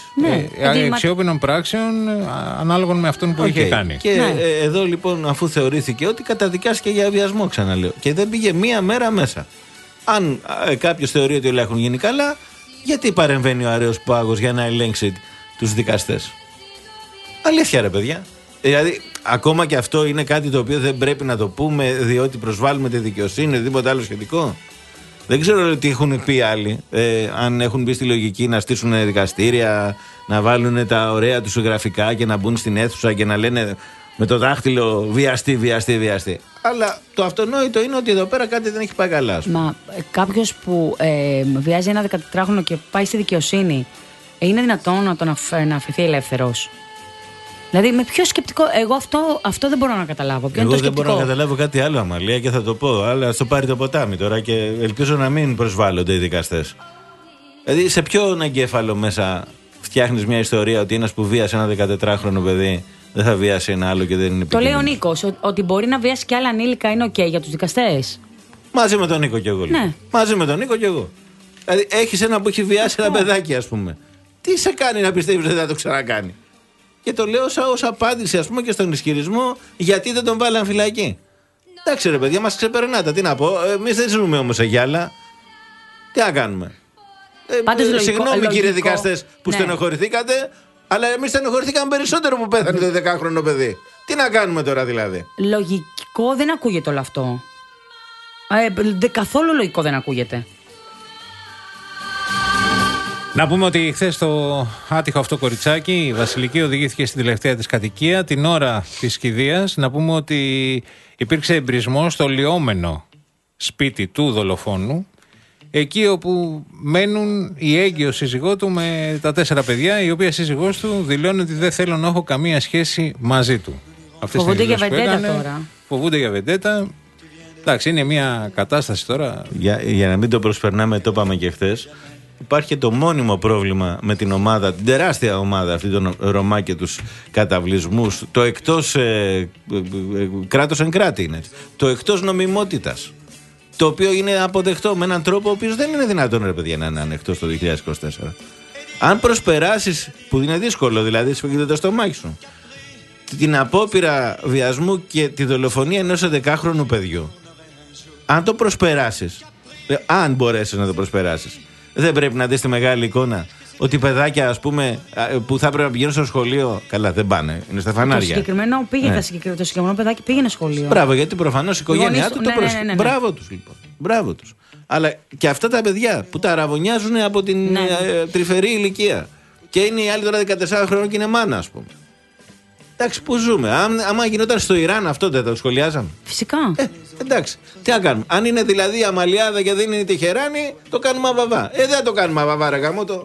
Speaker 3: ε, αξιόπινων πράξεων ανάλογων με αυτόν που okay. είχε κάνει.
Speaker 5: Και ναι. ε, εδώ λοιπόν, αφού θεωρήθηκε ότι καταδικάστηκε για βιασμό, ξαναλέω, και δεν πήγε μία μέρα μέσα. Αν ε, κάποιος θεωρεί ότι όλα έχουν γίνει καλά, γιατί παρεμβαίνει ο αραίος πάγος για να ελέγξει τους δικαστές? Αλήθεια, ρε παιδιά. Δηλαδή, ακόμα και αυτό είναι κάτι το οποίο δεν πρέπει να το πούμε διότι προσβάλλουμε τη δικαιοσύνη ή τίποτα άλλο σχετικό. Δεν ξέρω τι έχουν πει άλλοι. Ε, αν έχουν μπει στη λογική να στήσουν δικαστήρια, να βάλουν τα ωραία τους γραφικά και να μπουν στην αίθουσα και να λένε με το δάχτυλο βιαστή, βιαστή, βιαστή. Αλλά το αυτονόητο είναι ότι εδώ πέρα κάτι δεν έχει πάει καλά.
Speaker 4: Μα κάποιος που ε, βιάζει ένα δεκατετράχρονο και πάει στη δικαιοσύνη, ε, είναι δυνατόν να τον αφ, να αφαιθεί ελεύθερος? Δηλαδή, με ποιο σκεπτικό? Εγώ αυτό, αυτό δεν μπορώ να καταλάβω. Ποιο
Speaker 5: Εγώ
Speaker 4: είναι το
Speaker 5: δεν μπορώ να καταλάβω κάτι άλλο, Αμαλία, και θα το πω. Αλλά ας το πάρει το ποτάμι τώρα και ελπίζω να μην προσβάλλονται οι δικαστές. Δηλαδή, σε ποιον εγκέφαλο μέσα φτιάχνεις μια ιστορία ότι ένας που βίασε ένα δεκατετράχρονο παιδί δεν θα βιάσει ένα άλλο και δεν είναι επικίνδυνο?
Speaker 4: Το λέει ο Νίκος, ότι μπορεί να βιάσει και άλλα ανήλικα, είναι οκ okay για τους δικαστές.
Speaker 5: Μαζί με τον Νίκο κι εγώ.
Speaker 4: Ναι.
Speaker 5: Μαζί με τον Νίκο κι εγώ. Δηλαδή, έχεις ένα που έχει βιάσει ένα παιδάκι, ας πούμε. Τι σε κάνει να πιστεύεις ότι θα το ξανακάνει? Και το λέω ως απάντηση, ας πούμε, και στον ισχυρισμό γιατί δεν τον βάλαν φυλακή. Εντάξει, ρε παιδιά, μας ξεπερνάτε. Τι να πω, εμείς δεν ζούμε όμως σε γυάλα. Τι να κάνουμε?
Speaker 4: Πάντως,
Speaker 5: ε,
Speaker 4: λογικό,
Speaker 5: συγγνώμη,
Speaker 4: λογικό,
Speaker 5: κύριε δικαστές, που ναι. στενοχωρηθήκατε, αλλά εμείς στενοχωρηθήκαμε περισσότερο που πέθανε το δεκάχρονο παιδί. Τι να κάνουμε τώρα δηλαδή?
Speaker 4: Λογικό δεν ακούγεται όλο αυτό. Ε, καθόλου λογικό δεν ακούγεται.
Speaker 3: Να πούμε ότι χθες το άτυχο αυτό κοριτσάκι, η Βασιλική, οδηγήθηκε στην τελευταία της κατοικία την ώρα της κηδείας. Να πούμε ότι υπήρξε εμπρισμός στο λιόμενο σπίτι του δολοφόνου, εκεί όπου μένουν η έγκυο σύζυγό του με τα τέσσερα παιδιά, η οποία σύζυγός του δηλώνει ότι δεν θέλω να έχω καμία σχέση μαζί του. Αυτές
Speaker 4: φοβούνται για βεντέτα τώρα.
Speaker 3: Φοβούνται για βεντέτα. Εντάξει, είναι μια κατάσταση τώρα.
Speaker 5: Για, για να μην το προσπερνάμε, το είπαμε και χθες. Υπάρχει και το μόνιμο πρόβλημα με την ομάδα, την τεράστια ομάδα αυτή των Ρωμά και τους καταβλισμούς. Το εκτός ε, ε, ε, κράτος εν κράτη είναι. Το εκτός νομιμότητας. Το οποίο είναι αποδεκτό με έναν τρόπο ο οποίος δεν είναι δυνατόν, ρε παιδιά, να είναι ανεκτός το δύο χιλιάδες είκοσι τέσσερα. Αν προσπεράσεις, που είναι δύσκολο δηλαδή, σπίγγεται το στομάχι σου, την απόπειρα βιασμού και τη δολοφονία ενός δεκάχρονου παιδιού, αν το προσπεράσεις, αν μπορέσεις να το προσπεράσεις, δεν πρέπει να δεις τη μεγάλη εικόνα ότι παιδάκια, ας πούμε, που θα πρέπει να πηγαίνουν στο σχολείο, καλά δεν πάνε, είναι στα φανάρια.
Speaker 4: Το συγκεκριμένο, πήγε, ναι. συγκεκριμένο, το συγκεκριμένο παιδάκι πήγαινε σχολείο.
Speaker 5: Μπράβο, γιατί προφανώς η οικογένειά του, του το ναι, προσ... ναι, ναι, ναι. Μπράβο τους λοιπόν. Μπράβο τους. Αλλά και αυτά τα παιδιά που τα αραβωνιάζουν από την ναι. ε, τρυφερή ηλικία. Και είναι η άλλη τώρα δεκατεσσάρων χρόνων και είναι μάνα, ας πούμε. Εντάξει, πού ζούμε. Αν, άμα γινόταν στο Ιράν αυτό, δεν το σχολιάζαμε.
Speaker 4: Φυσικά.
Speaker 5: Ε, εντάξει. Τι να κάνουμε. Αν είναι δηλαδή η Αμαλιάδα και δεν είναι η Τεχεράνη, το κάνουμε αβαβά. Ε, δεν το κάνουμε αβαβά, ρε γαμώτο.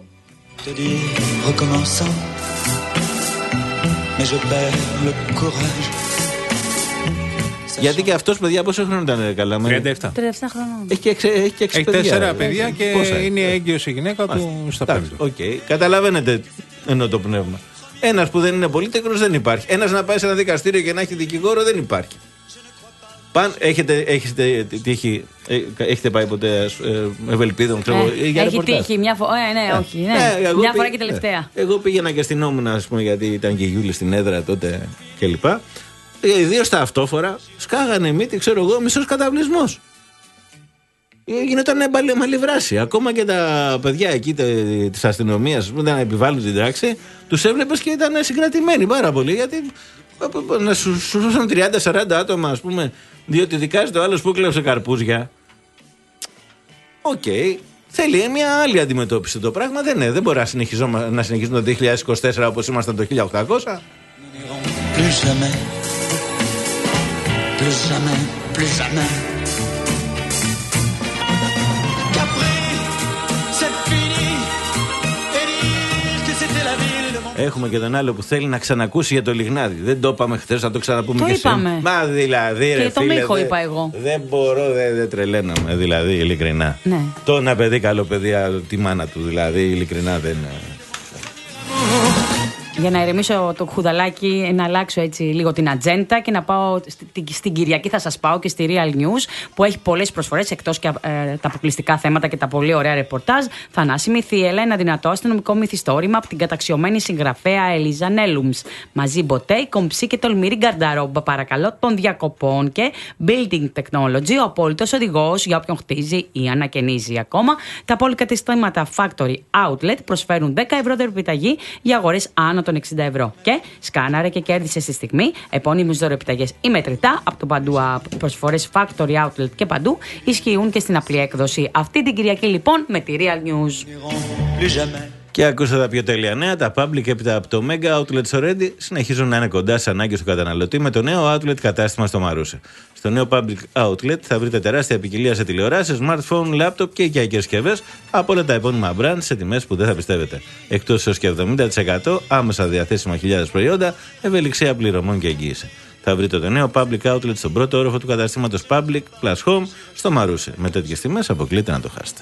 Speaker 5: Γιατί και αυτός, παιδιά, πόσο χρόνο ήταν καλά?
Speaker 3: τριάντα επτά.
Speaker 4: τριάντα επτά χρονών.
Speaker 5: Έχει και έξι
Speaker 3: Έχει
Speaker 5: παιδιά.
Speaker 3: τέσσερα παιδιά και πόσα είναι έγκυος η γυναίκα του στα πέντε.
Speaker 5: Οκ, okay. Καταλαβαίνετε ενώ το πνεύμα. Ένας που δεν είναι πολύτεκνος δεν υπάρχει. Ένας να πάει σε ένα δικαστήριο και να έχει δικηγόρο δεν υπάρχει. Παν, έχετε, έχετε, τύχει, έχετε πάει ποτέ ε, Ευελπίδων, ξέρω,
Speaker 4: ε,
Speaker 5: για
Speaker 4: έχει
Speaker 5: ρεπορτάζ?
Speaker 4: τύχει μια φορά. Ε, ναι, όχι. Ναι. Ε, μια φορά και τελευταία.
Speaker 5: Ε, εγώ πήγαινα και αστυνόμουν, ας πούμε, γιατί ήταν και η Γιούλη στην έδρα τότε κλπ. Ιδίως τα αυτόφορα, σκάγανε μύτη, ξέρω εγώ, μισός καταβλισμός. Γινόταν μαλλιβράση. Ακόμα και τα παιδιά εκεί της αστυνομίας που ήταν να επιβάλλουν την τάξη, τους έβλεπες και ήταν συγκρατημένοι πάρα πολύ. Γιατί να σου σώσουν τριάντα σαράντα άτομα, ας πούμε, διότι δικάζεται ο άλλος που κλέψε καρπούζια. Οκ. Okay. Θέλει μια άλλη αντιμετώπιση το πράγμα. Δεν είναι. Δεν μπορεί να συνεχίζουμε να συνεχίζουμε το δύο χιλιάδες είκοσι τέσσερα όπως ήμασταν το χίλια οκτακόσια.
Speaker 17: Plus jamais, plus jamais, plus jamais.
Speaker 5: Έχουμε και τον άλλο που θέλει να ξανακούσει για το Λιγνάδι. Δεν το είπαμε χθες, να το ξαναπούμε
Speaker 4: το
Speaker 5: και σήμερα.
Speaker 4: είπαμε.
Speaker 5: Μα δηλαδή, ρε
Speaker 4: και το
Speaker 5: φίλε,
Speaker 4: Μίχο
Speaker 5: δε,
Speaker 4: είπα εγώ.
Speaker 5: Δεν μπορώ, δεν δε τρελαίνομαι, δηλαδή, ειλικρινά.
Speaker 4: Ναι.
Speaker 5: Το ένα παιδί καλό παιδί, τη μάνα του, δηλαδή, ειλικρινά δεν.
Speaker 4: Για να ειρεμήσω το χουδαλάκι, να αλλάξω έτσι λίγο την ατζέντα και να πάω στην Κυριακή. Θα σας πάω και στη Real News που έχει πολλές προσφορές εκτός και ε, τα αποκλειστικά θέματα και τα πολύ ωραία ρεπορτάζ. Θανάσιμη Θίελα, ένα δυνατό αστυνομικό μυθιστόρημα από την καταξιωμένη συγγραφέα Ελίζα Νέλουμς. Μαζί μποτέ, κομψή και τολμηρή γκαρνταρόμπα, παρακαλώ, των διακοπών και building technology, ο απόλυτος οδηγός για όποιον χτίζει ή ανακαινίζει. Ακόμα, τα πολυκαταστήματα Factory Outlet προσφέρουν δέκα ευρώ επιταγή για αγορές άνω των εξήντα ευρώ. Και σκάναρε και κέρδισε στη στιγμή επώνυμους δωρεοπιταγές ή μετρητά από το παντού. Προσφορές Factory Outlet και παντού ισχύουν και στην απλή έκδοση. Αυτή την Κυριακή λοιπόν με τη Real News.
Speaker 5: Και ακούσατε τα πιο τέλεια νέα. Τα Public έπειτα από το Mega Outlet στο Ready συνεχίζουν να είναι κοντά στις ανάγκες του καταναλωτή με το νέο Outlet κατάστημα στο Μαρούσι. Στο νέο Public Outlet θα βρείτε τεράστια ποικιλία σε τηλεοράσεις, smartphone, laptop και οικιακές συσκευές από όλα τα επώνυμα brands σε τιμές που δεν θα πιστεύετε. Εκτός έως και εβδομήντα τοις εκατό άμεσα διαθέσιμα χιλιάδες προϊόντα, ευελιξία πληρωμών και εγγύηση. Θα βρείτε το νέο Public Outlet στον πρώτο όροφο του καταστήματος Public Plus Home στο Μαρούσι. Με τέτοιες τιμές αποκλείται να το χάσετε.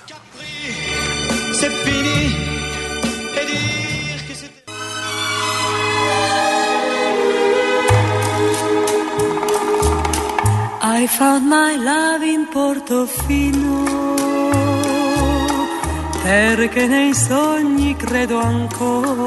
Speaker 14: I found my love in Portofino, perché nei sogni credo ancora,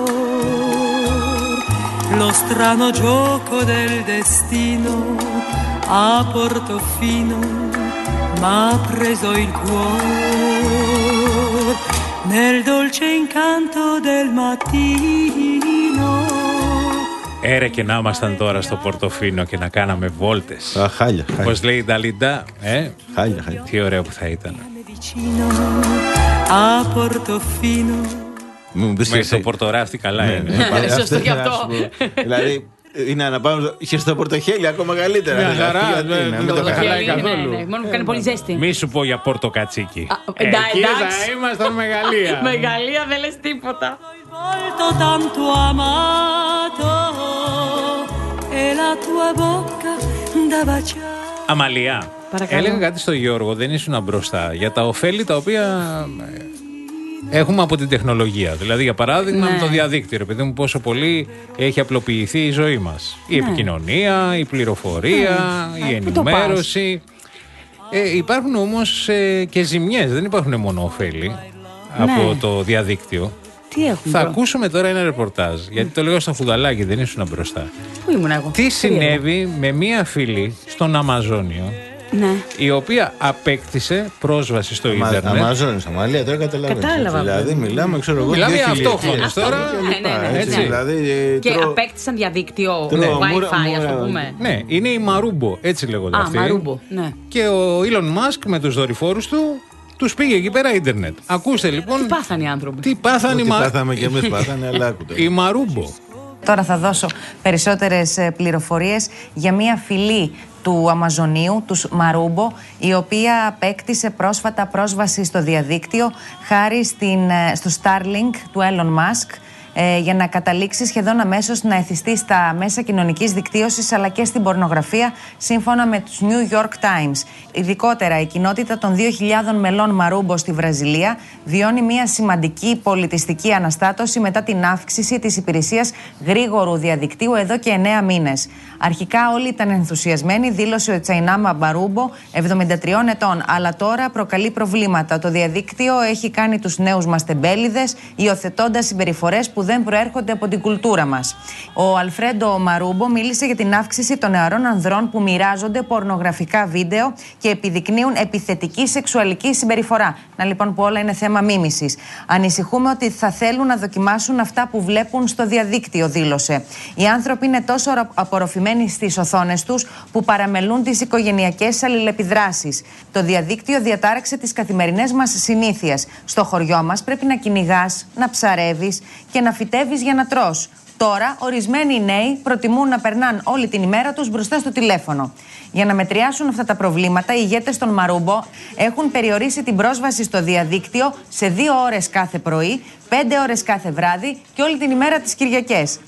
Speaker 14: lo strano gioco del destino a Portofino m'ha preso il cuore, nel dolce incanto del mattino.
Speaker 3: Έρε και να ήμασταν τώρα στο Πορτοφίνο και να κάναμε βόλτες.
Speaker 5: Α, χάλια, χάλια.
Speaker 3: Πώς λέει η Νταλίντα, ε?
Speaker 5: Χάλια, χάλια.
Speaker 3: Τι ωραίο που θα ήταν. Με το Πορτοράφτη καλά είναι.
Speaker 4: Σωστό γι' αυτό.
Speaker 5: Δηλαδή, είναι να πάμε και στο Πορτοχέλι ακόμα καλύτερα.
Speaker 3: Μια χαρά,
Speaker 5: μην το χαλάει καθόλου.
Speaker 4: Μόνο που κάνει πολύ ζέστη.
Speaker 3: Μη σου πω για Πορτοκατσίκι.
Speaker 4: Εκεί
Speaker 3: θα ήμασταν μεγαλεία.
Speaker 4: Μεγαλεία δεν λες τίποτα.
Speaker 3: Αμαλία, έλεγα κάτι στο Γιώργο, δεν ήσουν μπροστά, για τα ωφέλη τα οποία έχουμε από την τεχνολογία. Δηλαδή, για παράδειγμα, ναι. με το διαδίκτυο, επειδή μου πόσο πολύ έχει απλοποιηθεί η ζωή μας. Η ναι. επικοινωνία, η πληροφορία, ναι. η ενημέρωση. Ε, υπάρχουν όμως ε, και ζημιές, δεν υπάρχουν μόνο ωφέλη ναι. από το διαδίκτυο. Θα προ... ακούσουμε τώρα ένα ρεπορτάζ, γιατί το λέω στο φουδαλάκι, δεν ήσουν μπροστά.
Speaker 4: Πού ήμουν εγώ.
Speaker 3: Τι συνέβη με μία φίλη στον Αμαζόνιο,
Speaker 4: ναι.
Speaker 3: η οποία απέκτησε πρόσβαση στο
Speaker 5: Αμα,
Speaker 3: ίντερνετ.
Speaker 5: Αμαζόνιο, Αμαλία, τώρα καταλαβαίνεις.
Speaker 4: Κατάλαβα.
Speaker 5: Δηλαδή, μιλάμε, ξέρω εγώ.
Speaker 3: Μιλάμε για αυτόχθονες τώρα.
Speaker 4: Ναι, ναι, ναι,
Speaker 3: έτσι.
Speaker 4: ναι.
Speaker 5: Δηλαδή,
Speaker 4: και
Speaker 5: τρο...
Speaker 4: απέκτησαν διαδίκτυο,
Speaker 5: τρο...
Speaker 4: Wi-Fi, ας το πούμε.
Speaker 3: Ναι, είναι η Μαρούμπο, έτσι λέγονται αυτοί.
Speaker 4: Α, Μαρούμπο, ναι.
Speaker 3: Και ο Elon Musk με τους δορυφόρους του. Τους πήγε εκεί πέρα ίντερνετ. Ακούστε λοιπόν.
Speaker 4: Τι πάθανε οι άνθρωποι.
Speaker 3: Τι πάθανε οι
Speaker 5: Μαρούμπο. Τι πάθαμε και εμείς πάθανε, αλλά άκουτε.
Speaker 3: Η Μαρούμπο
Speaker 12: Τώρα θα δώσω περισσότερες πληροφορίες για μια φυλή του Αμαζονίου, τους Μαρούμπο, η οποία απέκτησε πρόσφατα πρόσβαση στο διαδίκτυο χάρη στην, στο Starlink του Elon Musk, ε, για να καταλήξει σχεδόν αμέσως να εθιστεί στα μέσα κοινωνικής δικτύωσης αλλά και στην πορνογραφία, σύμφωνα με τους New York Times. Ειδικότερα, η κοινότητα των δύο χιλιάδων μελών Μαρούμπο στη Βραζιλία βιώνει μια σημαντική πολιτιστική αναστάτωση μετά την αύξηση της υπηρεσίας γρήγορου διαδικτύου εδώ και εννέα μήνες. Αρχικά όλοι ήταν ενθουσιασμένοι, δήλωσε ο Τσαϊνάμα Μπαρούμπο, εβδομήντα τριών ετών, αλλά τώρα προκαλεί προβλήματα. Το διαδίκτυο έχει κάνει τους νέους μας τεμπέληδες, υιοθετώντας συμπεριφορές που δεν προέρχονται από την κουλτούρα μας. Ο Αλφρέντο Μαρούμπο μίλησε για την αύξηση των νεαρών ανδρών που μοιράζονται πορνογραφικά βίντεο και επιδεικνύουν επιθετική σεξουαλική συμπεριφορά. Να λοιπόν που όλα είναι θέμα μίμησης. Ανησυχούμε ότι θα θέλουν να δοκιμάσουν αυτά που βλέπουν στο διαδίκτυο, δήλωσε. Οι άνθρωποι είναι τόσο απορροφημένοι στις οθόνες τους που παραμελούν τις οικογενειακές αλληλεπιδράσεις. Το διαδίκτυο διατάραξε τις καθημερινές μας συνήθειες. Στο χωριό μας πρέπει να κυνηγάς, να ψαρεύεις και να φυτεύεις για να τρως. Τώρα, ορισμένοι νέοι προτιμούν να περνάνε όλη την ημέρα τους μπροστά στο τηλέφωνο. Για να μετριάσουν αυτά τα προβλήματα, οι ηγέτες των Μαρούμπο έχουν περιορίσει την πρόσβαση στο διαδίκτυο σε δύο ώρες κάθε πρωί, πέντε ώρες κάθε βράδυ και όλη την ημέρα τις Κυριακές.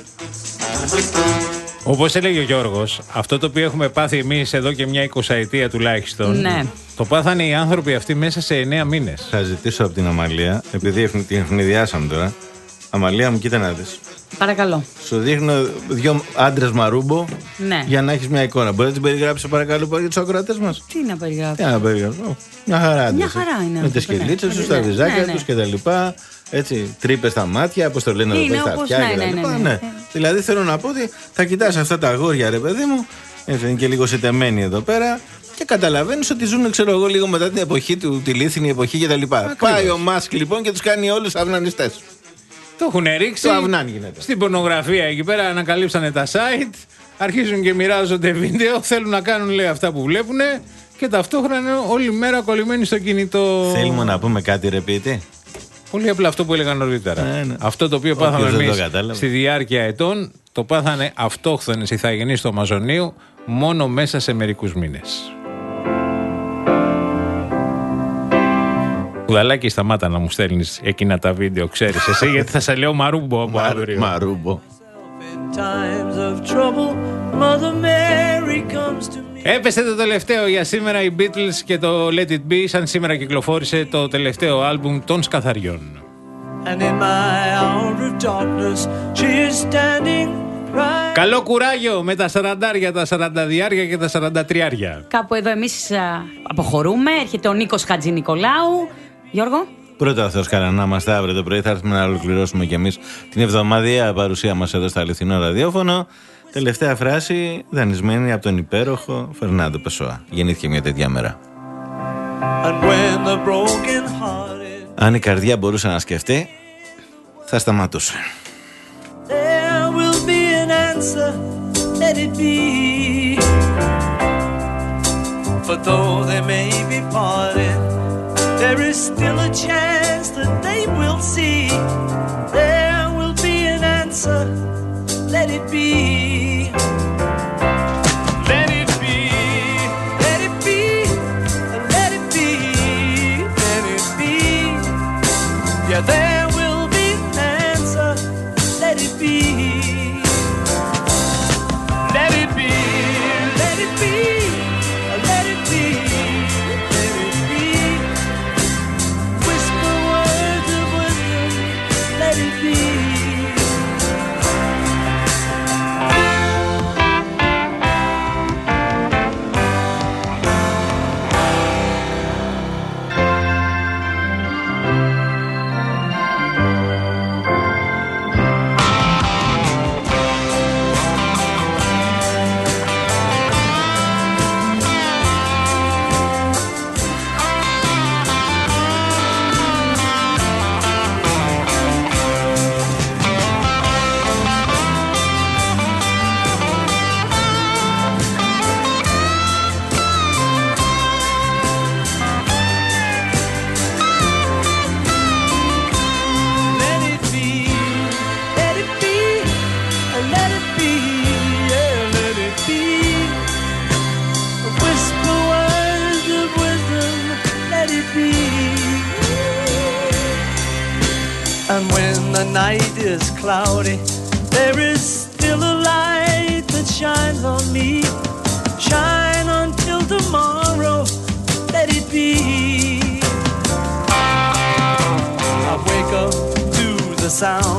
Speaker 3: Όπως έλεγε ο Γιώργος, αυτό το οποίο έχουμε πάθει εμείς εδώ και μια εικοσαετία τουλάχιστον,
Speaker 4: ναι,
Speaker 3: το πάθανε οι άνθρωποι αυτοί μέσα σε εννέα μήνες.
Speaker 5: Θα ζητήσω από την Αμαλία, επειδή την ευνηδιάσαμε τώρα. Αμαλία μου, κοίτα να δεις.
Speaker 4: Παρακαλώ.
Speaker 5: Σου δείχνω δύο άντρες Μαρούμπο, ναι, για να έχεις μια εικόνα. Μπορεί να την περιγράψεις, παρακαλώ, για τους ακροατές μας.
Speaker 4: Τι να περιγράψω.
Speaker 5: Τι να περιγράψω. Μια χαρά.
Speaker 4: Μια χαρά είναι.
Speaker 5: Με τις σκελίτσες τους, τα βυζάκια τους κτλ. Έτσι, τρύπες στα μάτια, όπως το λένε εδώ πέρα, στα αυτιά
Speaker 4: ναι, ναι, ναι, ναι.
Speaker 5: ναι. Δηλαδή θέλω να πω ότι θα κοιτάς αυτά τα αγόρια, ρε παιδί μου, έτσι, είναι και λίγο σιτεμένοι εδώ πέρα. Και καταλαβαίνεις ότι ζουν, ξέρω εγώ, λίγο μετά την εποχή του, τη λίθινη εποχή κτλ. Πάει ο Μάσκ λοιπόν και τους κάνει όλους αυνανιστές.
Speaker 3: Το έχουν ρίξει.
Speaker 5: Το αυνάν γίνεται.
Speaker 3: Στην πορνογραφία εκεί πέρα ανακαλύψανε τα site, αρχίζουν και μοιράζονται βίντεο, θέλουν να κάνουν, λέει, αυτά που βλέπουν και ταυτόχρονα είναι όλη μέρα κολλημένοι στο κινητό.
Speaker 5: Θέλουμε να πούμε κάτι, ρε ποιητή.
Speaker 3: Πολύ απλά αυτό που έλεγα νωρίτερα. Ε, ναι. Αυτό το οποίο πάθαμε εμείς στη διάρκεια ετών, το πάθανε αυτόχθονες ηθαγενείς του Αμαζονίου μόνο μέσα σε μερικούς μήνες. Κουδαλάκι, σταμάτα να μου στέλνεις εκείνα τα βίντεο, ξέρεις εσύ, γιατί θα σε λέω Μαρούμπο από αύριο.
Speaker 5: Μαρούμπο.
Speaker 3: Έπεσε το τελευταίο για σήμερα οι Beatles και το Let It Be, σαν σήμερα κυκλοφόρησε το τελευταίο άλμπουμ των Σκαθαριών. Καλό κουράγιο με τα σαραντάρια, τα σαρανταδιάρια και τα σαραντατριάρια.
Speaker 4: Κάπου εδώ εμείς αποχωρούμε, έρχεται ο Νίκος Χατζηνικολάου. Γιώργο.
Speaker 5: Πρώτα ο Θεός καλά να είμαστε, αύριο το πρωί θα έρθουμε να ολοκληρώσουμε κι εμείς την εβδομαδιαία παρουσία μας εδώ στο αληθινό ραδιόφωνο. Τελευταία φράση δανεισμένη από τον υπέροχο Φερνάντο Πεσόα. Γεννήθηκε μια τέτοια μέρα. Hearted... Αν η καρδιά μπορούσε να σκεφτεί, θα σταματούσε.
Speaker 14: There will be an answer, let it be. For though they may be parted, there is still a chance that they will see. There will be an answer, let it be. Let it be, let it be, let it be, let it be. Yeah, there will be an answer, let it be. Let it be, let it be, let it be, let it be. Whisper words of wisdom, let it be.
Speaker 18: Whisper words of wisdom, let it be. And when the night is cloudy, there is still a light that shines on me. Shine until tomorrow, let it be. I wake up to the sound